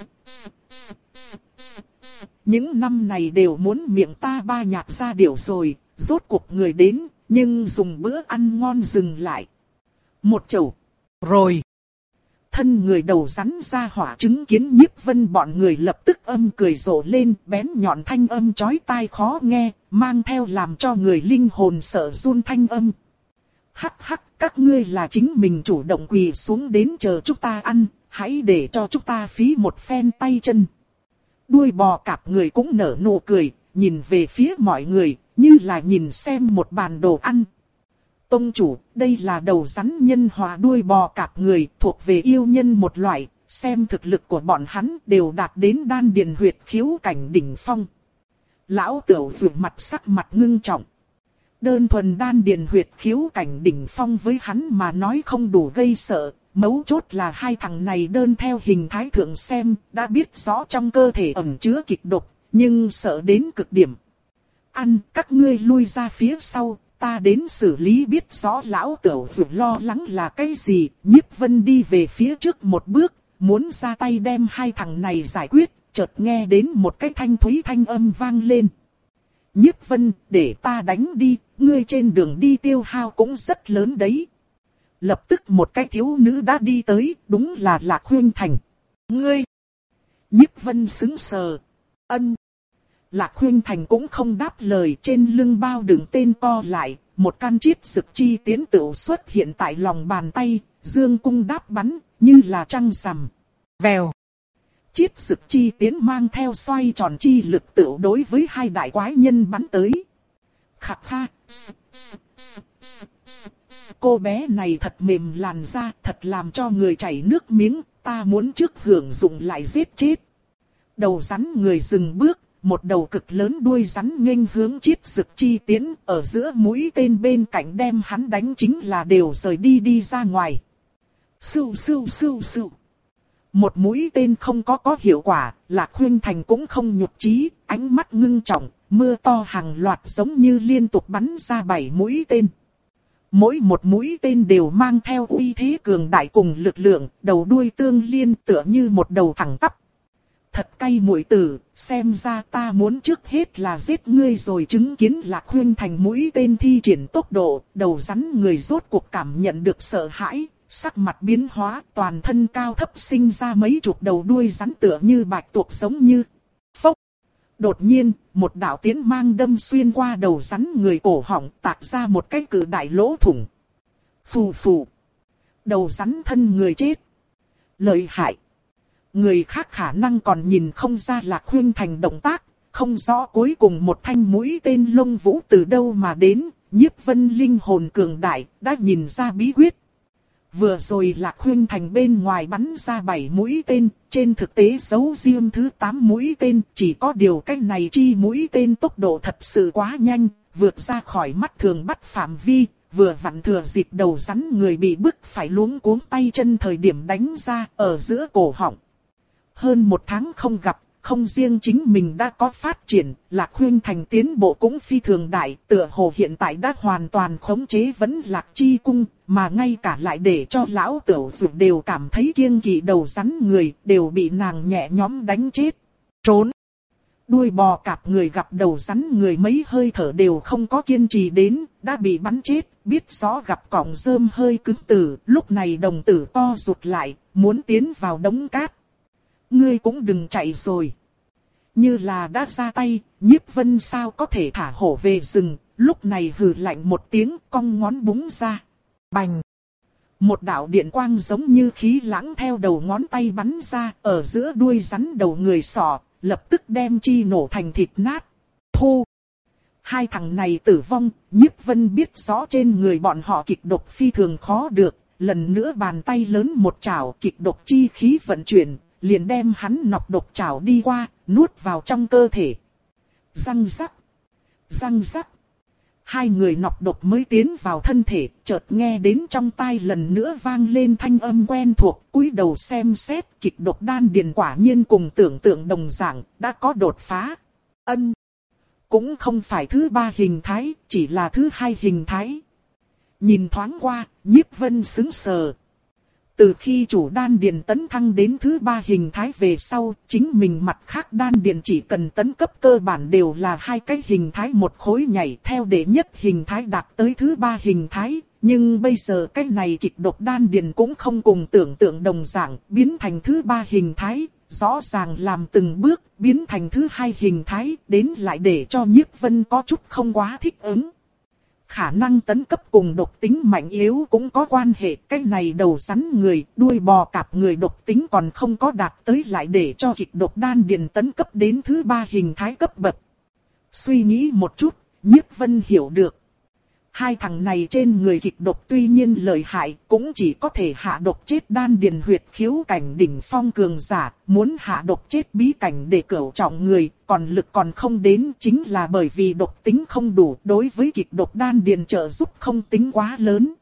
Speaker 1: Những năm này đều muốn miệng ta ba nhạc ra điểu rồi, rốt cuộc người đến, nhưng dùng bữa ăn ngon dừng lại. Một chầu. Rồi. Thân người đầu rắn ra hỏa chứng kiến Nhiếp Vân bọn người lập tức âm cười rộ lên, bén nhọn thanh âm chói tai khó nghe, mang theo làm cho người linh hồn sợ run thanh âm. Hắc hắc, các ngươi là chính mình chủ động quỳ xuống đến chờ chúng ta ăn, hãy để cho chúng ta phí một phen tay chân. Đuôi bò cạp người cũng nở nụ cười, nhìn về phía mọi người, như là nhìn xem một bàn đồ ăn. Tông chủ, đây là đầu rắn nhân hóa đuôi bò cạp người, thuộc về yêu nhân một loại, xem thực lực của bọn hắn đều đạt đến đan điền huyệt khiếu cảnh đỉnh phong. Lão tiểu dược mặt sắc mặt ngưng trọng. Đơn thuần đan điền huyệt khiếu cảnh đỉnh phong với hắn mà nói không đủ gây sợ, mấu chốt là hai thằng này đơn theo hình thái thượng xem, đã biết rõ trong cơ thể ẩn chứa kịch độc, nhưng sợ đến cực điểm. Ăn, các ngươi lui ra phía sau. Ta đến xử lý. Biết rõ lão tiểu dược lo lắng là cái gì, Nhiếp Vân đi về phía trước một bước, muốn ra tay đem hai thằng này giải quyết, chợt nghe đến một cái thanh thúy thanh âm vang lên. Nhiếp Vân, để ta đánh đi, ngươi trên đường đi tiêu hao cũng rất lớn đấy. Lập tức một cái thiếu nữ đã đi tới, đúng là Lạc Huyên Thành. Ngươi! Nhiếp Vân sững sờ. Ân! Lạc Khuynh Thành cũng không đáp lời, trên lưng bao đựng tên co lại, một căn chiết dực chi tiến tựu xuất hiện tại lòng bàn tay, dương cung đáp bắn, như là trăng rằm. Vèo. Chiết dực chi tiến mang theo xoay tròn chi lực tựu đối với hai đại quái nhân bắn tới. Khạc kha. Cô bé này thật mềm làn da, thật làm cho người chảy nước miếng, ta muốn trước hưởng dụng lại giết chết. Đầu rắn người dừng bước, một đầu cực lớn đuôi rắn nghênh hướng chiết dực chi tiến, ở giữa mũi tên bên cạnh đem hắn đánh chính là đều rời đi đi ra ngoài. Sưu sưu sưu sưu. Một mũi tên không có có hiệu quả, Lạc Khuynh Thành cũng không nhục chí, ánh mắt ngưng trọng, mưa to hàng loạt giống như liên tục bắn ra bảy mũi tên. Mỗi một mũi tên đều mang theo uy thế cường đại cùng lực lượng, đầu đuôi tương liên tựa như một đầu thẳng tắp. Thật cay muội tử, xem ra ta muốn trước hết là giết ngươi rồi. Chứng kiến Lạc Khuynh Thành mũi tên thi triển tốc độ, đầu rắn người rốt cuộc cảm nhận được sợ hãi, sắc mặt biến hóa, toàn thân cao thấp sinh ra mấy chục đầu đuôi rắn tựa như bạch tuộc giống như phốc. Đột nhiên, một đạo tiến mang đâm xuyên qua đầu rắn người cổ họng, tạc ra một cái cự đại lỗ thủng. Phù phù. Đầu rắn thân người chết. Lợi hại. Người khác khả năng còn nhìn không ra Lạc Khuynh Thành động tác, không rõ cuối cùng một thanh mũi tên lông vũ từ đâu mà đến, Nhiếp Vân linh hồn cường đại, đã nhìn ra bí quyết. Vừa rồi Lạc Khuynh Thành bên ngoài bắn ra bảy mũi tên, trên thực tế giấu riêng thứ tám mũi tên, chỉ có điều cách này chi mũi tên tốc độ thật sự quá nhanh, vượt ra khỏi mắt thường bắt phạm vi, vừa vặn thừa dịp đầu rắn người bị bức phải luống cuống tay chân thời điểm đánh ra ở giữa cổ họng. Hơn một tháng không gặp, không riêng chính mình đã có phát triển, Lạc Khuynh Thành tiến bộ cũng phi thường đại, tựa hồ hiện tại đã hoàn toàn khống chế Vẫn Lạc Chi Cung, mà ngay cả lại để cho lão tiểu dụ đều cảm thấy kiêng kỵ đầu rắn người, đều bị nàng nhẹ nhõm đánh chết. Trốn! Đuôi bò cạp người gặp đầu rắn người mấy hơi thở đều không có kiên trì đến, đã bị bắn chết, biết rõ gặp cọng rơm hơi cứng tử, lúc này đồng tử to rụt lại, muốn tiến vào đống cát. Ngươi cũng đừng chạy rồi. Như là đã ra tay, Nhiếp Vân sao có thể thả hổ về rừng, lúc này hừ lạnh một tiếng, cong ngón búng ra. Bành! Một đạo điện quang giống như khí lãng theo đầu ngón tay bắn ra, ở giữa đuôi rắn đầu người sọ, lập tức đem chi nổ thành thịt nát. Thu! Hai thằng này tử vong, Nhiếp Vân biết rõ trên người bọn họ kịch độc phi thường khó được, lần nữa bàn tay lớn một chảo kịch độc chi khí vận chuyển, liền đem hắn nọc độc chảo đi qua, nuốt vào trong cơ thể. Răng rắc, răng rắc. Hai người nọc độc mới tiến vào thân thể, chợt nghe đến trong tai lần nữa vang lên thanh âm quen thuộc, cúi đầu xem xét, kịch độc đan điền quả nhiên cùng tưởng tượng đồng dạng, đã có đột phá. Ân, cũng không phải thứ ba hình thái, chỉ là thứ hai hình thái. Nhìn thoáng qua, Nhiếp Vân sững sờ. Từ khi chủ đan điền tấn thăng đến thứ ba hình thái về sau, chính mình mặt khác đan điền chỉ cần tấn cấp cơ bản đều là hai cái hình thái một khối nhảy theo đệ nhất hình thái đạt tới thứ ba hình thái. Nhưng bây giờ cái này kịch độc đan điền cũng không cùng tưởng tượng đồng dạng, biến thành thứ ba hình thái, rõ ràng làm từng bước, biến thành thứ hai hình thái, đến lại để cho Nhiếp Vân có chút không quá thích ứng. Khả năng tấn cấp cùng độc tính mạnh yếu cũng có quan hệ, cái này đầu rắn người, đuôi bò cạp người độc tính còn không có đạt tới lại để cho kịch độc đan điền tấn cấp đến thứ ba hình thái cấp bậc. Suy nghĩ một chút, Nhiếp Vân hiểu được. Hai thằng này trên người kịch độc tuy nhiên lợi hại, cũng chỉ có thể hạ độc chết đan điền huyệt khiếu cảnh đỉnh phong cường giả, muốn hạ độc chết bí cảnh để cửu trọng người, còn lực còn không đến, chính là bởi vì độc tính không đủ, đối với kịch độc đan điền trợ giúp không tính quá lớn.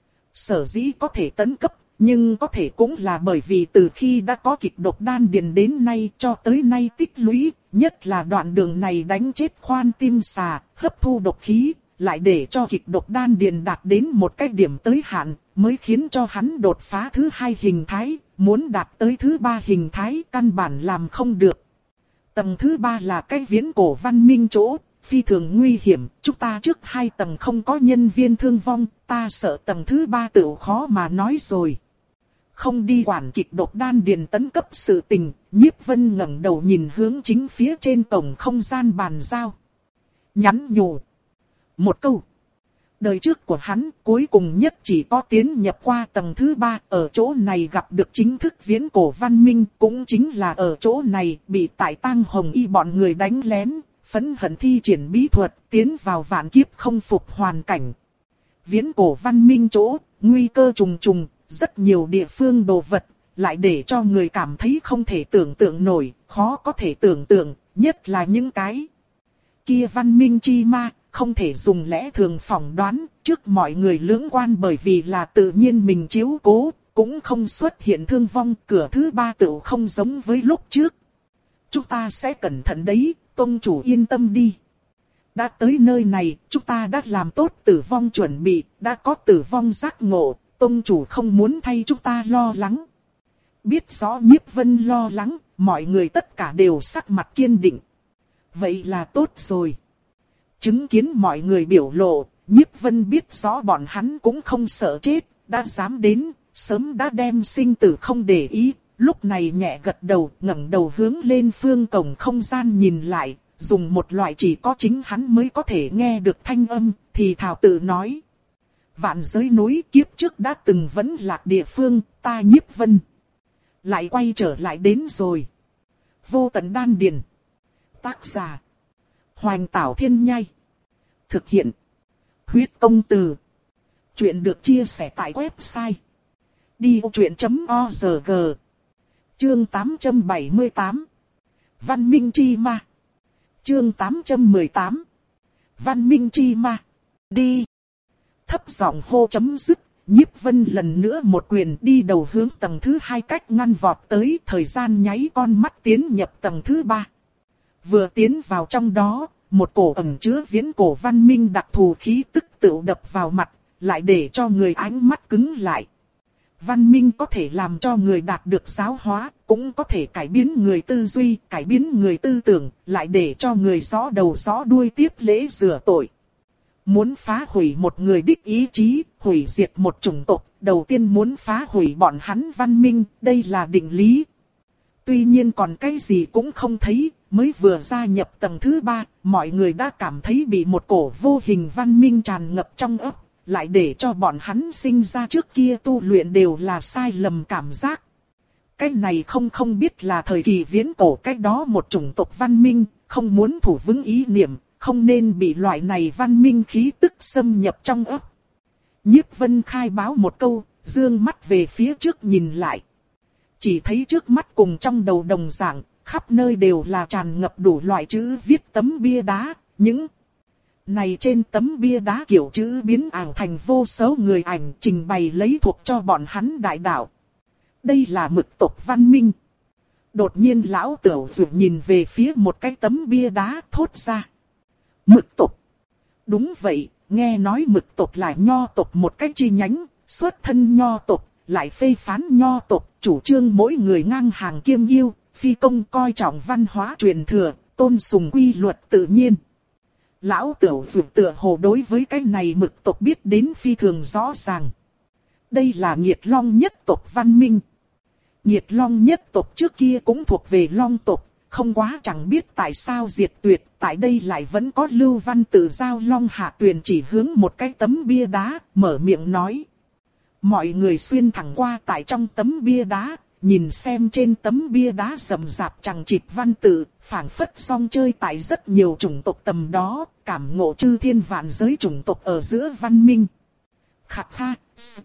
Speaker 1: Sở dĩ có thể tấn cấp, nhưng có thể cũng là bởi vì từ khi đã có kịch độc đan điền đến nay cho tới nay tích lũy, nhất là đoạn đường này đánh chết khoan tim xà, hấp thu độc khí. Lại để cho kịch độc đan điền đạt đến một cái điểm tới hạn, mới khiến cho hắn đột phá thứ hai hình thái, muốn đạt tới thứ ba hình thái căn bản làm không được. Tầng thứ ba là cái viễn cổ văn minh chỗ, phi thường nguy hiểm, chúng ta trước hai tầng không có nhân viên thương vong, ta sợ tầng thứ ba tự khó mà nói rồi. không đi quản kịch độc đan điền tấn cấp sự tình. Nhiếp Vân ngẩng đầu nhìn hướng chính phía trên cổng không gian bàn giao. Nhắn nhủ một câu. Đời trước của hắn cuối cùng nhất chỉ có tiến nhập qua tầng thứ ba, ở chỗ này gặp được chính thức viễn cổ văn minh, cũng chính là ở chỗ này bị tại Tang Hồng Y bọn người đánh lén, phẫn hận thi triển bí thuật, tiến vào vạn kiếp không phục hoàn cảnh. Viễn cổ văn minh chỗ, nguy cơ trùng trùng, rất nhiều địa phương đồ vật, lại để cho người cảm thấy không thể tưởng tượng nổi, khó có thể tưởng tượng, nhất là những cái kia văn minh chi ma. Không thể dùng lẽ thường phỏng đoán, trước mọi người lưỡng quan bởi vì là tự nhiên mình chiếu cố, cũng không xuất hiện thương vong, cửa thứ ba tựu không giống với lúc trước. Chúng ta sẽ cẩn thận đấy, tông chủ yên tâm đi. Đã tới nơi này, chúng ta đã làm tốt tử vong chuẩn bị, đã có tử vong giác ngộ, tông chủ không muốn thay chúng ta lo lắng. Biết rõ Nhiếp Vân lo lắng, mọi người tất cả đều sắc mặt kiên định. Vậy là tốt rồi. Chứng kiến mọi người biểu lộ, Nhiếp Vân biết rõ bọn hắn cũng không sợ chết, đã dám đến, sớm đã đem sinh tử không để ý, lúc này nhẹ gật đầu, ngẩng đầu hướng lên phương cổng không gian nhìn lại, dùng một loại chỉ có chính hắn mới có thể nghe được thanh âm, thì thảo tự nói. Vạn giới núi kiếp trước đã từng vẫn lạc địa phương, ta Nhiếp Vân lại quay trở lại đến rồi. Vô tận đan điền. Tác giả Hoành Tảo Thiên Nhai. Thực hiện Huyết Công Từ. Chuyện được chia sẻ tại website đi vô chuyện chấm org. Chương tám trăm bảy mươi tám. Văn Minh Chi Ma. Chương tám trăm mười tám. Văn Minh Chi Ma. Đi. Thấp giọng hô chấm dứt, Nhiếp Vân lần nữa một quyền đi đầu hướng tầng thứ hai cách ngăn vọt tới, thời gian nháy con mắt tiến nhập tầng thứ ba. Vừa tiến vào trong đó, một cổ ẩn chứa viễn cổ văn minh đặc thù khí tức tự đập vào mặt, lại để cho người ánh mắt cứng lại. Văn minh có thể làm cho người đạt được giáo hóa, cũng có thể cải biến người tư duy, cải biến người tư tưởng, lại để cho người rõ đầu rõ đuôi tiếp lễ rửa tội. Muốn phá hủy một người đích ý chí, hủy diệt một chủng tộc, đầu tiên muốn phá hủy bọn hắn văn minh, đây là định lý. Tuy nhiên còn cái gì cũng không thấy, mới vừa gia nhập tầng thứ ba, mọi người đã cảm thấy bị một cổ vô hình văn minh tràn ngập trong ấp, lại để cho bọn hắn sinh ra trước kia tu luyện đều là sai lầm cảm giác. Cái này không không biết là thời kỳ viễn cổ cách đó một chủng tộc văn minh, không muốn thủ vững ý niệm, không nên bị loại này văn minh khí tức xâm nhập trong ấp. Nhiếp Vân khai báo một câu, dương mắt về phía trước nhìn lại. Chỉ thấy trước mắt cùng trong đầu đồng dạng, khắp nơi đều là tràn ngập đủ loại chữ viết tấm bia đá, những này trên tấm bia đá kiểu chữ biến ảo thành vô số người ảnh trình bày lấy thuộc cho bọn hắn đại đạo. Đây là mực tộc văn minh. Đột nhiên lão Tửu Dụ nhìn về phía một cái tấm bia đá thốt ra. Mực tộc. Đúng vậy, nghe nói mực tộc là nho tộc một cách chi nhánh, xuất thân nho tộc, lại phê phán nho tộc, chủ trương mỗi người ngang hàng kiêm yêu, phi công coi trọng văn hóa truyền thừa, tôn sùng quy luật tự nhiên. Lão Tửu Dụ tựa hồ đối với cái này mực tộc biết đến phi thường rõ ràng. Đây là Nhiệt Long nhất tộc văn minh. Nhiệt Long nhất tộc trước kia cũng thuộc về Long tộc, không quá chẳng biết tại sao diệt tuyệt, tại đây lại vẫn có lưu văn tự giao Long Hạ Tuyền chỉ hướng một cái tấm bia đá, mở miệng nói. Mọi người xuyên thẳng qua tại trong tấm bia đá, nhìn xem trên tấm bia đá rậm rạp chằng chịt văn tự, phảng phất song chơi tại rất nhiều chủng tộc tầm đó, cảm ngộ chư thiên vạn giới chủng tộc ở giữa văn minh. Khắc kha,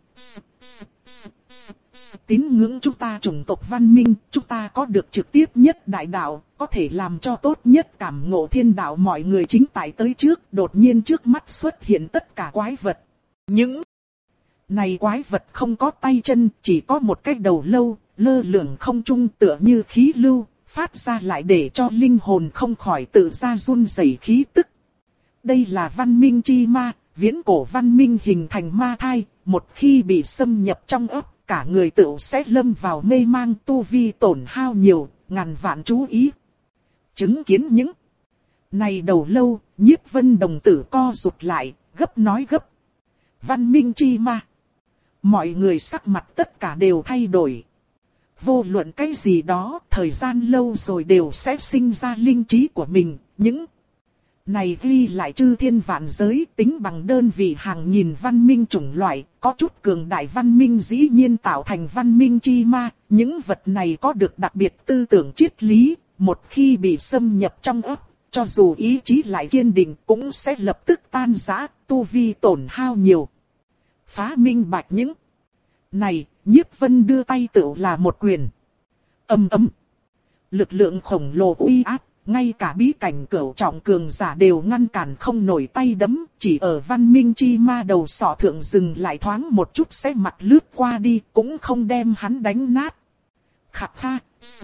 Speaker 1: tín ngưỡng chúng ta chủng tộc văn minh, chúng ta có được trực tiếp nhất đại đạo, có thể làm cho tốt nhất cảm ngộ thiên đạo mọi người chính tại tới trước, đột nhiên trước mắt xuất hiện tất cả quái vật. Những này quái vật không có tay chân, chỉ có một cái đầu lâu, lơ lửng không trung tựa như khí lưu, phát ra lại để cho linh hồn không khỏi tự ra run rẩy khí tức. Đây là văn minh chi ma, viễn cổ văn minh hình thành ma thai, một khi bị xâm nhập trong ấp, cả người tự sẽ lâm vào mê mang, tu vi tổn hao nhiều, ngàn vạn chú ý. Chứng kiến những này đầu lâu, Nhiếp Vân đồng tử co rụt lại, gấp nói gấp. Văn minh chi ma. mọi người sắc mặt tất cả đều thay đổi. Vô luận cái gì đó, thời gian lâu rồi đều sẽ sinh ra linh trí của mình. Những này ghi lại chư thiên vạn giới, tính bằng đơn vị hàng nghìn văn minh chủng loại, có chút cường đại văn minh dĩ nhiên tạo thành văn minh chi ma. Những vật này có được đặc biệt tư tưởng triết lý, một khi bị xâm nhập trong óc, cho dù ý chí lại kiên định cũng sẽ lập tức tan rã, tu vi tổn hao nhiều. Phá minh bạch những này, Nhiếp Vân đưa tay tựu là một quyền. Ầm ầm. Lực lượng khổng lồ uy áp, ngay cả bí cảnh cửu trọng cường giả đều ngăn cản không nổi tay đấm, chỉ ở văn minh chi ma đầu sọ thượng dừng lại thoáng một chút sẽ mặt lướt qua đi, cũng không đem hắn đánh nát. Khạc kha.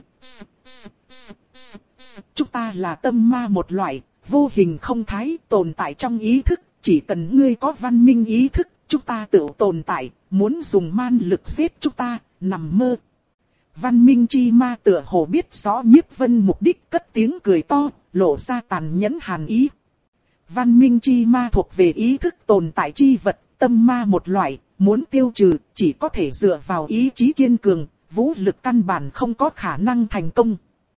Speaker 1: Chúng ta là tâm ma một loại, vô hình không thái, tồn tại trong ý thức, chỉ cần ngươi có văn minh ý thức, chúng ta tự tồn tại, muốn dùng man lực giết chúng ta, nằm mơ. Văn minh chi ma tựa hồ biết rõ Nhiếp Vân mục đích, cất tiếng cười to, lộ ra tàn nhẫn hàn ý. Văn minh chi ma thuộc về ý thức tồn tại chi vật, tâm ma một loại, muốn tiêu trừ, chỉ có thể dựa vào ý chí kiên cường, vũ lực căn bản không có khả năng thành công.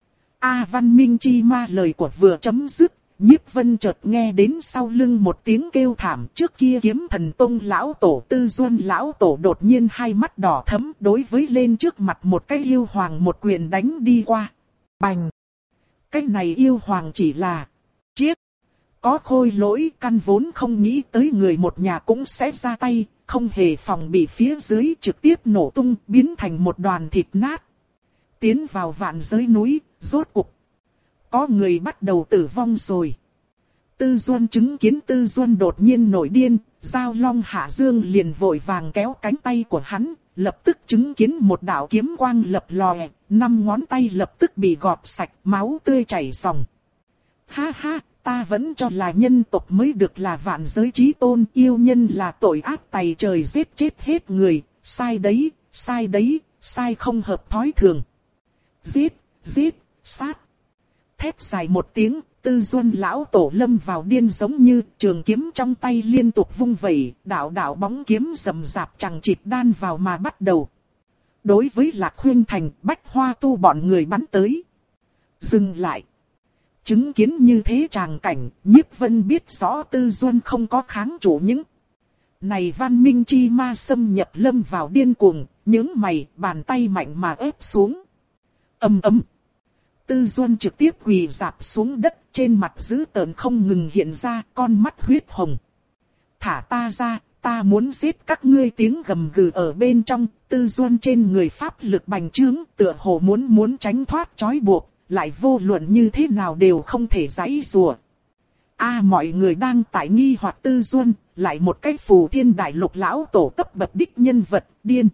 Speaker 1: A văn minh chi ma lời của vừa chấm dứt, Nhiếp Vân chợt nghe đến sau lưng một tiếng kêu thảm. Trước kia Kiếm Thần Tông lão tổ Tư Duân lão tổ đột nhiên hai mắt đỏ thẫm, đối với lên trước mặt một cái yêu hoàng một quyền đánh đi qua. Bành! Cái này yêu hoàng chỉ là chiếc. Có khôi lỗi, căn vốn không nghĩ tới người một nhà cũng sẽ ra tay, không hề phòng bị phía dưới trực tiếp nổ tung, biến thành một đoàn thịt nát. Tiến vào vạn giới núi, rốt cục có người bắt đầu tử vong rồi. Tư Duân chứng kiến Tư Duân đột nhiên nổi điên, Giao Long Hạ Dương liền vội vàng kéo cánh tay của hắn, lập tức chứng kiến một đạo kiếm quang lập lòe, năm ngón tay lập tức bị gọt sạch, máu tươi chảy ròng. Ha ha, ta vẫn cho là nhân tộc mới được là vạn giới chí tôn, yêu nhân là tội ác tày trời giết chết hết người, sai đấy, sai đấy, sai không hợp thói thường. Giết, giết, sát. Thét dài một tiếng, Tư Duân lão tổ lâm vào điên giống như trường kiếm trong tay liên tục vung vẩy, đạo đạo bóng kiếm rầm rạp chẳng chịt đan vào mà bắt đầu. Đối với Lạc Khuynh Thành, Bách Hoa Tu bọn người bắn tới. Dừng lại. Chứng kiến như thế tràng cảnh, Nhiếp Vân biết rõ Tư Duân không có kháng chủ những này văn minh chi ma xâm nhập lâm vào điên cuồng, những mày, bàn tay mạnh mà ép xuống. Ầm ầm. Tư Duân trực tiếp quỳ rạp xuống đất, trên mặt dữ tợn không ngừng hiện ra, con mắt huyết hồng. Thả ta ra, ta muốn giết các ngươi, tiếng gầm gừ ở bên trong. Tư Duân trên người pháp lực bành trướng, tựa hồ muốn muốn tránh thoát trói buộc, lại vô luận như thế nào đều không thể giãy giụa. A mọi người đang tại nghi hoặc Tư Duân, lại một cái phù thiên đại lục lão tổ cấp bậc đích nhân vật, điên.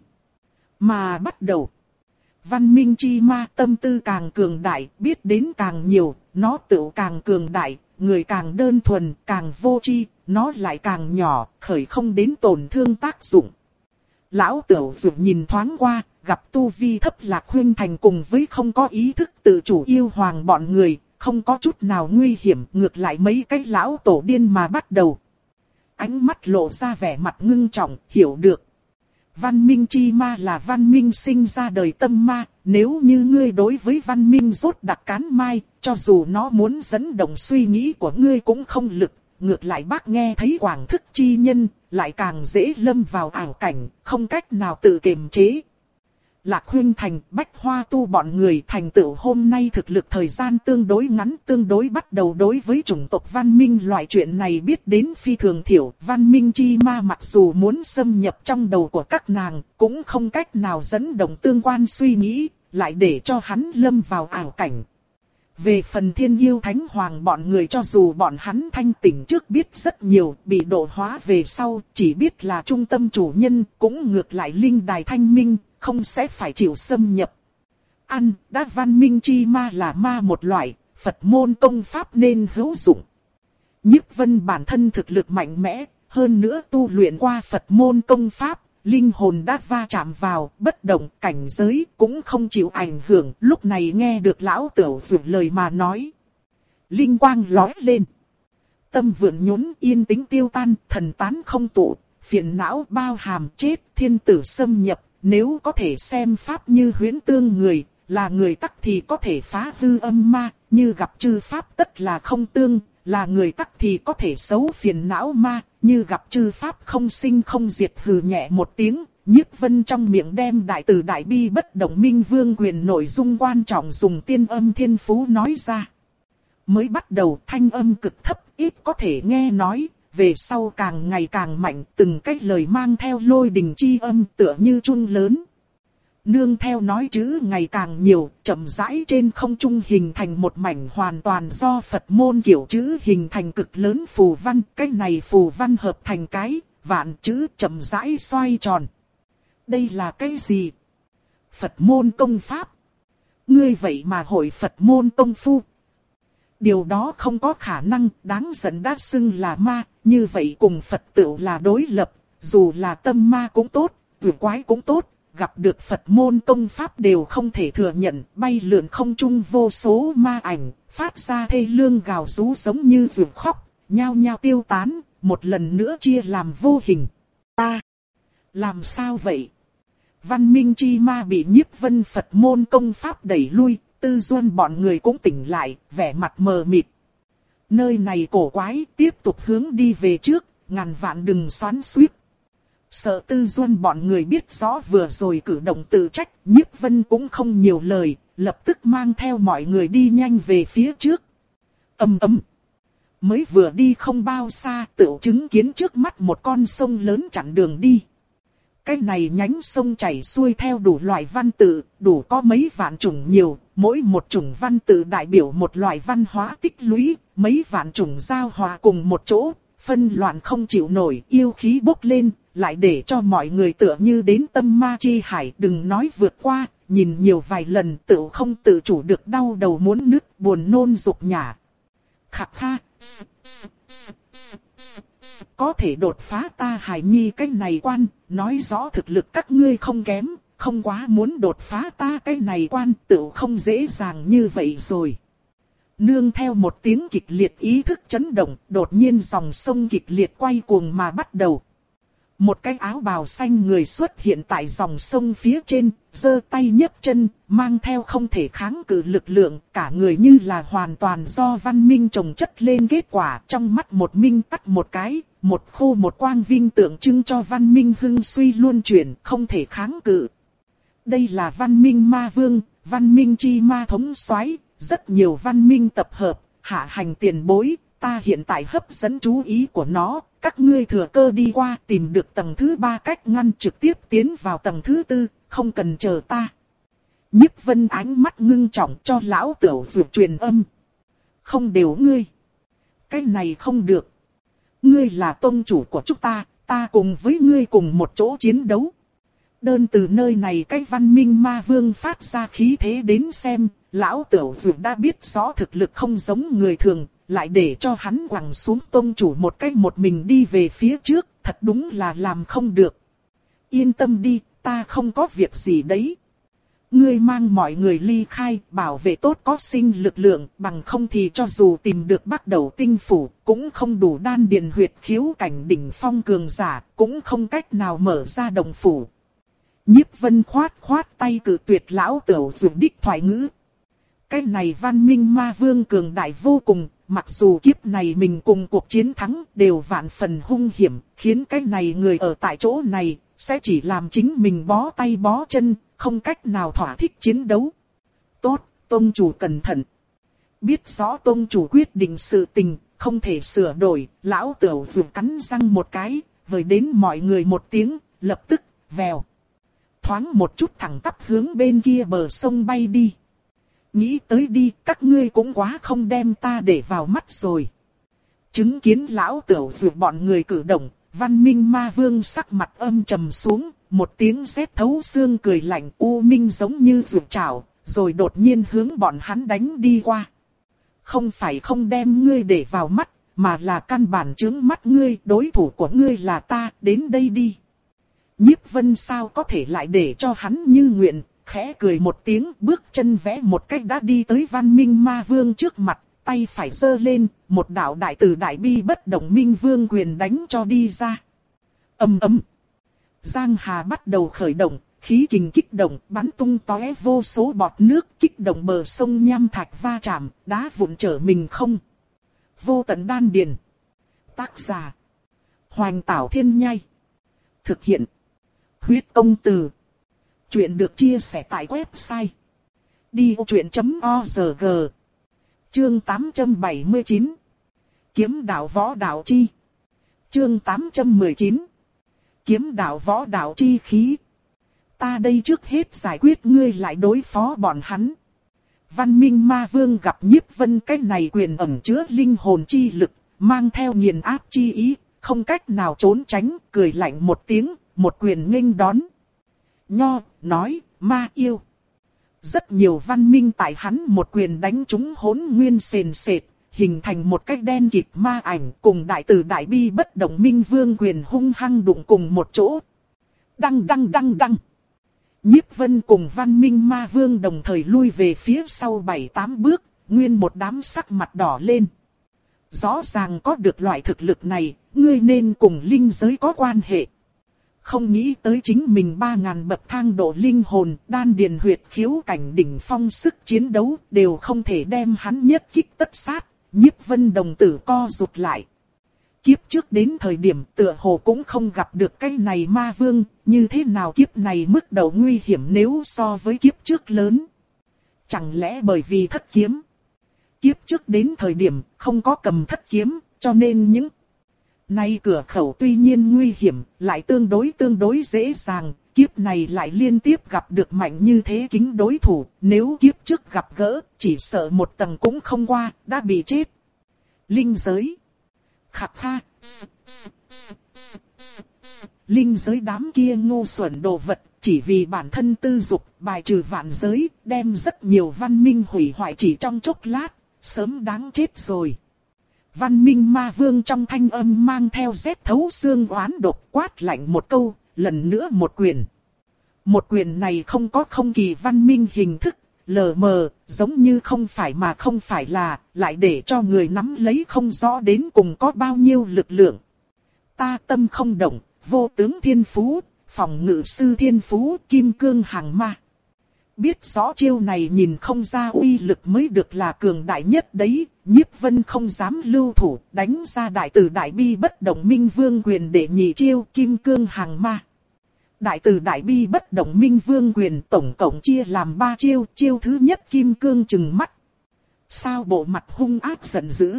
Speaker 1: Mà bắt đầu. Văn minh chi ma tâm tư càng cường đại, biết đến càng nhiều, nó tự càng cường đại, người càng đơn thuần, càng vô tri, nó lại càng nhỏ, khởi không đến tổn thương tác dụng. Lão Tửu Dược nhìn thoáng qua, gặp tu vi thấp Lạc Khuynh Thành cùng với không có ý thức tự chủ yêu hoàng bọn người, không có chút nào nguy hiểm, ngược lại mấy cái lão tổ điên mà bắt đầu. Ánh mắt lộ ra vẻ mặt ngưng trọng, hiểu được. Văn minh chi ma là văn minh sinh ra đời tâm ma, nếu như ngươi đối với văn minh rốt đặc cán mai, cho dù nó muốn dẫn động suy nghĩ của ngươi cũng không lực, ngược lại bác nghe thấy quảng thức chi nhân, lại càng dễ lâm vào ảo cảnh, không cách nào tự kiềm chế. Lạc Khuynh Thành, Bách Hoa Tu bọn người thành tựu hôm nay thực lực thời gian tương đối ngắn, tương đối bắt đầu đối với chủng tộc văn minh loại chuyện này biết đến phi thường thiểu. Văn minh chi ma mặc dù muốn xâm nhập trong đầu của các nàng, cũng không cách nào dẫn động tương quan suy nghĩ, lại để cho hắn lâm vào ảo cảnh. Về phần Thiên Yêu Thánh Hoàng bọn người, cho dù bọn hắn thanh tỉnh trước biết rất nhiều, bị độ hóa về sau, chỉ biết là trung tâm chủ nhân, cũng ngược lại linh đài thanh minh, không sẽ phải chịu xâm nhập. Ăn, đã văn minh chi ma là ma một loại, Phật môn công pháp nên hữu dụng. Nhiếp Vân bản thân thực lực mạnh mẽ, hơn nữa tu luyện qua Phật môn công pháp, linh hồn đã va chạm vào, bất động, cảnh giới cũng không chịu ảnh hưởng. Lúc này nghe được lão Tửu Dược lời mà nói, linh quang lóe lên, tâm vượng nhún, yên tĩnh tiêu tan, thần tán không tụ, phiền não bao hàm chết, thiên tử xâm nhập, nếu có thể xem pháp như huyễn tương người, là người tắc thì có thể phá hư âm ma, như gặp chư pháp tất là không tương, là người tắc thì có thể xấu phiền não ma, như gặp chư pháp không sinh không diệt. Hừ nhẹ một tiếng, Nhiếp Vân trong miệng đem đại từ đại bi bất động minh vương quyền nội dung quan trọng dùng tiên âm thiên phú nói ra. Mới bắt đầu thanh âm cực thấp, ít có thể nghe nói, về sau càng ngày càng mạnh, từng cái lời mang theo lôi đình chi âm tựa như chuông lớn. Nương theo nói chữ ngày càng nhiều, chậm rãi trên không trung hình thành một mảnh hoàn toàn do Phật môn kiểu chữ hình thành cực lớn phù văn. Cái này phù văn hợp thành cái, vạn chữ chậm rãi xoay tròn. Đây là cái gì? Phật môn công pháp. Ngươi vậy mà hội Phật môn công phu. Điều đó không có khả năng, đáng giận đã xưng là ma, như vậy cùng Phật tựu là đối lập, dù là tâm ma cũng tốt, quỷ quái cũng tốt, gặp được Phật môn công pháp đều không thể thừa nhận, bay lượn không trung vô số ma ảnh, phát ra thê lương gào rú giống như ruột khóc, nhao nhao tiêu tán, một lần nữa chia làm vô hình. Ta, làm sao vậy? Văn Minh chi ma bị Nhiếp Vân Phật môn công pháp đẩy lui, Tư Duân bọn người cũng tỉnh lại, vẻ mặt mờ mịt. Nơi này cổ quái, tiếp tục hướng đi về trước, ngàn vạn đừng xoắn xuýt. Sợ Tư Duân bọn người biết rõ vừa rồi cử động tự trách, Nhiếp Vân cũng không nhiều lời, lập tức mang theo mọi người đi nhanh về phía trước. Ầm ầm. Mới vừa đi không bao xa, tựu chứng kiến trước mắt một con sông lớn chặn đường đi. Cái này nhánh sông chảy xuôi theo đủ loại văn tự, đủ có mấy vạn chủng nhiều, mỗi một chủng văn tự đại biểu một loại văn hóa tích lũy, mấy vạn chủng giao hòa cùng một chỗ, phân loạn không chịu nổi, yêu khí bốc lên, lại để cho mọi người tựa như đến tâm ma chi hải. Đừng nói vượt qua, nhìn nhiều vài lần tự không tự chủ được đau đầu muốn nứt, buồn nôn dục nhả. Khắc ha, có thể đột phá ta Hải Nhi cái này quan, nói rõ thực lực các ngươi không kém, không quá muốn đột phá ta cái này quan, tự không dễ dàng như vậy rồi. Nương theo một tiếng kịch liệt ý thức chấn động, đột nhiên dòng sông kịch liệt quay cuồng mà bắt đầu. Một cái áo bào xanh người xuất hiện tại dòng sông phía trên, giơ tay nhấc chân, mang theo không thể kháng cự lực lượng, cả người như là hoàn toàn do văn minh trồng chất lên kết quả. Trong mắt một minh tắt một cái, một khô một quang vinh tượng trưng cho văn minh hưng suy luân chuyển, không thể kháng cự. Đây là văn minh ma vương, văn minh chi ma thống soái, rất nhiều văn minh tập hợp, hạ hành tiền bối. Ta hiện tại hấp dẫn chú ý của nó, các ngươi thừa cơ đi qua tìm được tầng thứ ba cách ngăn trực tiếp tiến vào tầng thứ tư, không cần chờ ta. Nhiếp Vân ánh mắt ngưng trọng cho lão tiểu dược truyền âm. Không đều ngươi. Cái này không được. Ngươi là tôn chủ của chúng ta, ta cùng với ngươi cùng một chỗ chiến đấu. Đơn từ nơi này cái văn minh ma vương phát ra khí thế đến xem, lão tiểu dược đã biết rõ thực lực không giống người thường. Lại để cho hắn quẳng xuống tôn chủ một cách một mình đi về phía trước, thật đúng là làm không được. Yên tâm đi, ta không có việc gì đấy. Ngươi mang mọi người ly khai, bảo vệ tốt có sinh lực lượng, bằng không thì cho dù tìm được bắt đầu tinh phủ, cũng không đủ đan điền huyệt khiếu cảnh đỉnh phong cường giả, cũng không cách nào mở ra đồng phủ. Nhiếp Vân khoát khoát tay cự tuyệt lão tiểu dùng đích thoại ngữ. Cái này văn minh ma vương cường đại vô cùng. Mặc dù kiếp này mình cùng cuộc chiến thắng đều vạn phần hung hiểm, khiến cái này người ở tại chỗ này, sẽ chỉ làm chính mình bó tay bó chân, không cách nào thỏa thích chiến đấu. Tốt, tôn chủ cẩn thận. Biết rõ tôn chủ quyết định sự tình, không thể sửa đổi, lão tiểu dù cắn răng một cái, với đến mọi người một tiếng, lập tức, vèo. Thoáng một chút thẳng tắp hướng bên kia bờ sông bay đi. Nghĩ tới đi, các ngươi cũng quá không đem ta để vào mắt rồi. Chứng kiến lão tiểu dược bọn người cử động, văn minh ma vương sắc mặt âm trầm xuống, một tiếng sét thấu xương cười lạnh u minh giống như dược trảo, rồi đột nhiên hướng bọn hắn đánh đi qua. Không phải không đem ngươi để vào mắt, mà là căn bản chướng mắt ngươi, đối thủ của ngươi là ta, đến đây đi. Nhiếp Vân sao có thể lại để cho hắn như nguyện. Khẽ cười một tiếng, bước chân vẽ một cách đã đi tới văn minh ma vương trước mặt, tay phải giơ lên, một đạo đại từ đại bi bất động minh vương quyền đánh cho đi ra. Ầm ầm. Giang Hà bắt đầu khởi động, khí kình kích động, bắn tung tóe vô số bọt nước, kích động bờ sông nham thạch va chạm, đá vụn trở mình không. Vô tận đan điền. Tác giả: Hoành Tảo Thiên Nhai. Thực hiện: Huyết Công Từ. Chuyện được chia sẻ tại website đi ô chuyện chấm org. Chương tám trăm bảy mươi chín. Kiếm đạo võ đạo chi. Chương tám trăm mười chín. Kiếm đạo võ đạo chi khí. Ta đây trước hết giải quyết ngươi lại đối phó bọn hắn. Văn Minh Ma Vương gặp Nhiếp Vân cái này quyền ẩn chứa linh hồn chi lực, mang theo nghiền áp chi ý, không cách nào trốn tránh, cười lạnh một tiếng, một quyền nghênh đón. Nho, nói, ma yêu. Rất nhiều văn minh tại hắn một quyền đánh trúng hỗn nguyên sền sệt, hình thành một cái đen kịt ma ảnh, cùng đại từ đại bi bất động minh vương quyền hung hăng đụng cùng một chỗ. Đăng đăng đăng đăng. Nhiếp Vân cùng Văn Minh Ma Vương đồng thời lui về phía sau bảy tám bước, nguyên một đám sắc mặt đỏ lên. Rõ ràng có được loại thực lực này, ngươi nên cùng linh giới có quan hệ. Không nghĩ tới chính mình ba ngàn bậc thang độ linh hồn, đan điền huyệt khiếu cảnh đỉnh phong sức chiến đấu, đều không thể đem hắn nhất kích tất sát. Nhiếp Vân đồng tử co rụt lại. Kiếp trước đến thời điểm tựa hồ cũng không gặp được cái này ma vương, như thế nào kiếp này mức độ nguy hiểm nếu so với kiếp trước lớn. Chẳng lẽ bởi vì thất kiếm? Kiếp trước đến thời điểm không có cầm thất kiếm, cho nên những nay cửa khẩu tuy nhiên nguy hiểm, lại tương đối tương đối dễ dàng, kiếp này lại liên tiếp gặp được mạnh như thế kính đối thủ, nếu kiếp trước gặp gỡ, chỉ sợ một tầng cũng không qua, đã bị chết. Linh giới. Khắc ha. Linh giới đám kia ngu xuẩn đồ vật, chỉ vì bản thân tư dục, bài trừ vạn giới, đem rất nhiều văn minh hủy hoại chỉ trong chốc lát, sớm đáng chết rồi. Văn Minh Ma Vương trong thanh âm mang theo rét thấu xương oán độc, quát lạnh một câu, lần nữa một quyền. Một quyền này không có không kỳ văn minh hình thức, lờ mờ, giống như không phải mà không phải là, lại để cho người nắm lấy không rõ đến cùng có bao nhiêu lực lượng. Ta tâm không động, vô tướng thiên phú, phòng ngự sư thiên phú, kim cương hàng ma. Biết rõ chiêu này nhìn không ra uy lực mới được là cường đại nhất đấy, Nhiếp Vân không dám lưu thủ, đánh ra đại từ đại bi bất động minh vương quyền để nhị chiêu kim cương hàng ma. Đại từ đại bi bất động minh vương quyền tổng cộng chia làm ba chiêu, chiêu thứ nhất kim cương trừng mắt. Sao bộ mặt hung ác giận dữ.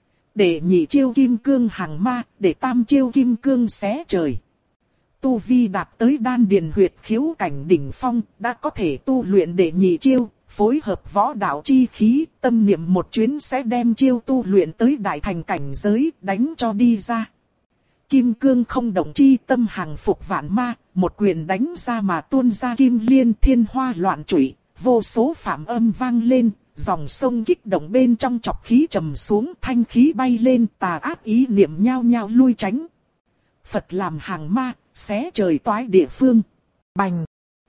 Speaker 1: Để nhị chiêu kim cương hàng ma, để tam chiêu kim cương xé trời. Tu vi đạt tới đan điền huyệt khiếu cảnh đỉnh phong, đã có thể tu luyện để nhị chiêu, phối hợp võ đạo chi khí, tâm niệm một chuyến sẽ đem chiêu tu luyện tới đại thành cảnh giới, đánh cho đi ra. Kim cương không động chi tâm hàng phục vạn ma, một quyền đánh ra mà tuôn ra kim liên thiên hoa loạn trụy, vô số phạm âm vang lên, dòng sông kích động bên trong chọc khí trầm xuống, thanh khí bay lên, tà ác ý niệm nhao nhao lui tránh. Phật làm hàng ma, xé trời toái địa phương. Bành!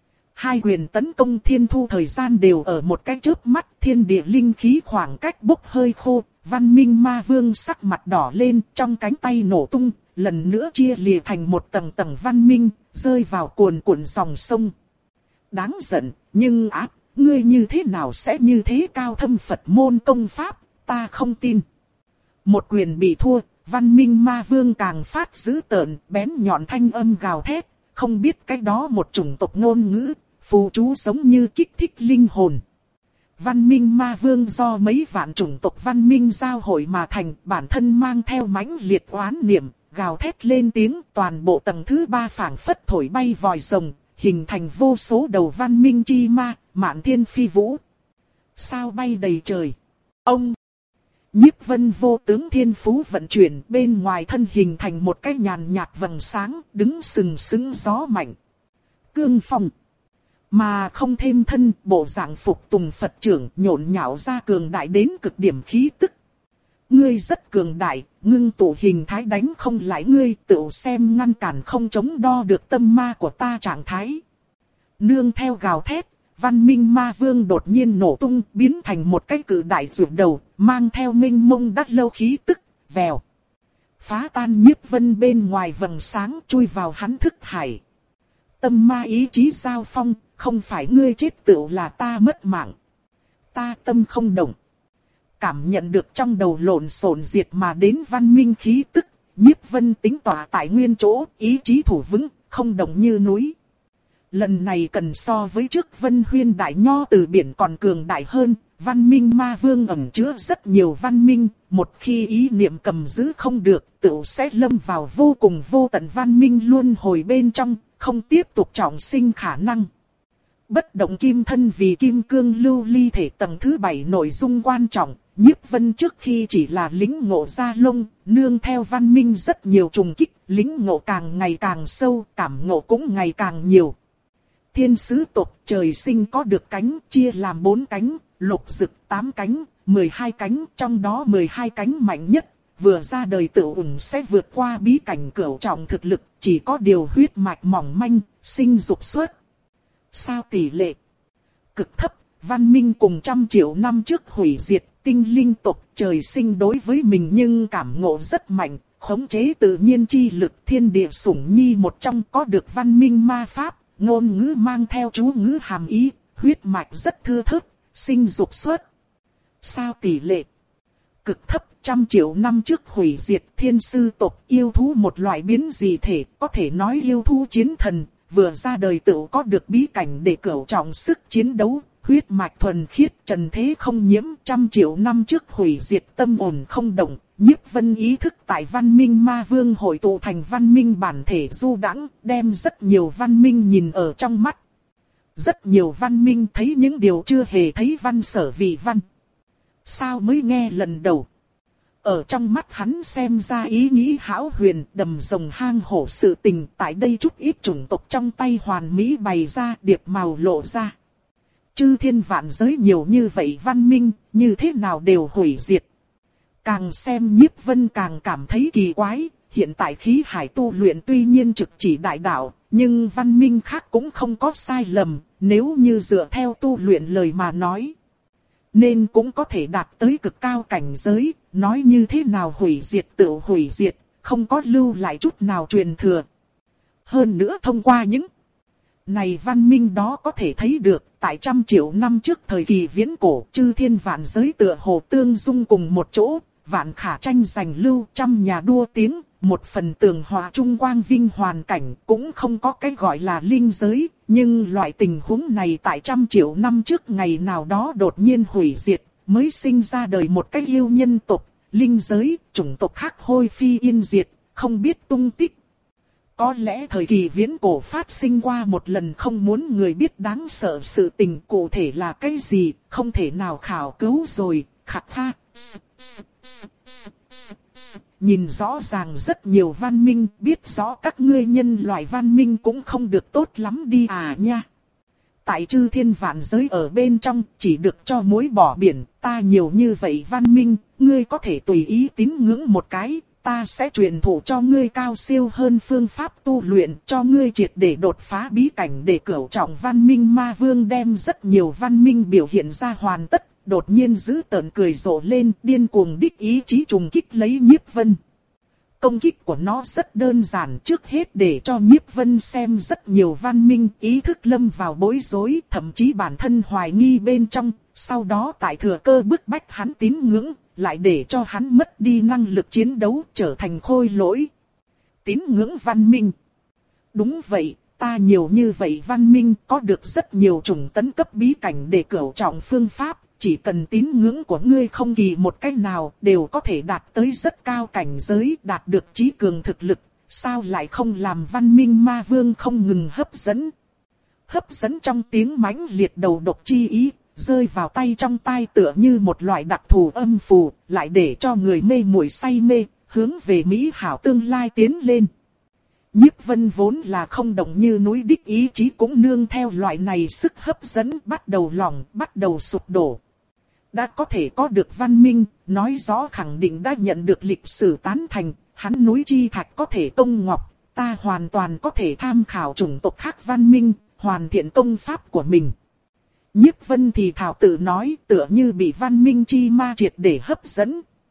Speaker 1: Hai quyền tấn công thiên thu thời gian đều ở một cái chớp mắt, thiên địa linh khí khoảng cách bốc hơi khô, Văn Minh Ma Vương sắc mặt đỏ lên, trong cánh tay nổ tung, lần nữa chia lìa thành một tầng tầng văn minh, rơi vào cuồn cuộn dòng sông. Đáng giận, nhưng ác, ngươi như thế nào sẽ như thế cao thâm Phật môn công pháp, ta không tin. Một quyền bị thua, Văn Minh Ma Vương càng phát dữ tợn, bén nhọn thanh âm gào thét, không biết cái đó một chủng tộc ngôn ngữ, phù chú giống như kích thích linh hồn. Văn Minh Ma Vương do mấy vạn chủng tộc văn minh giao hội mà thành, bản thân mang theo mãnh liệt oán niệm, gào thét lên tiếng, toàn bộ tầng thứ ba phảng phất thổi bay vòi rồng, hình thành vô số đầu văn minh chi ma, mạn thiên phi vũ. Sao bay đầy trời. Ông! Nhiếp Vân vô tướng thiên phú vận chuyển, bên ngoài thân hình thành một cái nhàn nhạt vầng sáng, đứng sừng sững gió mạnh. Cương phong. Mà không thêm thân, bộ dạng phục tùng Phật trưởng nhộn nhạo ra cường đại đến cực điểm khí tức. Ngươi rất cường đại, ngưng tụ hình thái đánh không lại ngươi, tự xem ngăn cản không chống đo được tâm ma của ta trạng thái. Nương theo gào thét, Văn Minh Ma Vương đột nhiên nổ tung, biến thành một cái cự đại rượu đầu, mang theo minh mông đắt lâu khí tức, vèo. phá tan Nhiếp Vân bên ngoài vầng sáng chui vào hắn thức hải. Tâm ma ý chí giao phong, không phải ngươi chết tựu là ta mất mạng. Ta tâm không động. Cảm nhận được trong đầu lộn xộn diệt mà đến văn minh khí tức, Nhiếp Vân tính tỏa tại nguyên chỗ, ý chí thủ vững, không động như núi. Lần này cần so với trước Vân Huyên Đại Nho từ biển còn cường đại hơn, văn minh ma vương ẩn chứa rất nhiều văn minh, một khi ý niệm cầm giữ không được, tựu sẽ lâm vào vô cùng vô tận văn minh luân hồi bên trong, không tiếp tục trọng sinh khả năng. Bất động kim thân vì kim cương lưu ly thể tầng thứ bảy nội dung quan trọng, Nhiếp Vân trước khi chỉ là lính ngộ ra lông, nương theo văn minh rất nhiều trùng kích, lính ngộ càng ngày càng sâu, cảm ngộ cũng ngày càng nhiều. Thiên sứ tộc trời sinh có được cánh, chia làm bốn cánh, lục dực tám cánh, mười hai cánh, trong đó mười hai cánh mạnh nhất, vừa ra đời tự ủng sẽ vượt qua bí cảnh cửu trọng thực lực, chỉ có điều huyết mạch mỏng manh, sinh dục xuất. Sao tỷ lệ? Cực thấp, văn minh cùng trăm triệu năm trước hủy diệt, tinh linh tộc trời sinh đối với mình nhưng cảm ngộ rất mạnh, khống chế tự nhiên chi lực thiên địa sủng nhi một trong có được văn minh ma pháp, ngôn ngữ mang theo chú ngữ hàm ý, huyết mạch rất thưa thớt, sinh dục xuất. Sao tỷ lệ? Cực thấp, trăm triệu năm trước hủy diệt thiên sư tộc yêu thú một loại biến dị thể, có thể nói yêu thú chiến thần, vừa ra đời tự có được bí cảnh để cửu trọng sức chiến đấu, huyết mạch thuần khiết, trần thế không nhiễm, trăm triệu năm trước hủy diệt tâm ổn không động, Nhiếp Vân ý thức tại văn minh ma vương hội tụ thành văn minh bản thể du đãng, đem rất nhiều văn minh nhìn ở trong mắt. Rất nhiều văn minh thấy những điều chưa hề thấy văn sở vị văn. Sao mới nghe lần đầu? Ở trong mắt hắn xem ra ý nghĩ hão huyền, đầm rồng hang hổ sự tình, tại đây chút ít chủng tộc trong tay hoàn mỹ bày ra, điệp màu lộ ra. Chư thiên vạn giới nhiều như vậy văn minh, như thế nào đều hủy diệt. Càng xem Nhiếp Vân càng cảm thấy kỳ quái, hiện tại khí hải tu luyện tuy nhiên trực chỉ đại đạo, nhưng văn minh khác cũng không có sai lầm, nếu như dựa theo tu luyện lời mà nói. Nên cũng có thể đạt tới cực cao cảnh giới, nói như thế nào hủy diệt tự hủy diệt, không có lưu lại chút nào truyền thừa. Hơn nữa thông qua những này văn minh đó có thể thấy được, tại trăm triệu năm trước thời kỳ viễn cổ, chư thiên vạn giới tựa hồ tương dung cùng một chỗ, vạn khả tranh giành lưu, trăm nhà đua tiếng, một phần tường hòa trung quang vinh hoàn cảnh, cũng không có cái gọi là linh giới, nhưng loại tình huống này tại trăm triệu năm trước ngày nào đó đột nhiên hủy diệt, mới sinh ra đời một cái yêu nhân tộc, linh giới, chủng tộc khác hôi phi yên diệt, không biết tung tích. Có lẽ thời kỳ viễn cổ phát sinh qua một lần không muốn người biết đáng sợ sự tình cụ thể là cái gì, không thể nào khảo cứu rồi, khắc ha. Nhìn rõ ràng rất nhiều văn minh, biết rõ các ngươi nhân loại văn minh cũng không được tốt lắm đi à nha. Tại chư thiên vạn giới ở bên trong, chỉ được cho muối bỏ biển, ta nhiều như vậy văn minh, ngươi có thể tùy ý tín ngưỡng một cái, ta sẽ truyền thụ cho ngươi cao siêu hơn phương pháp tu luyện, cho ngươi triệt để đột phá bí cảnh để cửu trọng văn minh ma vương đem rất nhiều văn minh biểu hiện ra hoàn tất. Đột nhiên giữ tợn cười rộ lên, điên cuồng đích ý chí trùng kích lấy Nhiếp Vân. Công kích của nó rất đơn giản, trước hết để cho Nhiếp Vân xem rất nhiều văn minh ý thức lâm vào bối rối, thậm chí bản thân hoài nghi bên trong, sau đó tại thừa cơ bức bách hắn tín ngưỡng, lại để cho hắn mất đi năng lực chiến đấu, trở thành khôi lỗi. Tín ngưỡng văn minh. Đúng vậy, ta nhiều như vậy văn minh có được rất nhiều chủng tấn cấp bí cảnh để cửu trọng phương pháp. Chỉ cần tín ngưỡng của ngươi không kỳ một cách nào đều có thể đạt tới rất cao cảnh giới, đạt được trí cường thực lực, sao lại không làm văn minh ma vương không ngừng hấp dẫn. Hấp dẫn trong tiếng mãnh liệt đầu độc chi ý, rơi vào tay trong tai tựa như một loại đặc thù âm phù, lại để cho người mê muội say mê, hướng về mỹ hảo tương lai tiến lên. Nhiếp Vân vốn là không động như núi đích ý chí cũng nương theo loại này sức hấp dẫn bắt đầu lỏng, bắt đầu sụp đổ. Đã có thể có được văn minh, nói rõ khẳng định đã nhận được lịch sử tán thành, hắn núi chi thạch có thể công ngọc, ta hoàn toàn có thể tham khảo chủng tộc khác văn minh, hoàn thiện công pháp của mình. Nhiếp Vân thì thảo tự nói tựa như bị văn minh chi ma triệt để hấp dẫn.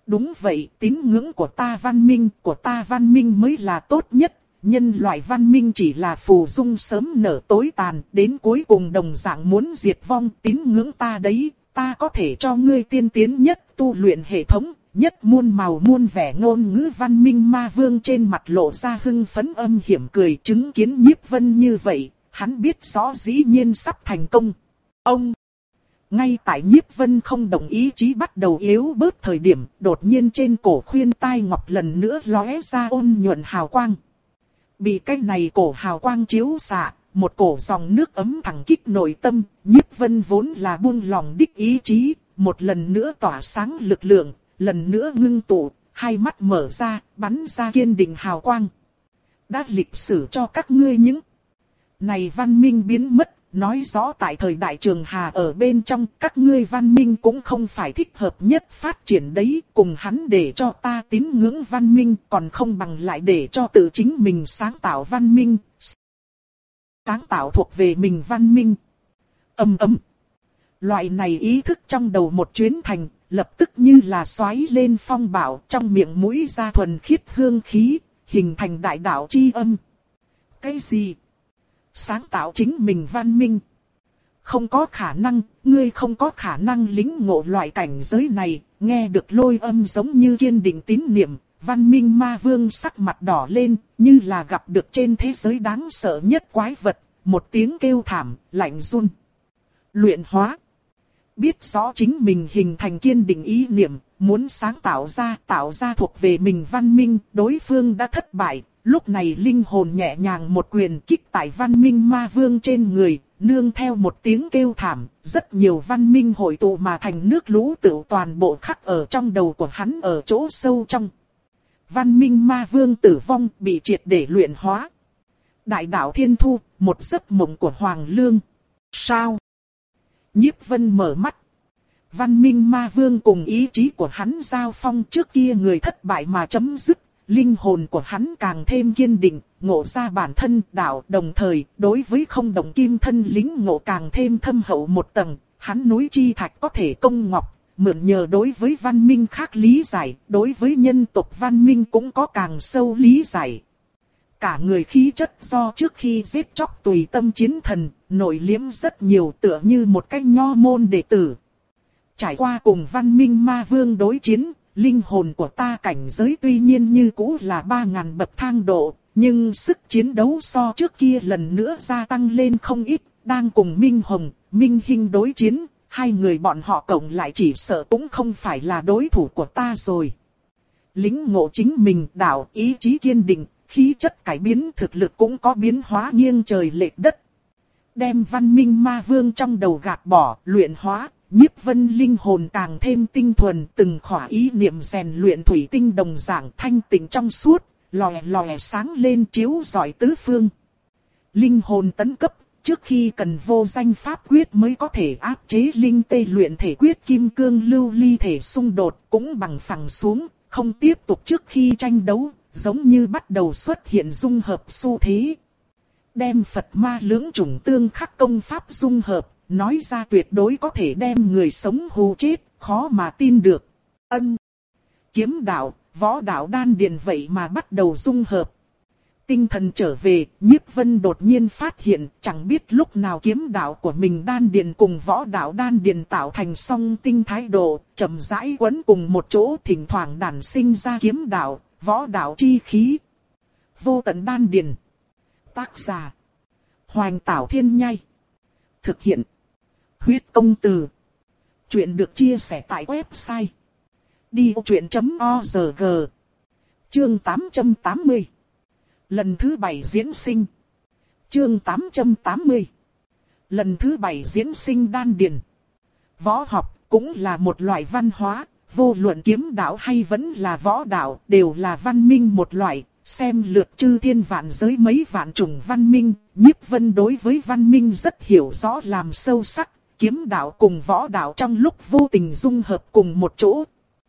Speaker 1: Đúng vậy, tín ngưỡng của ta văn minh, của ta văn minh mới là tốt nhất. Nhân loại văn minh chỉ là phù dung sớm nở tối tàn, đến cuối cùng đồng dạng muốn diệt vong. Tín ngưỡng ta đấy, ta có thể cho ngươi tiên tiến nhất tu luyện hệ thống, nhất muôn màu muôn vẻ ngôn ngữ văn minh. Ma vương trên mặt lộ ra hưng phấn âm hiểm cười, chứng kiến Nhiếp Vân như vậy, hắn biết rõ dĩ nhiên sắp thành công. Ông! Ngay tại Nhiếp Vân không đồng ý chí bắt đầu yếu bớt thời điểm, đột nhiên trên cổ khuyên tai ngọc lần nữa lóe ra ôn nhuận hào quang. Bị cái này cổ hào quang chiếu xạ, một cổ dòng nước ấm thẳng kích nội tâm, Nhiếp Vân vốn là buông lòng đích ý chí, một lần nữa tỏa sáng lực lượng, lần nữa ngưng tụ, hai mắt mở ra, bắn ra kiên định hào quang. Đã lịch sử cho các ngươi những này văn minh biến mất, nói rõ tại thời đại Trường Hà ở bên trong các ngươi văn minh cũng không phải thích hợp nhất phát triển đấy, cùng hắn để cho ta tín ngưỡng văn minh còn không bằng lại để cho tự chính mình sáng tạo văn minh. Sáng tạo thuộc về mình văn minh. Âm ầm. Loại này ý thức trong đầu một chuyến thành, lập tức như là xoáy lên phong bạo, trong miệng mũi ra thuần khiết hương khí, hình thành đại đạo chi âm. Cái gì? Sáng tạo chính mình văn minh? Không có khả năng, ngươi không có khả năng lĩnh ngộ loại cảnh giới này. Nghe được lôi âm giống như kiên định tín niệm, văn minh ma vương sắc mặt đỏ lên, như là gặp được trên thế giới đáng sợ nhất quái vật, một tiếng kêu thảm, lạnh run. Luyện hóa. Biết rõ chính mình hình thành kiên định ý niệm, muốn sáng tạo ra, tạo ra thuộc về mình văn minh, đối phương đã thất bại. Lúc này linh hồn nhẹ nhàng một quyền kích tại văn minh ma vương trên người, nương theo một tiếng kêu thảm, rất nhiều văn minh hội tụ mà thành nước lũ tựu toàn bộ khắc ở trong đầu của hắn ở chỗ sâu trong. Văn minh ma vương tử vong bị triệt để luyện hóa. Đại đạo thiên thu, một giấc mộng của Hoàng Lương. Sao? Nhiếp Vân mở mắt. Văn minh ma vương cùng ý chí của hắn giao phong, trước kia người thất bại mà chấm dứt. Linh hồn của hắn càng thêm kiên định, ngộ ra bản thân đạo, đồng thời đối với không đồng kim thân lính ngộ càng thêm thâm hậu một tầng. Hắn núi chi thạch có thể công ngọc, mượn nhờ đối với văn minh khác lý giải, đối với nhân tộc văn minh cũng có càng sâu lý giải. Cả người khí chất do trước khi giết chóc tùy tâm chiến thần, nội liếm rất nhiều, tựa như một cái nho môn đệ tử. Trải qua cùng văn minh ma vương đối chiến, linh hồn của ta cảnh giới tuy nhiên như cũ là ba ngàn bậc thang độ, nhưng sức chiến đấu so trước kia lần nữa gia tăng lên không ít. Đang cùng Minh Hồng, Minh Hinh đối chiến, hai người bọn họ cộng lại chỉ sợ cũng không phải là đối thủ của ta rồi. Lính ngộ chính mình, đạo, ý chí kiên định, khí chất cải biến, thực lực cũng có biến hóa nghiêng trời lệch đất. Đem văn minh ma vương trong đầu gạt bỏ, luyện hóa. Nhiếp Vân linh hồn càng thêm tinh thuần, từng khỏa ý niệm rèn luyện thủy tinh đồng dạng thanh tịnh trong suốt, lòe lòe sáng lên chiếu rọi tứ phương. Linh hồn tấn cấp, trước khi cần vô danh pháp quyết mới có thể áp chế linh tê luyện thể quyết kim cương lưu ly thể xung đột, cũng bằng phẳng xuống, không tiếp tục trước khi tranh đấu, giống như bắt đầu xuất hiện dung hợp xu thế. Đem Phật ma lưỡng chủng tương khắc công pháp dung hợp. Nói ra tuyệt đối có thể đem người sống hù chết, khó mà tin được. Ân. Kiếm đạo, võ đạo đan điền vậy mà bắt đầu dung hợp. Tinh thần trở về, Nhiếp Vân đột nhiên phát hiện, chẳng biết lúc nào kiếm đạo của mình đan điền cùng võ đạo đan điền tạo thành song tinh thái độ, chậm rãi quấn cùng một chỗ, thỉnh thoảng đản sinh ra kiếm đạo, võ đạo chi khí. Vô tận đan điền. Tác giả: Hoành Tảo Thiên Nhai. Thực hiện: Huyết Công Từ. Chuyện được chia sẻ tại website đi vô chuyện chấm org. Chương tám trăm tám mươi. Lần thứ bảy diễn sinh. Chương tám trăm tám mươi. Lần thứ bảy diễn sinh đan điền. Võ học cũng là một loại văn hóa, vô luận kiếm đạo hay vẫn là võ đạo, đều là văn minh một loại. Xem lượt chư thiên vạn giới mấy vạn chủng văn minh, Nhiếp Vân đối với văn minh rất hiểu rõ làm sâu sắc. Kiếm đạo cùng võ đạo trong lúc vô tình dung hợp cùng một chỗ.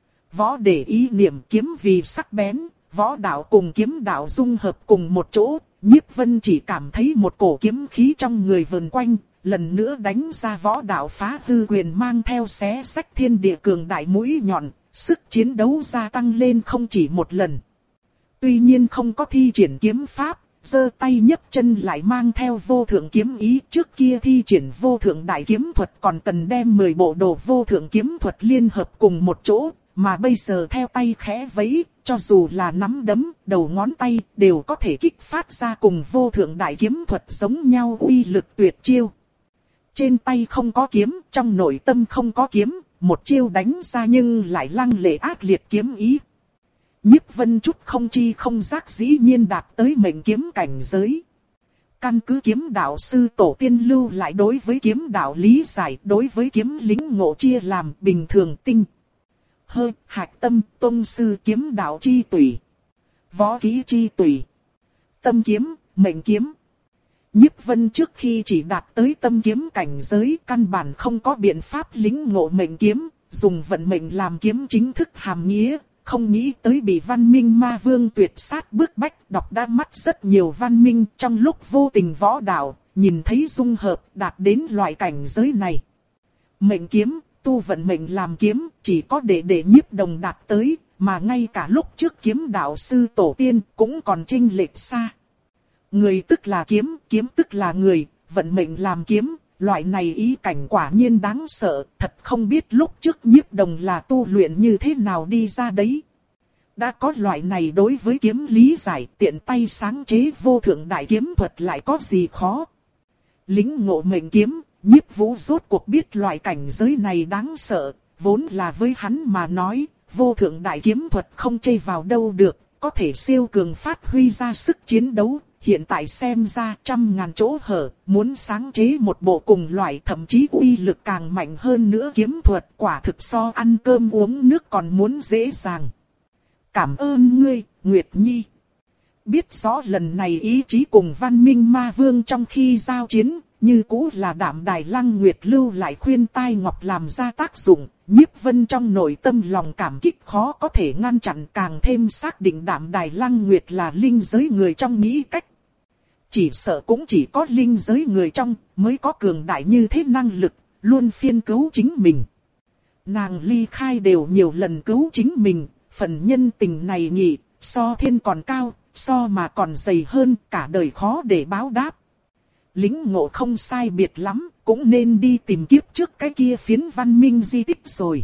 Speaker 1: Võ để ý niệm, kiếm vì sắc bén, võ đạo cùng kiếm đạo dung hợp cùng một chỗ. Nhiếp Vân chỉ cảm thấy một cổ kiếm khí trong người vần quanh, lần nữa đánh ra võ đạo phá hư quyền mang theo xé sách thiên địa cường đại mũi nhọn, sức chiến đấu gia tăng lên không chỉ một lần. Tuy nhiên không có thi triển kiếm pháp, giơ tay nhấc chân lại mang theo vô thượng kiếm ý. Trước kia thi triển vô thượng đại kiếm thuật còn cần đem mười bộ đồ vô thượng kiếm thuật liên hợp cùng một chỗ, mà bây giờ theo tay khẽ vẫy, cho dù là nắm đấm, đầu ngón tay đều có thể kích phát ra cùng vô thượng đại kiếm thuật giống nhau uy lực tuyệt chiêu. Trên tay không có kiếm, trong nội tâm không có kiếm, một chiêu đánh ra nhưng lại lăng lệ ác liệt kiếm ý. Nhiếp Vân chút không chi không giác dĩ nhiên đạt tới mệnh kiếm cảnh giới. Căn cứ kiếm đạo sư tổ tiên lưu lại đối với kiếm đạo lý giải, đối với kiếm lĩnh ngộ chia làm bình thường, tinh, hơi, hạch tâm, tông sư kiếm đạo chi tùy, võ kỹ chi tùy, tâm kiếm, mệnh kiếm. Nhiếp Vân trước khi chỉ đạt tới tâm kiếm cảnh giới, căn bản không có biện pháp lĩnh ngộ mệnh kiếm, dùng vận mệnh làm kiếm chính thức hàm nghĩa. Không nghĩ tới bị văn minh ma vương tuyệt sát bức bách, đọc đã mắt rất nhiều văn minh trong lúc vô tình võ đạo, nhìn thấy dung hợp đạt đến loại cảnh giới này. Mệnh kiếm, tu vận mệnh làm kiếm, chỉ có để để Nhiếp Đồng đạt tới, mà ngay cả lúc trước kiếm đạo sư tổ tiên cũng còn chênh lệch xa. Người tức là kiếm, kiếm tức là người, vận mệnh làm kiếm. Loại này ý cảnh quả nhiên đáng sợ, thật không biết lúc trước Nhiếp Đồng là tu luyện như thế nào đi ra đấy. Đã có loại này đối với kiếm lý giải, tiện tay sáng chế vô thượng đại kiếm thuật lại có gì khó. Lính ngộ mệnh kiếm, Nhiếp Vũ rốt cuộc biết loại cảnh giới này đáng sợ, vốn là với hắn mà nói, vô thượng đại kiếm thuật không chê vào đâu được, có thể siêu cường phát huy ra sức chiến đấu. Hiện tại xem ra trăm ngàn chỗ hở, muốn sáng chế một bộ cùng loại thậm chí uy lực càng mạnh hơn nữa kiếm thuật, quả thực so ăn cơm uống nước còn muốn dễ dàng. Cảm ơn ngươi, Nguyệt Nhi. Biết rõ lần này ý chí cùng văn minh ma vương trong khi giao chiến, như cũ là Đạm Đài Lăng Nguyệt lưu lại khuyên tai ngọc làm ra tác dụng. Nhiếp Vân trong nội tâm lòng cảm kích khó có thể ngăn chặn, càng thêm xác định Đạm Đài Lăng Nguyệt là linh giới người trong nghĩ cách. Chỉ sợ cũng chỉ có linh giới người trong mới có cường đại như thế năng lực, luôn phiên cứu chính mình. Nàng ly khai đều nhiều lần cứu chính mình, phần nhân tình này nhỉ, so thiên còn cao, so mà còn dày hơn, cả đời khó để báo đáp. Lính ngộ không sai biệt lắm, cũng nên đi tìm kiếp trước cái kia phiến văn minh di tích rồi.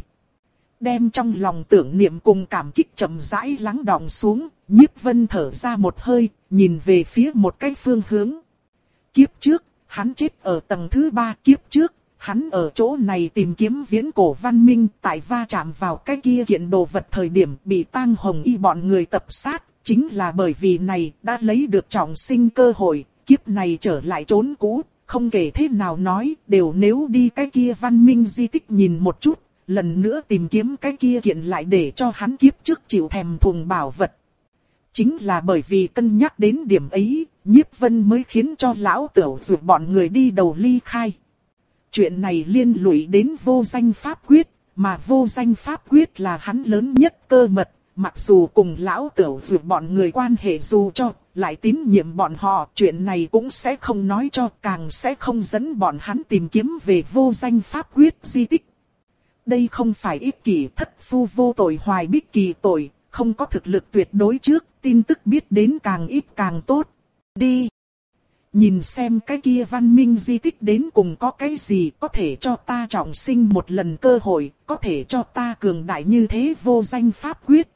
Speaker 1: Đem trong lòng tưởng niệm cùng cảm kích chậm rãi lắng đọng xuống, Nhiếp Vân thở ra một hơi, nhìn về phía một cái phương hướng. Kiếp trước, hắn chết ở tầng thứ ba. Kiếp trước, hắn ở chỗ này tìm kiếm viễn cổ văn minh, tại va chạm vào cái kia kiện đồ vật thời điểm bị Tang Hồng Y bọn người tập sát. Chính là bởi vì này đã lấy được trọng sinh cơ hội, kiếp này trở lại trốn cũ, không kể thế nào nói, đều nếu đi cái kia văn minh di tích nhìn một chút. Lần nữa tìm kiếm cái kia kiện lại để cho hắn kiếp trước chịu thèm thuồng bảo vật. Chính là bởi vì cân nhắc đến điểm ấy, Nhiếp Vân mới khiến cho lão tửu dụ bọn người đi đầu ly khai. Chuyện này liên lụy đến vô danh pháp quyết, mà vô danh pháp quyết là hắn lớn nhất cơ mật. Mặc dù cùng lão tửu dụ bọn người quan hệ dù cho, lại tín nhiệm bọn họ, chuyện này cũng sẽ không nói cho, càng sẽ không dẫn bọn hắn tìm kiếm về vô danh pháp quyết di tích. Đây không phải ích kỷ thất phu vô tội hoài bích kỳ tội, không có thực lực tuyệt đối trước, tin tức biết đến càng ít càng tốt. Đi! Nhìn xem cái kia văn minh di tích đến cùng có cái gì có thể cho ta trọng sinh một lần cơ hội, có thể cho ta cường đại như thế vô danh pháp quyết.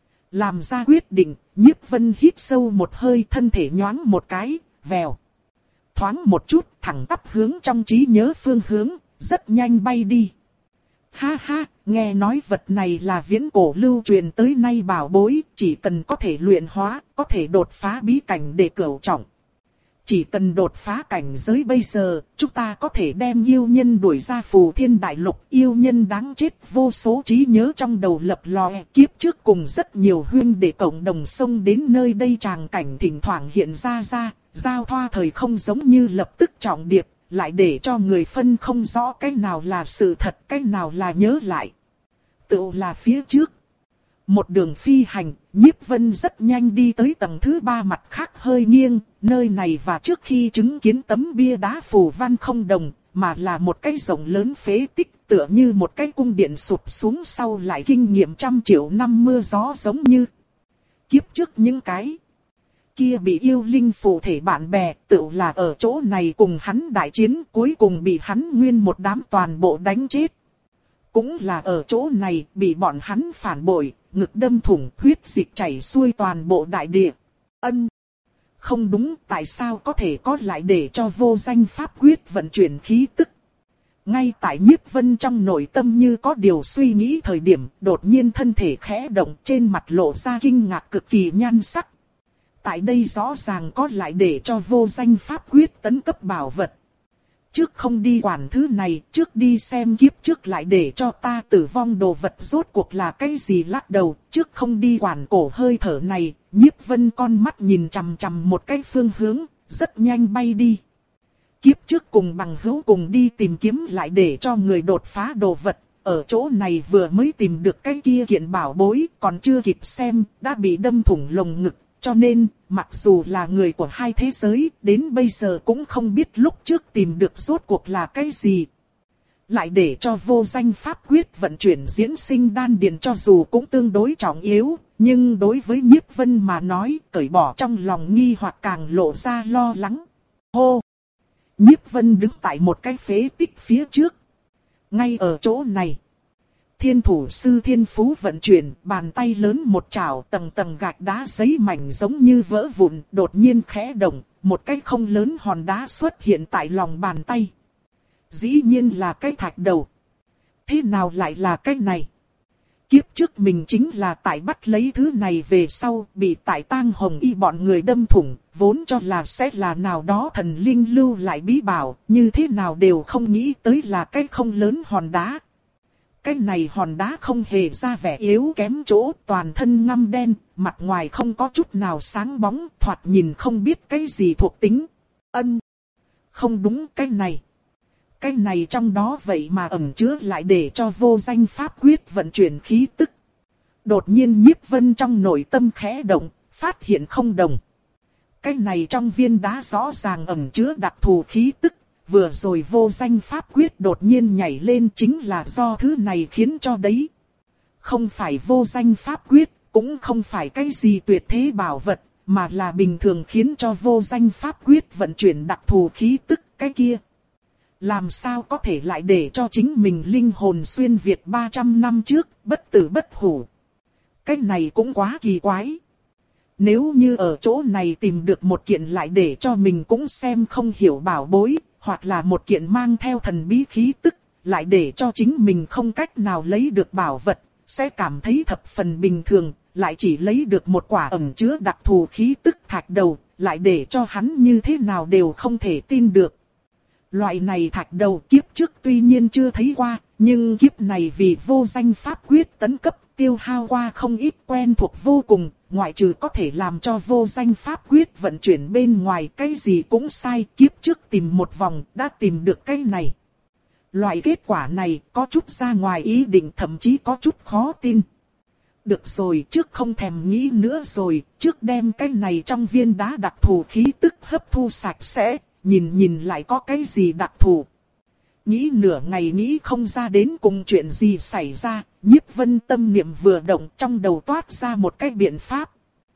Speaker 1: Làm ra quyết định, Nhiếp Vân hít sâu một hơi, thân thể nhoáng một cái, vèo. Thoáng một chút, thẳng tắp hướng trong trí nhớ phương hướng, rất nhanh bay đi. Ha ha, nghe nói vật này là viễn cổ lưu truyền tới nay bảo bối, chỉ cần có thể luyện hóa, có thể đột phá bí cảnh để cửu trọng. Chỉ cần đột phá cảnh giới bây giờ, chúng ta có thể đem yêu nhân đuổi ra phù thiên đại lục. Yêu nhân đáng chết vô số trí nhớ trong đầu lập lòe, kiếp trước cùng rất nhiều huynh đệ cộng đồng xông đến nơi đây, tràng cảnh thỉnh thoảng hiện ra ra, giao thoa thời không giống như lập tức trọng điệp, lại để cho người phân không rõ cái nào là sự thật, cái nào là nhớ lại. Tự là phía trước. Một đường phi hành, Nhiếp Vân rất nhanh đi tới tầng thứ ba, mặt khác hơi nghiêng, nơi này và trước khi chứng kiến tấm bia đá phù văn không đồng, mà là một cái rộng lớn phế tích, tựa như một cái cung điện sụp xuống sau lại kinh nghiệm trăm triệu năm mưa gió, giống như kiếp trước những cái kia bị yêu linh phù thể bạn bè, tự là ở chỗ này cùng hắn đại chiến, cuối cùng bị hắn nguyên một đám toàn bộ đánh chết. Cũng là ở chỗ này bị bọn hắn phản bội, ngực đâm thủng, huyết dịch chảy xuôi toàn bộ đại địa. Ân, không đúng, tại sao có thể có lại để cho vô danh pháp quyết vận chuyển khí tức? Ngay tại Nhiếp Vân trong nội tâm như có điều suy nghĩ thời điểm, đột nhiên thân thể khẽ động, trên mặt lộ ra kinh ngạc cực kỳ nhan sắc. Tại đây rõ ràng có lại để cho vô danh pháp quyết tấn cấp bảo vật. Trước không đi quản thứ này, trước đi xem kiếp trước lại để cho ta tử vong đồ vật rốt cuộc là cái gì, lắc đầu, trước không đi quản cổ hơi thở này. Nhiếp Vân con mắt nhìn chằm chằm một cái phương hướng, rất nhanh bay đi. Kiếp trước cùng bằng hữu cùng đi tìm kiếm lại để cho người đột phá đồ vật, ở chỗ này vừa mới tìm được cái kia kiện bảo bối, còn chưa kịp xem, đã bị đâm thủng lồng ngực. Cho nên, mặc dù là người của hai thế giới, đến bây giờ cũng không biết lúc trước tìm được rốt cuộc là cái gì. Lại để cho vô danh pháp quyết vận chuyển diễn sinh đan điền cho dù cũng tương đối trọng yếu, nhưng đối với Nhiếp Vân mà nói, cởi bỏ trong lòng nghi hoặc càng lộ ra lo lắng. Hô! Nhiếp Vân đứng tại một cái phế tích phía trước. Ngay ở chỗ này, Thiên thủ sư thiên phú vận chuyển, bàn tay lớn một chảo, tầng tầng gạch đá giấy mảnh giống như vỡ vụn, đột nhiên khẽ động, một cái không lớn hòn đá xuất hiện tại lòng bàn tay. Dĩ nhiên là cái thạch đầu. Thế nào lại là cái này? Kiếp trước mình chính là tại bắt lấy thứ này về sau, bị tại Tang Hồng Y bọn người đâm thủng, vốn cho là sẽ là nào đó thần linh lưu lại bí bảo, như thế nào đều không nghĩ tới là cái không lớn hòn đá. Cái này hòn đá không hề ra vẻ yếu kém chỗ, toàn thân ngăm đen, mặt ngoài không có chút nào sáng bóng, thoạt nhìn không biết cái gì thuộc tính. Ân, không đúng, cái này. Cái này trong đó vậy mà ẩn chứa lại để cho vô danh pháp quyết vận chuyển khí tức. Đột nhiên Nhiếp Vân trong nội tâm khẽ động, phát hiện không đồng. Cái này trong viên đá rõ ràng ẩn chứa đặc thù khí tức. Vừa rồi vô danh pháp quyết đột nhiên nhảy lên chính là do thứ này khiến cho đấy. Không phải vô danh pháp quyết, cũng không phải cái gì tuyệt thế bảo vật, mà là bình thường khiến cho vô danh pháp quyết vận chuyển đặc thù khí tức cái kia. Làm sao có thể lại để cho chính mình linh hồn xuyên Việt ba trăm năm trước, bất tử bất hủ. Cái này cũng quá kỳ quái. Nếu như ở chỗ này tìm được một kiện lại để cho mình cũng xem không hiểu bảo bối, hoặc là một kiện mang theo thần bí khí tức, lại để cho chính mình không cách nào lấy được bảo vật, sẽ cảm thấy thập phần bình thường, lại chỉ lấy được một quả ẩn chứa đặc thù khí tức thạch đầu, lại để cho hắn như thế nào đều không thể tin được. Loại này thạch đầu kiếp trước tuy nhiên chưa thấy qua, nhưng kiếp này vì vô danh pháp quyết tấn cấp tiêu hao qua không ít, quen thuộc vô cùng, ngoại trừ có thể làm cho vô danh pháp quyết vận chuyển bên ngoài, cái gì cũng sai, kiếp trước tìm một vòng đã tìm được cái này. Loại kết quả này có chút ra ngoài ý định, thậm chí có chút khó tin. Được rồi, trước không thèm nghĩ nữa rồi, trước đem cái này trong viên đá đặc thù khí tức hấp thu sạch sẽ, nhìn nhìn lại có cái gì đặc thù. Nghĩ nửa ngày nghĩ không ra đến cùng chuyện gì xảy ra, Nhiếp Vân tâm niệm vừa động, trong đầu toát ra một cái biện pháp.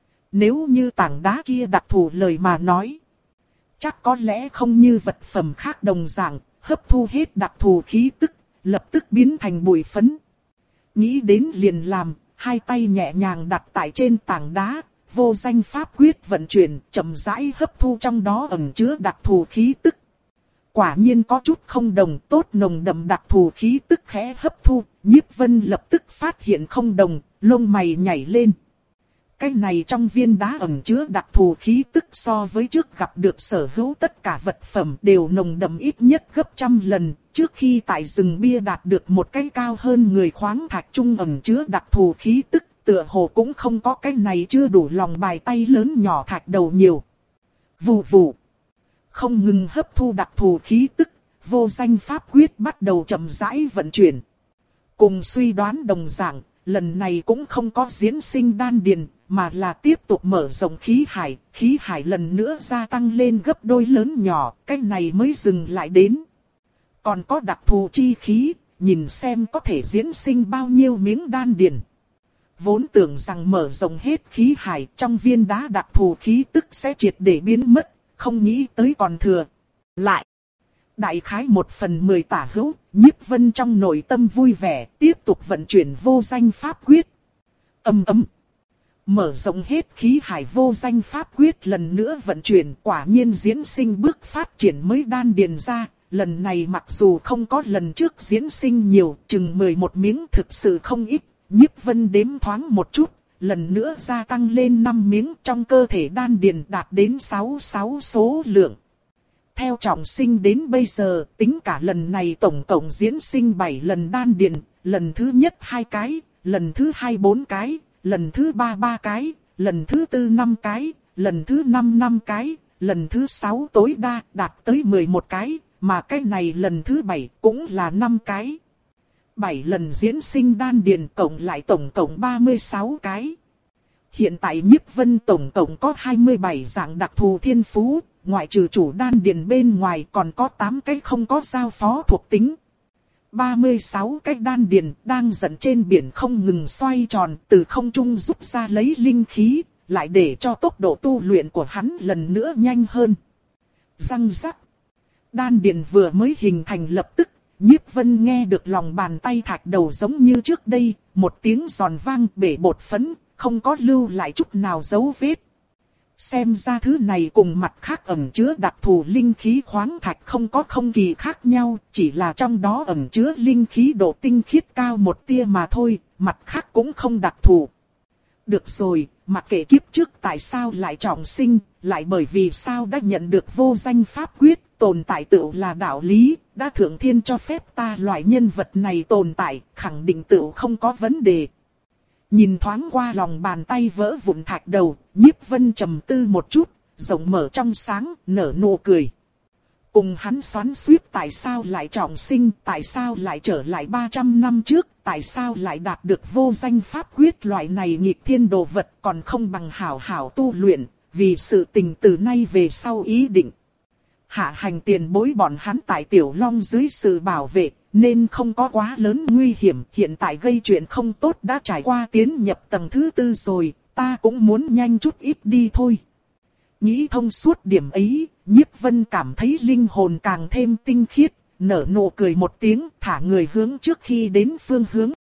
Speaker 1: Nếu như tảng đá kia đặc thù lời mà nói, chắc có lẽ không như vật phẩm khác đồng dạng, hấp thu hết đặc thù khí tức, lập tức biến thành bụi phấn. Nghĩ đến liền làm, hai tay nhẹ nhàng đặt tại trên tảng đá, vô danh pháp quyết vận chuyển, chậm rãi hấp thu trong đó ẩn chứa đặc thù khí tức. Quả nhiên có chút không đồng, tốt nồng đậm đặc thù khí tức khẽ hấp thu, Nhiếp Vân lập tức phát hiện không đồng, lông mày nhảy lên. Cái này trong viên đá ẩn chứa đặc thù khí tức so với trước gặp được sở hữu tất cả vật phẩm đều nồng đậm ít nhất gấp trăm lần, trước khi tại rừng bia đạt được một cái cao hơn người khoáng thạch trung ẩn chứa đặc thù khí tức, tựa hồ cũng không có cái này chưa đủ lòng bài tay lớn nhỏ thạch đầu nhiều. Vù vù. Không ngừng hấp thu đặc thù khí tức, vô danh pháp quyết bắt đầu chậm rãi vận chuyển. Cùng suy đoán đồng dạng, lần này cũng không có diễn sinh đan điền, mà là tiếp tục mở rộng khí hải, khí hải lần nữa gia tăng lên gấp đôi lớn nhỏ, cái này mới dừng lại đến. Còn có đặc thù chi khí, nhìn xem có thể diễn sinh bao nhiêu miếng đan điền. Vốn tưởng rằng mở rộng hết khí hải trong viên đá đặc thù khí tức sẽ triệt để biến mất, không nghĩ tới còn thừa. Lại, đại khái một phần mười tả hữu, Nhiếp Vân trong nội tâm vui vẻ, tiếp tục vận chuyển vô danh pháp quyết. Âm ầm. Mở rộng hết khí hải vô danh pháp quyết lần nữa vận chuyển, quả nhiên diễn sinh bước phát triển mới đan điền ra. Lần này mặc dù không có lần trước diễn sinh nhiều, chừng mười một miếng thực sự không ít. Nhiếp Vân đếm thoáng một chút, lần nữa gia tăng lên năm miếng, trong cơ thể đan điền đạt đến sáu mươi sáu số lượng. Theo trọng sinh đến bây giờ, tính cả lần này tổng cộng diễn sinh bảy lần đan điền, lần thứ nhất hai cái, lần thứ hai bốn cái, lần thứ ba ba cái, lần thứ tư năm cái, lần thứ năm năm cái, lần thứ sáu tối đa đạt tới mười một cái, mà cái này lần thứ bảy cũng là năm cái. bảy lần diễn sinh đan điền cộng lại tổng cộng ba mươi sáu cái. Hiện tại Nhiếp Vân tổng cộng có hai mươi bảy dạng đặc thù thiên phú, ngoại trừ chủ đan điền bên ngoài còn có tám cái không có giao phó thuộc tính. ba mươi sáu cái đan điền đang dẫn trên biển không ngừng xoay tròn, từ không trung rút ra lấy linh khí, lại để cho tốc độ tu luyện của hắn lần nữa nhanh hơn. Răng rắc. Đan điền vừa mới hình thành lập tức, Nhiếp Vân nghe được lòng bàn tay thạch đầu giống như trước đây, một tiếng giòn vang bể bột phấn, không có lưu lại chút nào dấu vết. Xem ra thứ này cùng mặt khác ẩn chứa đặc thù linh khí khoáng thạch không có không kỳ khác nhau, chỉ là trong đó ẩn chứa linh khí độ tinh khiết cao một tia mà thôi, mặt khác cũng không đặc thù. Được rồi, mặc kệ kiếp trước tại sao lại trọng sinh, lại bởi vì sao đã nhận được vô danh pháp quyết, tồn tại tựu là đạo lý, đã thượng thiên cho phép ta loại nhân vật này tồn tại, khẳng định tựu không có vấn đề. Nhìn thoáng qua lòng bàn tay vỡ vụn thạch đầu, Nhiếp Vân trầm tư một chút, rộng mở trong sáng, nở nụ cười. Cùng hắn xoắn xuýt tại sao lại trọng sinh, tại sao lại trở lại ba trăm năm trước, tại sao lại đạt được vô danh pháp quyết loại này nghịch thiên đồ vật còn không bằng hảo hảo tu luyện, vì sự tình từ nay về sau ý định. Hạ hành tiền bối bọn hắn tại Tiểu Long dưới sự bảo vệ, nên không có quá lớn nguy hiểm, hiện tại gây chuyện không tốt đã trải qua tiến nhập tầng thứ tư rồi, ta cũng muốn nhanh chút ít đi thôi. Nghĩ thông suốt điểm ấy, Nhiếp Vân cảm thấy linh hồn càng thêm tinh khiết, nở nụ cười một tiếng, thả người hướng trước khi đến phương hướng